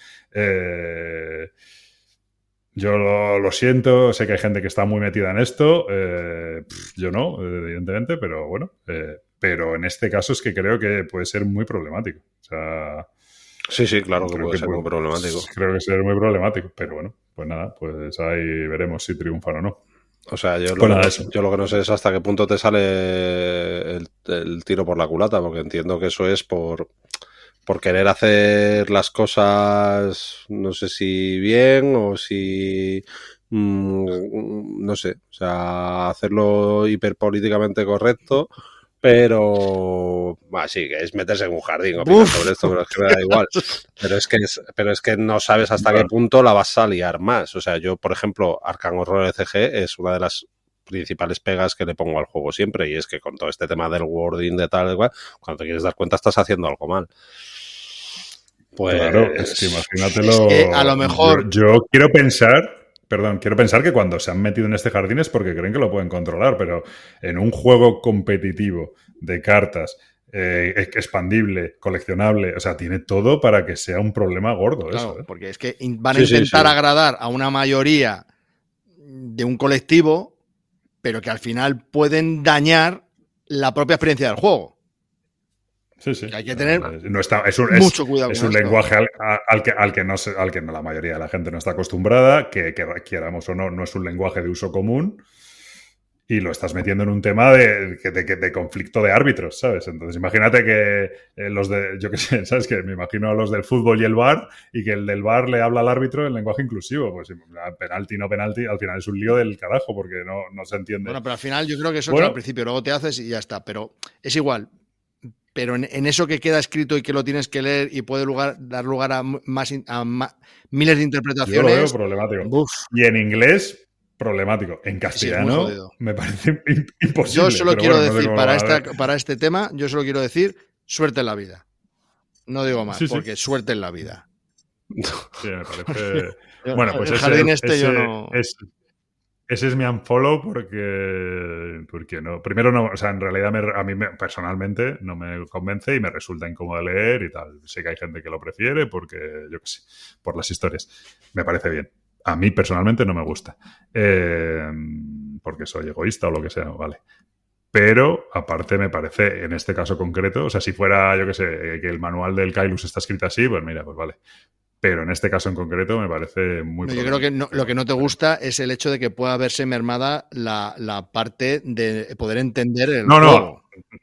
Eh, yo lo, lo siento, sé que hay gente que está muy metida en esto, eh, pff, yo no, evidentemente, pero bueno, eh, pero en este caso es que creo que puede ser muy problemático. O sea, Sí, sí, claro que creo puede ser muy problemático. Creo que ser muy problemático, pero bueno, pues nada, pues ahí veremos si triunfan o no. O sea, yo lo, Pues nada, que, eso. yo lo que no sé es hasta qué punto te sale el, el tiro por la culata, porque entiendo que eso es por, por querer hacer las cosas, no sé si bien o si, mm, no sé, o sea, hacerlo hiperpolíticamente correcto, pero, bah, sí, que es meterse en un jardín opinar Uf. sobre esto, pero es que me da igual. Pero es que, es, pero es que no sabes hasta qué punto la vas a liar más. O sea, yo, por ejemplo, Arkham Horror E C G es una de las principales pegas que le pongo al juego siempre, y es que con todo este tema del wording, de tal, de cual, cuando te quieres dar cuenta estás haciendo algo mal. Pues, Claro, es que imagínatelo. Es que a lo mejor- Yo, yo quiero pensar, perdón, quiero pensar que cuando se han metido en este jardín es porque creen que lo pueden controlar, pero en un juego competitivo de cartas, eh, expandible, coleccionable, o sea, tiene todo para que sea un problema gordo Claro, eso. ¿eh? porque es que in- van a Sí, sí, intentar sí. agradar a una mayoría de un colectivo, pero que al final pueden dañar la propia experiencia del juego. Sí, sí. Hay que tener no está, es un, es- Mucho cuidado es con un esto. lenguaje al, al que, al, que no se- al que no la mayoría de la gente no está acostumbrada, que, que quieramos o no, no es un lenguaje de uso común y lo estás metiendo en un tema de, de, de, de conflicto de árbitros, ¿sabes? Entonces imagínate que eh, los de, yo qué sé, ¿sabes? Que me imagino a los del fútbol y el V A R y que el del V A R le habla al árbitro en lenguaje inclusivo. Pues penalti, no penalti, al final es un lío del carajo porque no, no se entiende. Bueno, pero al final yo creo que eso Bueno. es al principio, luego te haces y ya está. Pero es igual. Pero en, en eso que queda escrito y que lo tienes que leer y puede lugar, dar lugar a, más, in- a ma- miles de Yo lo veo interpretaciones. problemático. Buf. Y en inglés, problemático. En muy castellano, jodido. me parece im- imposible. Yo solo pero quiero bueno, no sé decir, cómo para, lo van a esta, para este tema, yo solo quiero decir suerte en la vida. No digo más, Sí, sí. porque suerte en la vida. ver. Sí, me parece. Yo- Bueno, pues el ese, jardín este yo ese- no. es- ese es mi unfollow porque, porque no. Primero, no, o sea, en realidad me- a mí me- personalmente no me convence y me resulta incómodo leer y tal. Sé que hay gente que lo prefiere porque, yo qué sé, por las historias. Me parece bien. A mí personalmente no me gusta. Eh, porque soy egoísta o lo que sea, vale. Pero, aparte, me parece, en este caso concreto, o sea, si fuera, yo qué sé, que el manual del Kailus está escrito así, pues mira, pues vale. Pero en este caso en concreto me parece muy... No, yo creo que no- lo que no te gusta es el hecho de que pueda verse mermada la, la parte de poder entender el No, no. juego.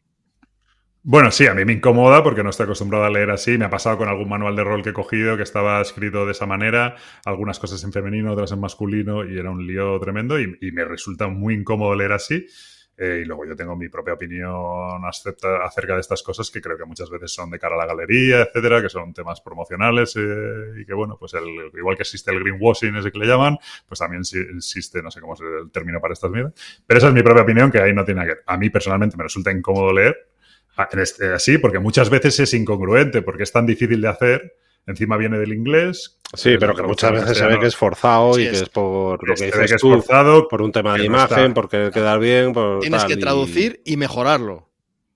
Bueno, sí, a mí me incomoda porque no estoy acostumbrado a leer así. Me ha pasado con algún manual de rol que he cogido que estaba escrito de esa manera, algunas cosas en femenino, otras en masculino, y era un lío tremendo y, y me resulta muy incómodo leer así. Eh, y luego yo tengo mi propia opinión acepta, acerca de estas cosas que creo que muchas veces son de cara a la galería, etcétera, que son temas promocionales eh, y que, bueno, pues el, igual que existe el greenwashing, ese que le llaman, pues también sí, existe, no sé cómo es el término para estas mierdas. Pero esa es mi propia opinión, que ahí no tiene nada que ver. A mí personalmente me resulta incómodo leer en este, así, porque muchas veces es incongruente, porque es tan difícil de hacer. Encima viene del inglés. Sí, pero que muchas veces se ve que es forzado Sí, y que es- es por lo que se ve dices que es tú, forzado, por un tema de que no imagen, está. por querer quedar bien, por Tienes tal, que y- traducir y mejorarlo.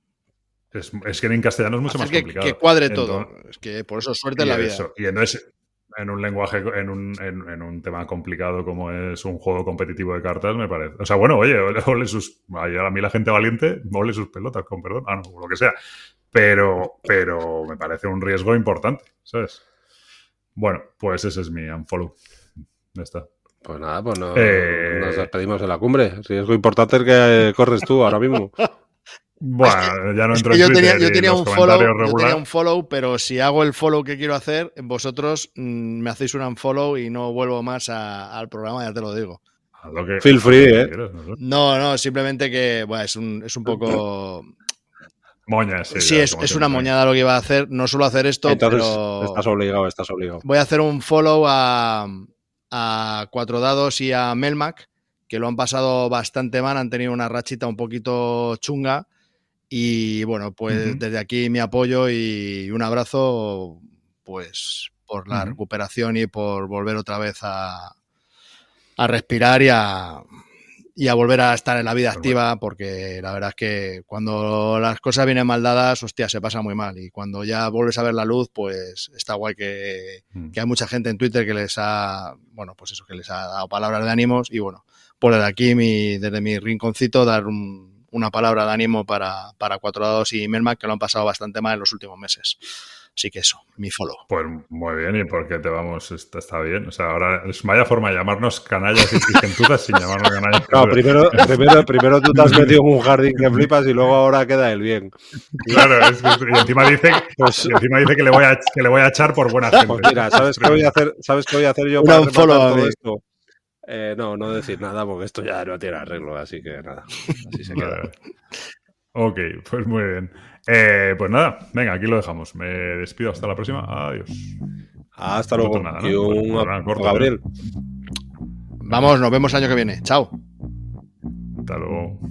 Es, es que en castellano es mucho Hacer más que, complicado. que cuadre Entonces- todo. Es que por eso suerte y en la vida. eso, y entonces, en un lenguaje, en un, en, en un tema complicado como es un juego competitivo de cartas, me parece. O sea, bueno, oye, ole, ole sus. A mí la gente valiente, ole sus pelotas, con perdón. Ah, no, lo que sea. Pero, pero me parece un riesgo importante, ¿sabes? Bueno, pues ese es mi unfollow. Ya está. Pues nada, pues no, Eh... nos despedimos de la cumbre. Riesgo importante es que corres tú ahora mismo. Bueno, ya no entro es que en yo Twitter tenía, yo, tenía un follow, yo tenía un follow, follow, pero si hago el follow que quiero hacer, vosotros mmm, me hacéis un unfollow y no vuelvo más a, al programa, ya te lo digo. Lo que, Feel free, ¿eh? Quieras, no, sé. no, no, simplemente que bueno, es, un, es un poco... Moña, sí. Sí, es, es una moñada lo que iba a hacer. No suelo hacer esto, Entonces, pero... estás obligado, estás obligado. Voy a hacer un follow a, a Cuatro Dados y a Melmac, que lo han pasado bastante mal, han tenido una rachita un poquito chunga. Y bueno, pues uh-huh. desde aquí mi apoyo y un abrazo, pues por la uh-huh. recuperación y por volver otra vez a, a respirar y a, y a volver a estar en la vida activa, porque la verdad es que cuando las cosas vienen mal dadas, hostia, se pasa muy mal. Y cuando ya vuelves a ver la luz, pues está guay que, uh-huh. que hay mucha gente en Twitter que les ha, bueno, pues eso, que les ha dado palabras de ánimos. Y bueno, por desde aquí, mi, desde mi rinconcito, dar un una palabra de ánimo para, para Cuatro Dados y Melmac, que lo han pasado bastante mal en los últimos meses. Así que eso, mi follow. Pues muy bien, ¿y por qué te vamos? Está, está bien. O sea, ahora es vaya forma de llamarnos canallas y gentudas sin llamarnos canallas. No, primero, primero, primero tú te has metido en un jardín que flipas y luego ahora queda el bien. Claro, es que, y encima dice, pues, y encima dice que, le voy a, que le voy a echar por buena gente. Pues mira, ¿sabes qué voy a hacer, ¿sabes qué voy a hacer yo para rematar todo esto? Eh, no, no decir nada porque esto ya no tiene arreglo, así que nada, así se queda. Vale. Ok, pues muy bien. Eh, pues nada, venga, aquí lo dejamos. Me despido hasta la próxima. Adiós. Hasta no luego. Nada, ¿no? Y un pues, corto, Gabriel. Vamos, nos vemos el año que viene. Chao. Hasta luego.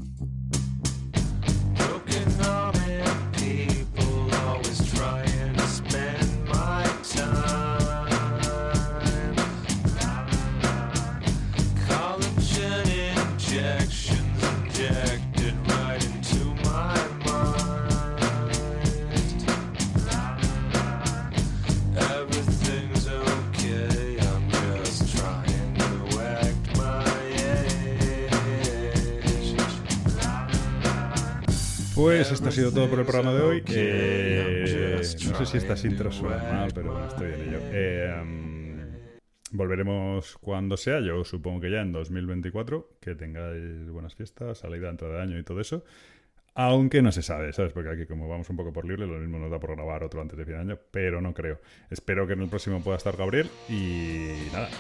Pues esto ha sido todo por el programa de hoy. Eh, no sé si estas intros suenan mal, pero bueno, estoy en ello. Eh, um, volveremos cuando sea, yo supongo que ya en dos mil veinticuatro. Que tengáis buenas fiestas, salida dentro de año y todo eso. Aunque no se sabe, ¿sabes? Porque aquí como vamos un poco por libre, lo mismo nos da por grabar otro antes de fin de año, pero no creo. Espero que en el próximo pueda estar Gabriel y nada.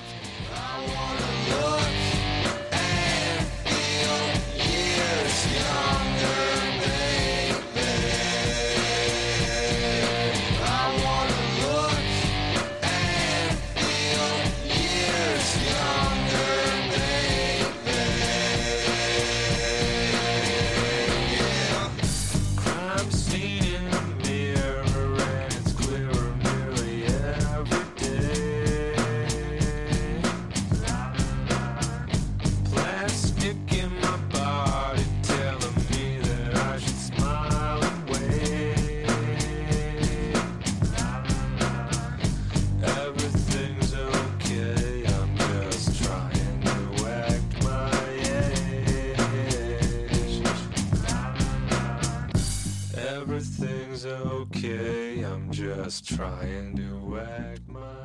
Everything's okay, I'm just trying to act my